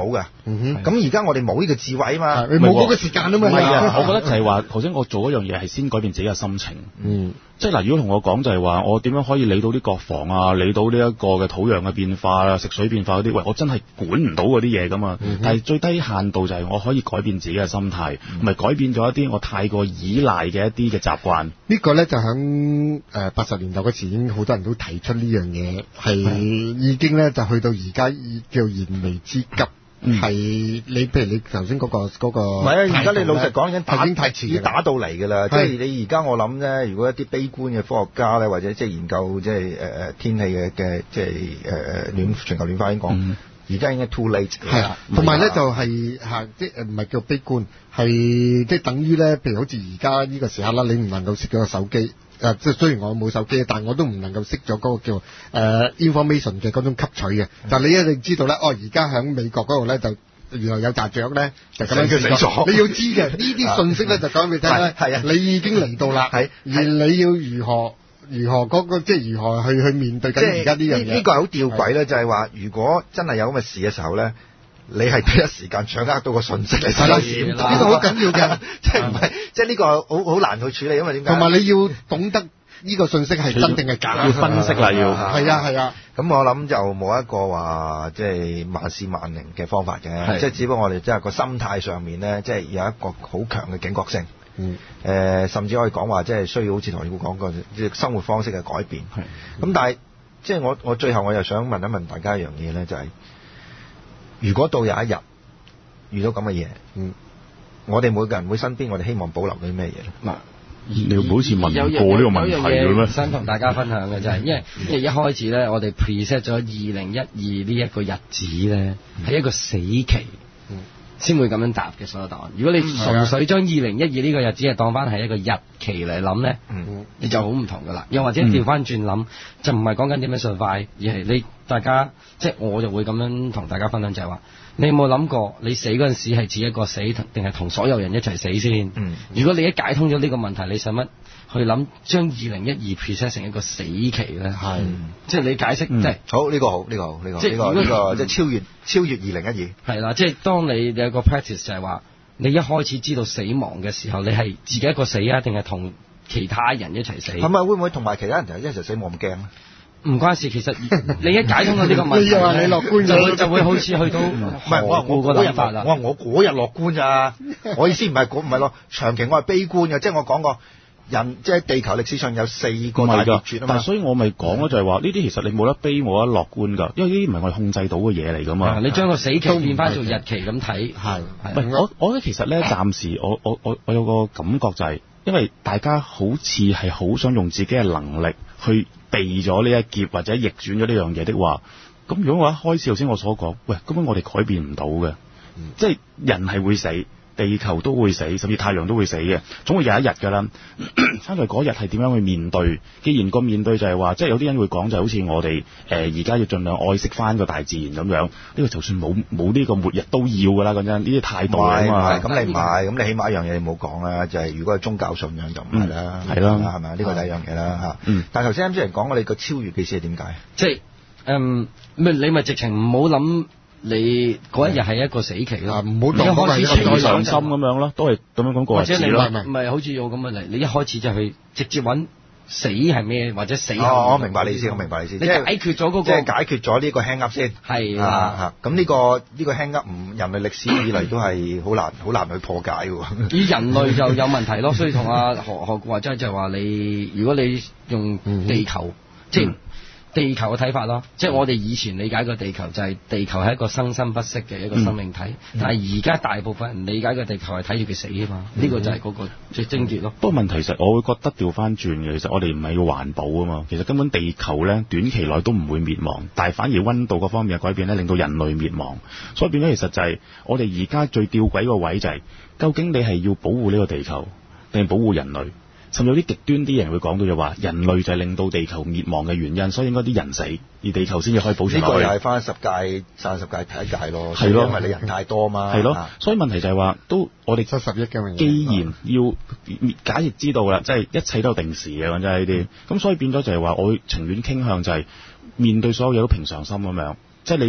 嗯哼， 咁而家我哋冇呢個智慧啊嘛， 你冇嗰個時間啊嘛。 唔係啊，我覺得就係話頭先我做一樣嘢係先改變自己嘅心情。 嗯， 即係嗱，如果同我講就係話我點樣可以理到啲國防啊，理到呢一個嘅土壤嘅變化啊、食水變化嗰啲，喂，我真係管唔到嗰啲嘢噶嘛。嗯、但係最低限度就係我可以改變自己嘅心態，唔係、嗯、改變咗一啲我太過依賴嘅一啲嘅習慣。 呢個咧就喺誒八十年代嗰時已經好多人都提出呢樣嘢，係已經咧就去到而家叫燃眉之急。係、嗯、你譬如你頭先嗰個嗰、嗰個，唔係啊！而家你老實講已經打已經太遲， 已經打到嚟㗎啦。即係你而家我諗咧，如果一啲悲觀嘅科學家咧，或者即係研究即係誒誒天氣嘅嘅即係誒誒暖全球暖化已經講，而、嗯、家已經 too late。係啊，同埋咧就係嚇即係唔係叫悲觀，係即係等於咧，譬如好似而家呢個時刻啦，你唔能夠熄咗個手機。誒，即係雖然我冇手機，但係我都唔能夠熄咗嗰個叫誒、呃、information 嘅嗰種吸取嘅。嗯、就你一定知道咧，哦，而家喺美國嗰度咧，就原來有隻雀咧，就咁樣死咗。你要知嘅呢啲信息咧，就講俾你聽咧。係啊，你已經嚟到啦。係，而你要如何如何嗰、嗰個即係如何去去面對緊而家呢樣嘢？呢、呢個係好吊詭咧，就係話，如果真係有咁嘅事嘅時候咧。你係第一時間掌握到個信息嚟，係啦，呢個好緊要嘅，即係唔係，即係呢個好好難去處理，因為點解？同埋你要懂得呢個信息係真定係假，要分析啦，要係啊係啊。咁我諗就冇一個話即係萬事萬靈嘅方法嘅，即係只不過我哋即係個心態上面咧，即係有一個好強嘅警覺性。嗯。誒，甚至可以講話，即係需要好似唐師傅講過，即係生活方式嘅改變。係。咁但係，即係我我最後我又想問一問大家一樣嘢咧，就係。如果到有一日遇到咁嘅嘢，嗯，我哋每個人會身邊，我哋希望保留啲咩嘢咧？嗱，你要好似問過呢個問題嘅咩？想同大家分享嘅就係，因為因為一開始咧，我哋 preset 咗二零一二呢一個日子咧，係、嗯、一個死期，先、嗯、會咁樣答嘅所有答案。如果你純粹將二零一二呢個日子係當翻係一個日期嚟諗咧，嗯，你就好唔同噶啦。又或者調翻轉諗，就唔係講緊點樣順快，而係你。大家即係我就會咁樣同大家分享，就係話你有冇諗過你死嗰陣時係自己一個死定係同所有人一齊死先？嗯，如果你一解通咗呢個問題，你使乜去諗將二零一二 preset 成一個死期咧？係、嗯，即係你解釋、嗯、即係好呢、呢個好呢、呢個好呢、呢個即係呢、呢個呢、呢個即係超越超越二零一二係啦，即係當你有個 practice 就係話你一開始知道死亡嘅時候，你係自己一個死啊，定係同其他人一齊死？係咪會唔會同埋其他人一齊死冇咁驚咧？唔關事，其實你一解通咗呢個問題，你又話你樂觀就會就會好似去到唔係我我嗰日啦，我話我嗰日樂觀咋，我意思唔係嗰唔係咯，長期我係悲觀嘅，即係我講過人即係地球歷史上有四個大滅絕啊嘛，但係所以我咪講咯，就係話呢啲其實你冇得悲冇得樂觀㗎，因為呢啲唔係我哋控制到嘅嘢嚟㗎嘛。你將個死期變翻做日期咁睇，係係我我覺得其實咧暫時我我我我有個感覺就係、是，因為大家好似係好想用自己嘅能力去避咗呢一劫或者逆轉咗呢樣嘢的話，咁如果我一開始頭先我所講，喂，根本我哋改變唔到嘅，嗯、即係人係會死，地球都會死，甚至太陽都會死嘅，總會有一日㗎啦。翻嚟嗰日係點樣去面對？既然個面對就係話，即係有啲人會講就係好似我哋誒而家要盡量愛惜翻個大自然咁樣，呢、呢個就算冇冇呢個末日都要㗎啦，咁樣呢啲態度啊嘛。咁你唔係，咁你起碼一樣嘢你冇講啦，就係、是、如果係宗教信仰就唔係啦，係咯、嗯，係咪？呢個第一樣嘢啦嚇。嗯。但係頭先啱先人講我哋個超越嘅意思係點解？即係誒，咪、嗯、你咪直情唔好諗。你嗰一日係一個死期咯，唔好當嗰個係個良心咁樣咯，都係咁樣講過日子咯。或者你唔係好似我咁嘅嚟，你一開始就去直接揾死係咩，或者死後。哦，我明白你意思，我明白你意思。你解決咗嗰個，即係解決咗呢個 hang up 先。係啊，咁呢個呢個 hang up 唔人類歷史以嚟都係好難好難去破解嘅。以人類就有問題咯，所以同阿何何話齋就係話你，如果你用地球，嗯、即係。地球嘅睇法咯，即係我哋以前理解個地球就係地球係一個生生不息嘅一個生命體，嗯、但係而家大部分人理解嘅地球係睇住佢死啊嘛，呢、嗯、個就係嗰個最症結咯。不過問題其實我會覺得調翻轉嘅，其實我哋唔係要環保啊嘛，其實根本地球咧短期內都唔會滅亡，但係反而溫度嗰方面嘅改變咧令到人類滅亡，所以變咗其實就係我哋而家最吊詭個位就係、是，究竟你係要保護呢個地球定係保護人類？甚至有啲極端啲人會講到就話，人類就係令到地球滅亡嘅原因，所以應該啲人死，而地球先至可以保存落去。呢個又係翻十屆、三十屆睇一屆咯。係咯，因為你人太多嘛。係咯，所以問題就係話，都我哋七十億嘅。既然要假亦知道啦，即係一切都有定時嘅，講真係呢啲。咁、嗯、所以變咗就係話，我會情願傾向就係面對所有嘢都平常心咁樣，即係你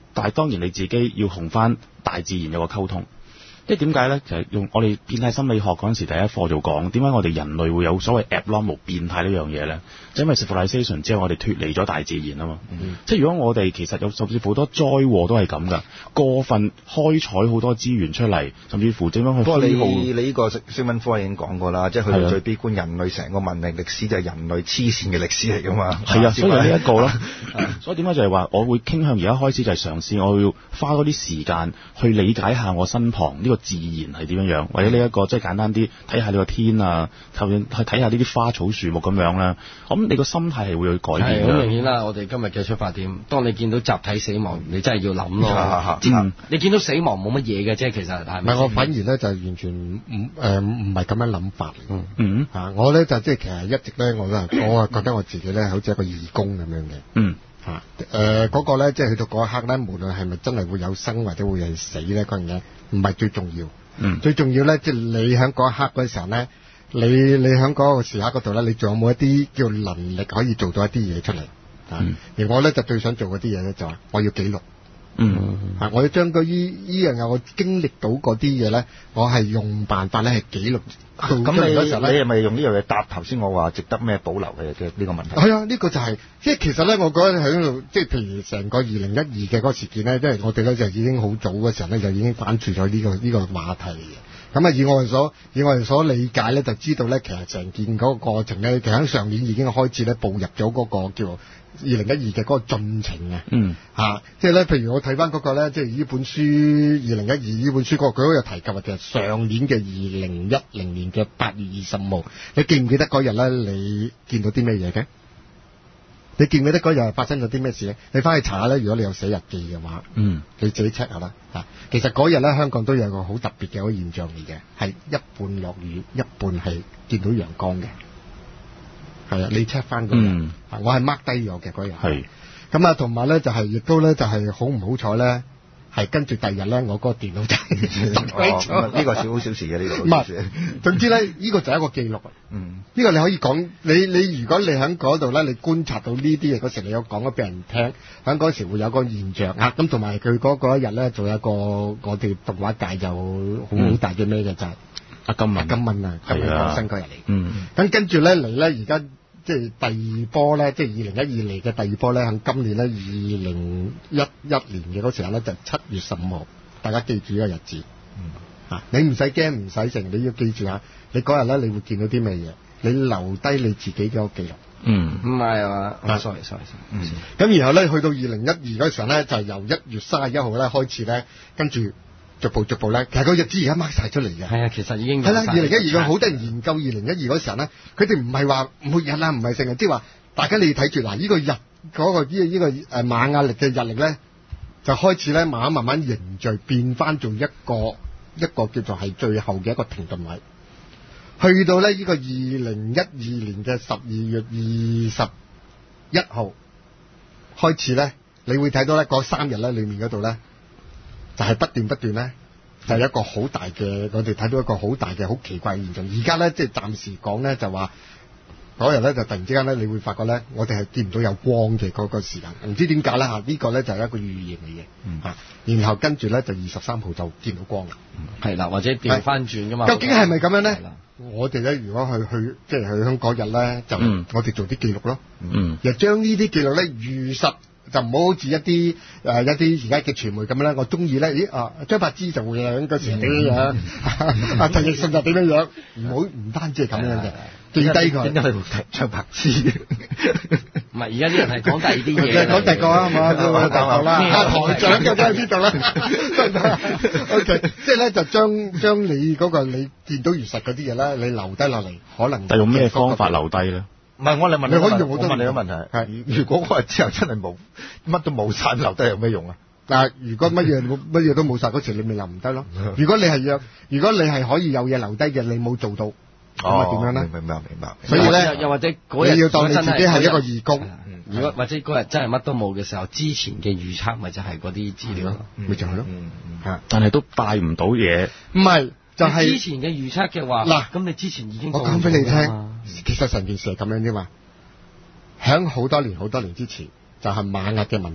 但係當然你自己要同翻大自然有個溝通。即係點解咧？就係、是、用我哋變態心理學嗰陣時第一課就講，點解我哋人類會有所謂 abnormal 變態呢樣嘢咧？就因為 civilization 之後，我哋脫離咗大自然啊嘛。嗯、即係如果我哋其實有甚至乎好多災禍都係咁噶，過分開採好多資源出嚟，甚至乎點樣去。 不過你你呢個新聞科已經講過啦，即係去到最悲觀，人類成個文明歷史就係人類黐線嘅歷史嚟噶嘛。 係啊，所以呢一個咯。所以點解就係話，我會傾向而家開始就係嘗試，我要花多啲時間去理解下我身旁呢、這個自然係點樣樣，或者呢、這、一個即係簡單啲睇下呢個天啊，去睇下呢啲花草樹木咁樣啦。咁你個心態係會去改變嘅。 好明顯啦，我哋今日嘅出發點，當你見到集體死亡，你真係要諗咯。嗯、你見到死亡冇乜嘢嘅啫，其實係咪？ 唔係，我反而咧就完全唔誒唔係咁樣諗法。嗯嗯啊，我咧就即係其實一直咧我都係我係覺得我自己咧好似一個義工咁樣嘅。 嗯。 嚇誒嗰個咧，即係去到嗰一刻咧，無論係咪真係會有生或者會係死咧，嗰樣嘢唔係最重要。 嗯， 最重要咧，即係你喺嗰一刻嗰時候咧，你你喺嗰個時刻嗰度咧，你仲有冇一啲叫能力可以做到一啲嘢出嚟？ 嗯， 而我咧就最想做嗰啲嘢咧，就係我要記錄。 嗯， 啊，我要將嗰依依樣嘢，我經歷到嗰啲嘢咧，我係用辦法咧係記錄。 咁你嗰時候咧，你係咪用呢樣嘢答頭先我話值得咩保留嘅嘅呢個問題？ 係啊，呢個就係即係其實咧，我覺得喺度，即係譬如成個二零一二嘅嗰個事件咧，即係我哋咧就已經好早嘅時候咧，就已經關注咗呢個呢個話題嘅。咁啊，以我哋所以我哋所理解咧，就知道咧，其實成件嗰個過程咧，其實喺上年已經開始咧步入咗嗰個叫二零一二嘅嗰個進程嘅。 嗯， 嚇、啊，即係咧，譬如我睇翻嗰個咧，即係呢本書二零一二呢本書嗰個，佢都有提及嘅，就係上年嘅二零一零年嘅八月二十號，你記唔記得嗰日咧？你見到啲咩嘢嘅？你記唔記得嗰日發生咗啲咩事咧？你翻去查下咧，如果你有寫日記嘅話， 嗯， 你自己 check 下啦。啊，其實嗰日咧，香港都有一個好特別嘅一個現象嚟嘅，係一半落雨，一半係見到陽光嘅。係啊，你 check 翻嗰日，嗯、我係 mark 低咗嘅嗰日。係。咁啊，同埋咧就係、是，亦都咧就係好唔好彩咧，係跟住第二日咧，我嗰個電腦就哦，呢個少少事嘅呢個。 唔係，總之咧，呢、這個就係一個記錄。嗯，呢個你可以講，你你如果你喺嗰度咧，你觀察到呢啲嘢嗰時，你有講咗俾人聽，喺嗰時會有個現象啊。咁同埋佢嗰嗰一日咧，仲有一個我哋動畫界就好好大嘅咩嘅就係阿金文，金文啊，金文過身嗰日嚟。嗯，咁跟住咧嚟咧，而家。即係第二波咧，即係二零一二嚟嘅第二波咧，喺今年咧二零一一年嘅嗰時候咧，就七月十五號，大家記住呢個日子。嗯，啊，你唔使驚，唔使成，你要記住下，你嗰日咧，你會見到啲咩嘢？你留低你自己嘅個記錄。嗯， 唔係啊嘛，sorry sorry sorry。 嗯，咁然後咧，去到二零一二嗰時候咧，就由一月三十一號咧開始咧，跟住。逐步逐步咧，其實個日子而家 mark 晒出嚟嘅。 係啊，其實已經係啦。二零一二嘅好多人研究二零一二嗰時候咧，佢哋唔係話末日啦，唔係成日，即係話大家你要睇住嗱，呢個日嗰、嗰個呢呢、呢個誒瑪雅曆嘅日曆咧，就開始咧慢慢慢慢凝聚，變翻做一個一個叫做係最後嘅一個停頓位。去到咧呢、呢個二零一二年嘅十二月二十一號開始咧，你會睇到咧嗰三日咧裏面嗰度咧。就係不斷不斷咧，就係、是、一個好大嘅，我哋睇到一個好大嘅好奇怪嘅現象。而家咧，即係暫時講咧，就話嗰日咧就突然之間咧，你會發覺咧，我哋係見唔到有光嘅嗰個時間，唔知點解啦嚇。呢、這個咧就係一個預言嚟嘅，嗯啊，然後跟住咧就二十三號就見到光啦， 係啦，或者調翻轉噶嘛。 究竟係咪咁樣咧？我哋咧如果去去即係去香港日咧，就、嗯、我哋做啲記錄咯，嗯，又將呢啲記錄咧如實。就唔好好似一啲誒、呃、一啲而家嘅傳媒咁樣，我中意咧，咦啊張柏芝就會有嗰時點樣樣，啊陳奕迅就點樣樣，唔好唔單止係咁樣嘅，記低佢。 點解佢會提張柏芝？ 唔係而家啲人係講第二啲嘢， 講第二個啊嘛，大學啦，台長嘅都喺呢度啦。O K， 即係咧就將將你嗰、嗰個你見到如實嗰啲嘢咧，你留低落嚟，可能。 但用咩方法留低咧？ 唔係我嚟問你， 你可以用我問你個問題係：如果嗰日之後真係冇乜都冇晒，留低有咩用啊？ 嗱，如果乜嘢乜嘢都冇晒嗰時，你咪留唔低咯。如果你係有，如果你係可以有嘢留低嘅，你冇做到，咁啊點樣咧？ 明白明白。 所以咧， 又或者嗰日你要當你自己係一個義工。 如果或者嗰日真係乜都冇嘅時候，之前嘅預測咪就係嗰啲資料咯， 咪就係咯。 嚇，但係都帶唔到嘢。 唔係。就係、是、 之前嘅預測嘅話，嗱，咁你之前已經我講俾你聽，其實成件事係咁樣啫嘛。喺好多年好多年之前，就係、是、瑪雅嘅民族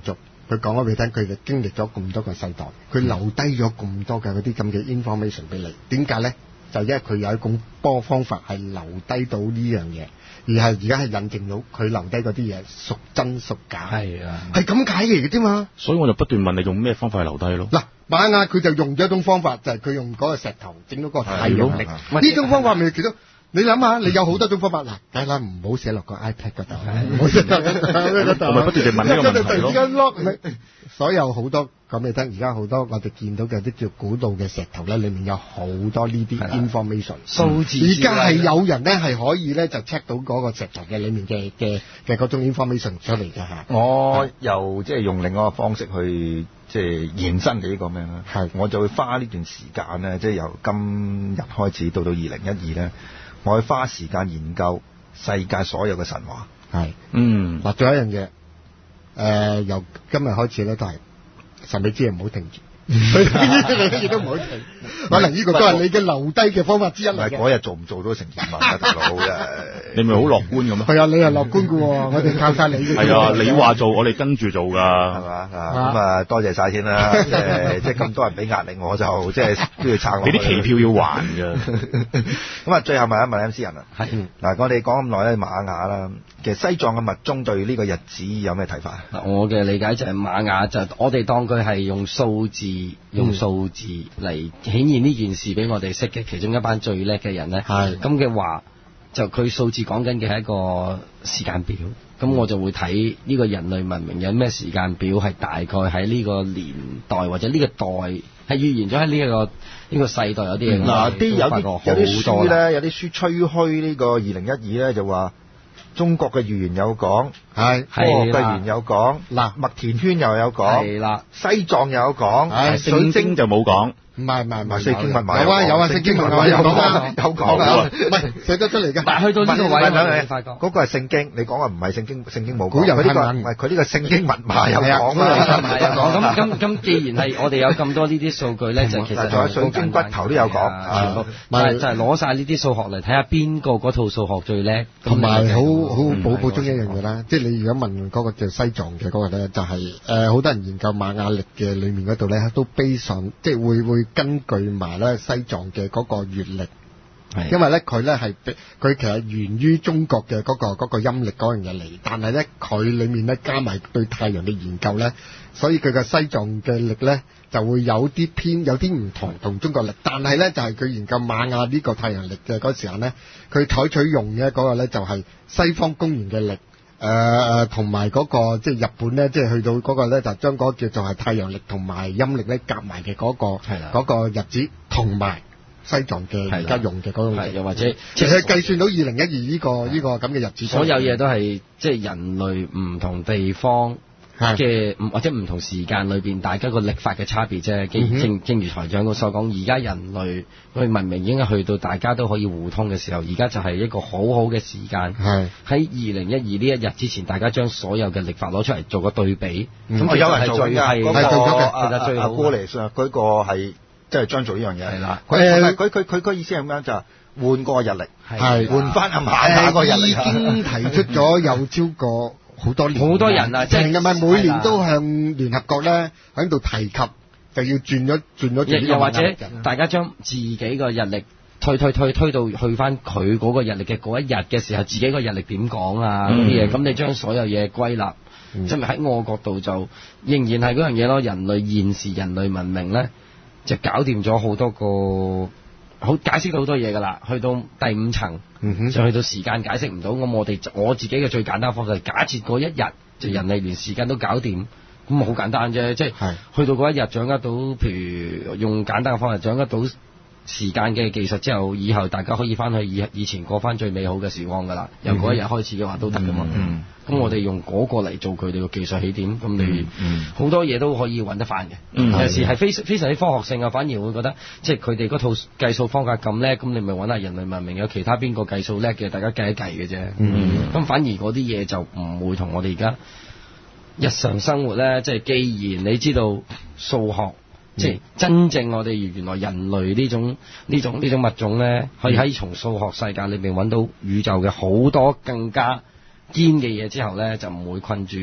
佢講咗俾你聽，佢就經歷咗咁多個世代，佢留低咗咁多嘅嗰啲咁嘅 information 俾你。點解咧？就因為佢有一種波方法係留低到呢樣嘢，而係而家係印證到佢留低嗰啲嘢屬真屬假。係啊，係咁解嚟嘅啫嘛。 所以我就不斷問你用咩方法去留低咯。 嗱，瑪雅佢就用咗一種方法，就係、是、佢用嗰個石頭整到個太陽力。呢種方法咪其實你諗下，你有好多種方法嗱，梗係啦，唔好寫落個 iPad 嗰度，唔好寫落嗰度。 我咪不斷地問呢個問題咯。 突然間 lock 你，所有好多講俾你聽，而家好多我哋見到嘅啲叫古道嘅石頭咧，裡面有好多呢啲 information 數字。而家係有人咧係可以咧就 check 到嗰個石頭嘅裡面嘅嘅嘅嗰種 information 出嚟嘅嚇。 我又即係用另外一個方式去即係延伸你呢個咩咧？係，我就會花呢段時間咧，即係由今日開始到到二零一二咧。我去花時間研究世界所有嘅神話。 係， 嗯， 嗱，仲有一樣嘢，誒、呃，由今日開始咧，都係神秘之夜唔好停住，所以呢樣嘢都唔好停。可能呢個都係你嘅留低嘅方法之一嚟嘅。 嗰日做唔做到成千萬啊，大佬嘅。 你咪好樂觀咁啊？ 係啊，你係樂觀嘅喎，我哋靠晒你嘅。 係啊，你話做，我哋跟住做㗎， 係嘛？咁啊，多謝晒先啦。即係即係咁多人俾壓力，我就即係都要撐我。 你啲期票要還㗎。 咁啊，最後問一問 M C 人啊。 係。 嗱，我哋講咁耐咧，瑪雅啦，其實西藏嘅密宗對呢個日子有咩睇法？ 嗱，我嘅理解就係瑪雅就我哋當佢係用數字，用數字嚟顯現呢件事俾我哋識嘅其中一班最叻嘅人咧。係。咁嘅話。就佢數字講緊嘅係一個時間表，咁我就會睇呢個人類文明有咩時間表係大概喺呢個年代或者呢個代係預言咗喺呢一個呢、呢個世代有啲嘢。嗱、嗯，啲有啲有啲書咧， 有啲書吹噓呢個二零一二咧就話中國嘅預言有講，係科學嘅預言有講，嗱麥田圈又有講，係啦，西藏又有講， 聖經就冇講。 唔係唔係唔係， 聖經密碼有啊有啊，聖經密碼有講啊，有講啊，唔係寫得出嚟嘅。 但係去到呢個位，你發覺嗰個係聖經，你講嘅唔係聖經，聖經冇講。佢呢個唔係佢呢個聖經密碼有講啊， 密碼有講。咁咁咁，既然係我哋有咁多呢啲數據咧，就其實仲有水晶骨頭都有講， 全部，但係就係攞晒呢啲數學嚟睇下邊個嗰套數學最叻。 同埋好好補補充一樣嘢啦，即係你如果問嗰個叫西藏嘅嗰個咧，就係誒好多人研究瑪雅歷嘅裡面嗰度咧，都 base on，即係會會根據埋咧西藏嘅嗰個月曆，因為咧佢咧係佢其實源於中國嘅嗰、嗰個嗰、嗰個陰曆嗰樣嘢嚟，但係咧佢裡面咧加埋對太陽嘅研究咧，所以佢嘅西藏嘅曆咧就會有啲偏有啲唔同同中國曆，但係咧就係、係、佢研究瑪雅呢個太陽曆嘅嗰時候咧，佢採取用嘅嗰個咧就係西方公元嘅曆。誒誒，同埋嗰個即係日本咧，即係去到嗰個咧，就將嗰個叫做係太陽曆同埋陰曆咧夾埋嘅嗰個嗰個日子，同埋西藏嘅而家用嘅嗰種， 又或者其實計算到二零一二呢個呢個咁嘅日子， 所有嘢都係即係人類唔同地方嘅或者唔同時間裏邊，大家個曆法嘅差別啫。正正正如台長所講，而家人類佢文明已經去到大家都可以互通嘅時候，而家就係一個好好嘅時間。係喺二零一二呢一日之前，大家將所有嘅曆法攞出嚟做個對比。咁有人做㗎，係做咗嘅。 其實最好。 阿哥嚟上嗰個係即係將做呢樣嘢。係啦。佢佢佢佢個意思係咁樣就換個日曆，係換翻阿瑪雅個日曆。 已經提出咗有超過好多年， 好多人啊，即係係咪每年都向聯合國咧喺度提及，就要轉咗轉咗。 又或者大家將自己個日曆推推推推到去翻佢嗰個日曆嘅嗰一日嘅時候，自己個日曆點講啊嗰啲嘢，咁、嗯、你將所有嘢歸納，即係喺我角度就仍然係嗰樣嘢咯。人類現時人類文明咧就搞掂咗好多個。好解釋到好多嘢㗎啦，去到第五層、嗯、就去到時間解釋唔到，咁我哋我自己嘅最簡單方法係假設嗰一日就人類連時間都搞掂，咁啊好簡單啫，即係去到嗰一日掌握到，譬如用簡單嘅方法掌握到時間嘅技術之後，以後大家可以翻去以以前過翻最美好嘅時光㗎啦，由嗰一日開始嘅話都得㗎嘛。咁、嗯嗯、我哋用嗰個嚟做佢哋嘅技術起點，咁你好多嘢都可以揾得翻嘅。有時係非非常之科學性啊，反而會覺得即係佢哋嗰套計數方法咁叻，咁你咪揾下人類文明有其他邊個計數叻嘅，大家計一計嘅啫。咁、嗯、反而嗰啲嘢就唔會同我哋而家日常生活咧，即係既然你知道數學。即係真正我哋原來人類呢種呢種呢種物種咧，可以喺從數學世界裏邊揾到宇宙嘅好多更加堅嘅嘢之後咧，就唔會困住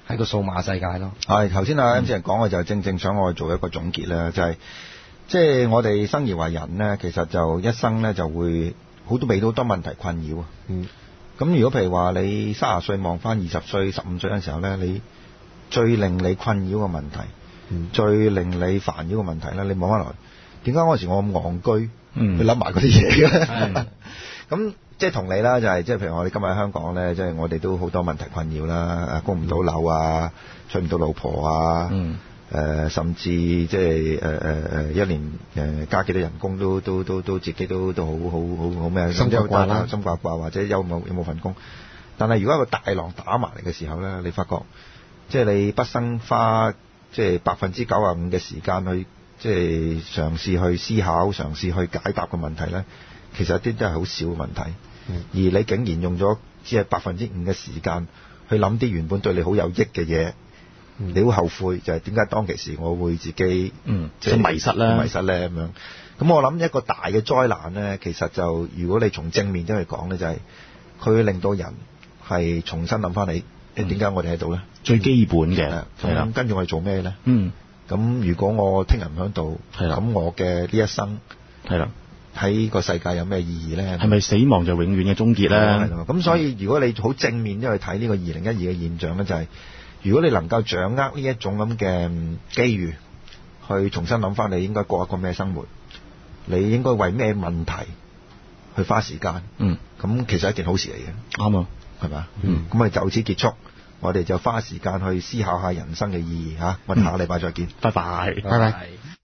喺個數碼世界咯。 係頭先阿 M 先生講嘅就正正想我做一個總結啦，就係即係我哋生而為人咧，其實就一生咧就會好多俾到好多問題困擾啊。嗯。咁如果譬如話你三十歲望翻二十歲、十五歲嗰陣時候咧，你最令你困擾嘅問題，嗯、最令你煩擾嘅問題咧，你望翻來，點解嗰陣時我咁戇居，嗯、去諗埋嗰啲嘢嘅？咁即係同你啦，就係即係譬如我哋今日喺香港咧，即係我哋都好多問題困擾啦，供唔到樓啊，娶唔到老婆啊，嗯呃、甚至即係誒誒誒一年誒加幾多人工都都都都自己都都好好好好咩心掛掛啦，心掛掛或者有冇有冇份工？但係如果一個大浪打埋嚟嘅時候咧，你發覺即係你畢生花即係百分之九十五嘅時間去即係嘗試去思考、嘗試去解答嘅問題咧，其實一啲都係好少嘅問題，嗯、而你竟然用咗只係百分之五嘅時間去諗啲原本對你好有益嘅嘢。嗯、你好後悔就係點解當其時我會自己嗯即係迷失咧迷失咧咁樣。咁我諗一個大嘅災難咧，其實就如果你從正面啲去講咧，就係佢會令到人係重新諗翻你誒點解我哋喺度咧？ 最基本嘅係啦。咁跟住我哋做咩咧？ 嗯。 咁如果我聽日唔喺度，咁我嘅呢一生係啦， 喺個世界有咩意義咧？ 係咪死亡就永遠嘅終結咧？ 係啦。咁所以如果你好正面啲去睇呢個二零一二嘅現象咧，就係、是。如果你能夠掌握呢一種咁嘅機遇，去重新諗翻你應該過一個咩生活，你應該為咩問題去花時間，嗯，咁其實係一件好事嚟嘅， 啱啊， 係嘛，嗯，咁我哋就此結束，我哋就花時間去思考下人生嘅意義嚇，我哋下個禮拜再見， 拜拜， 拜拜。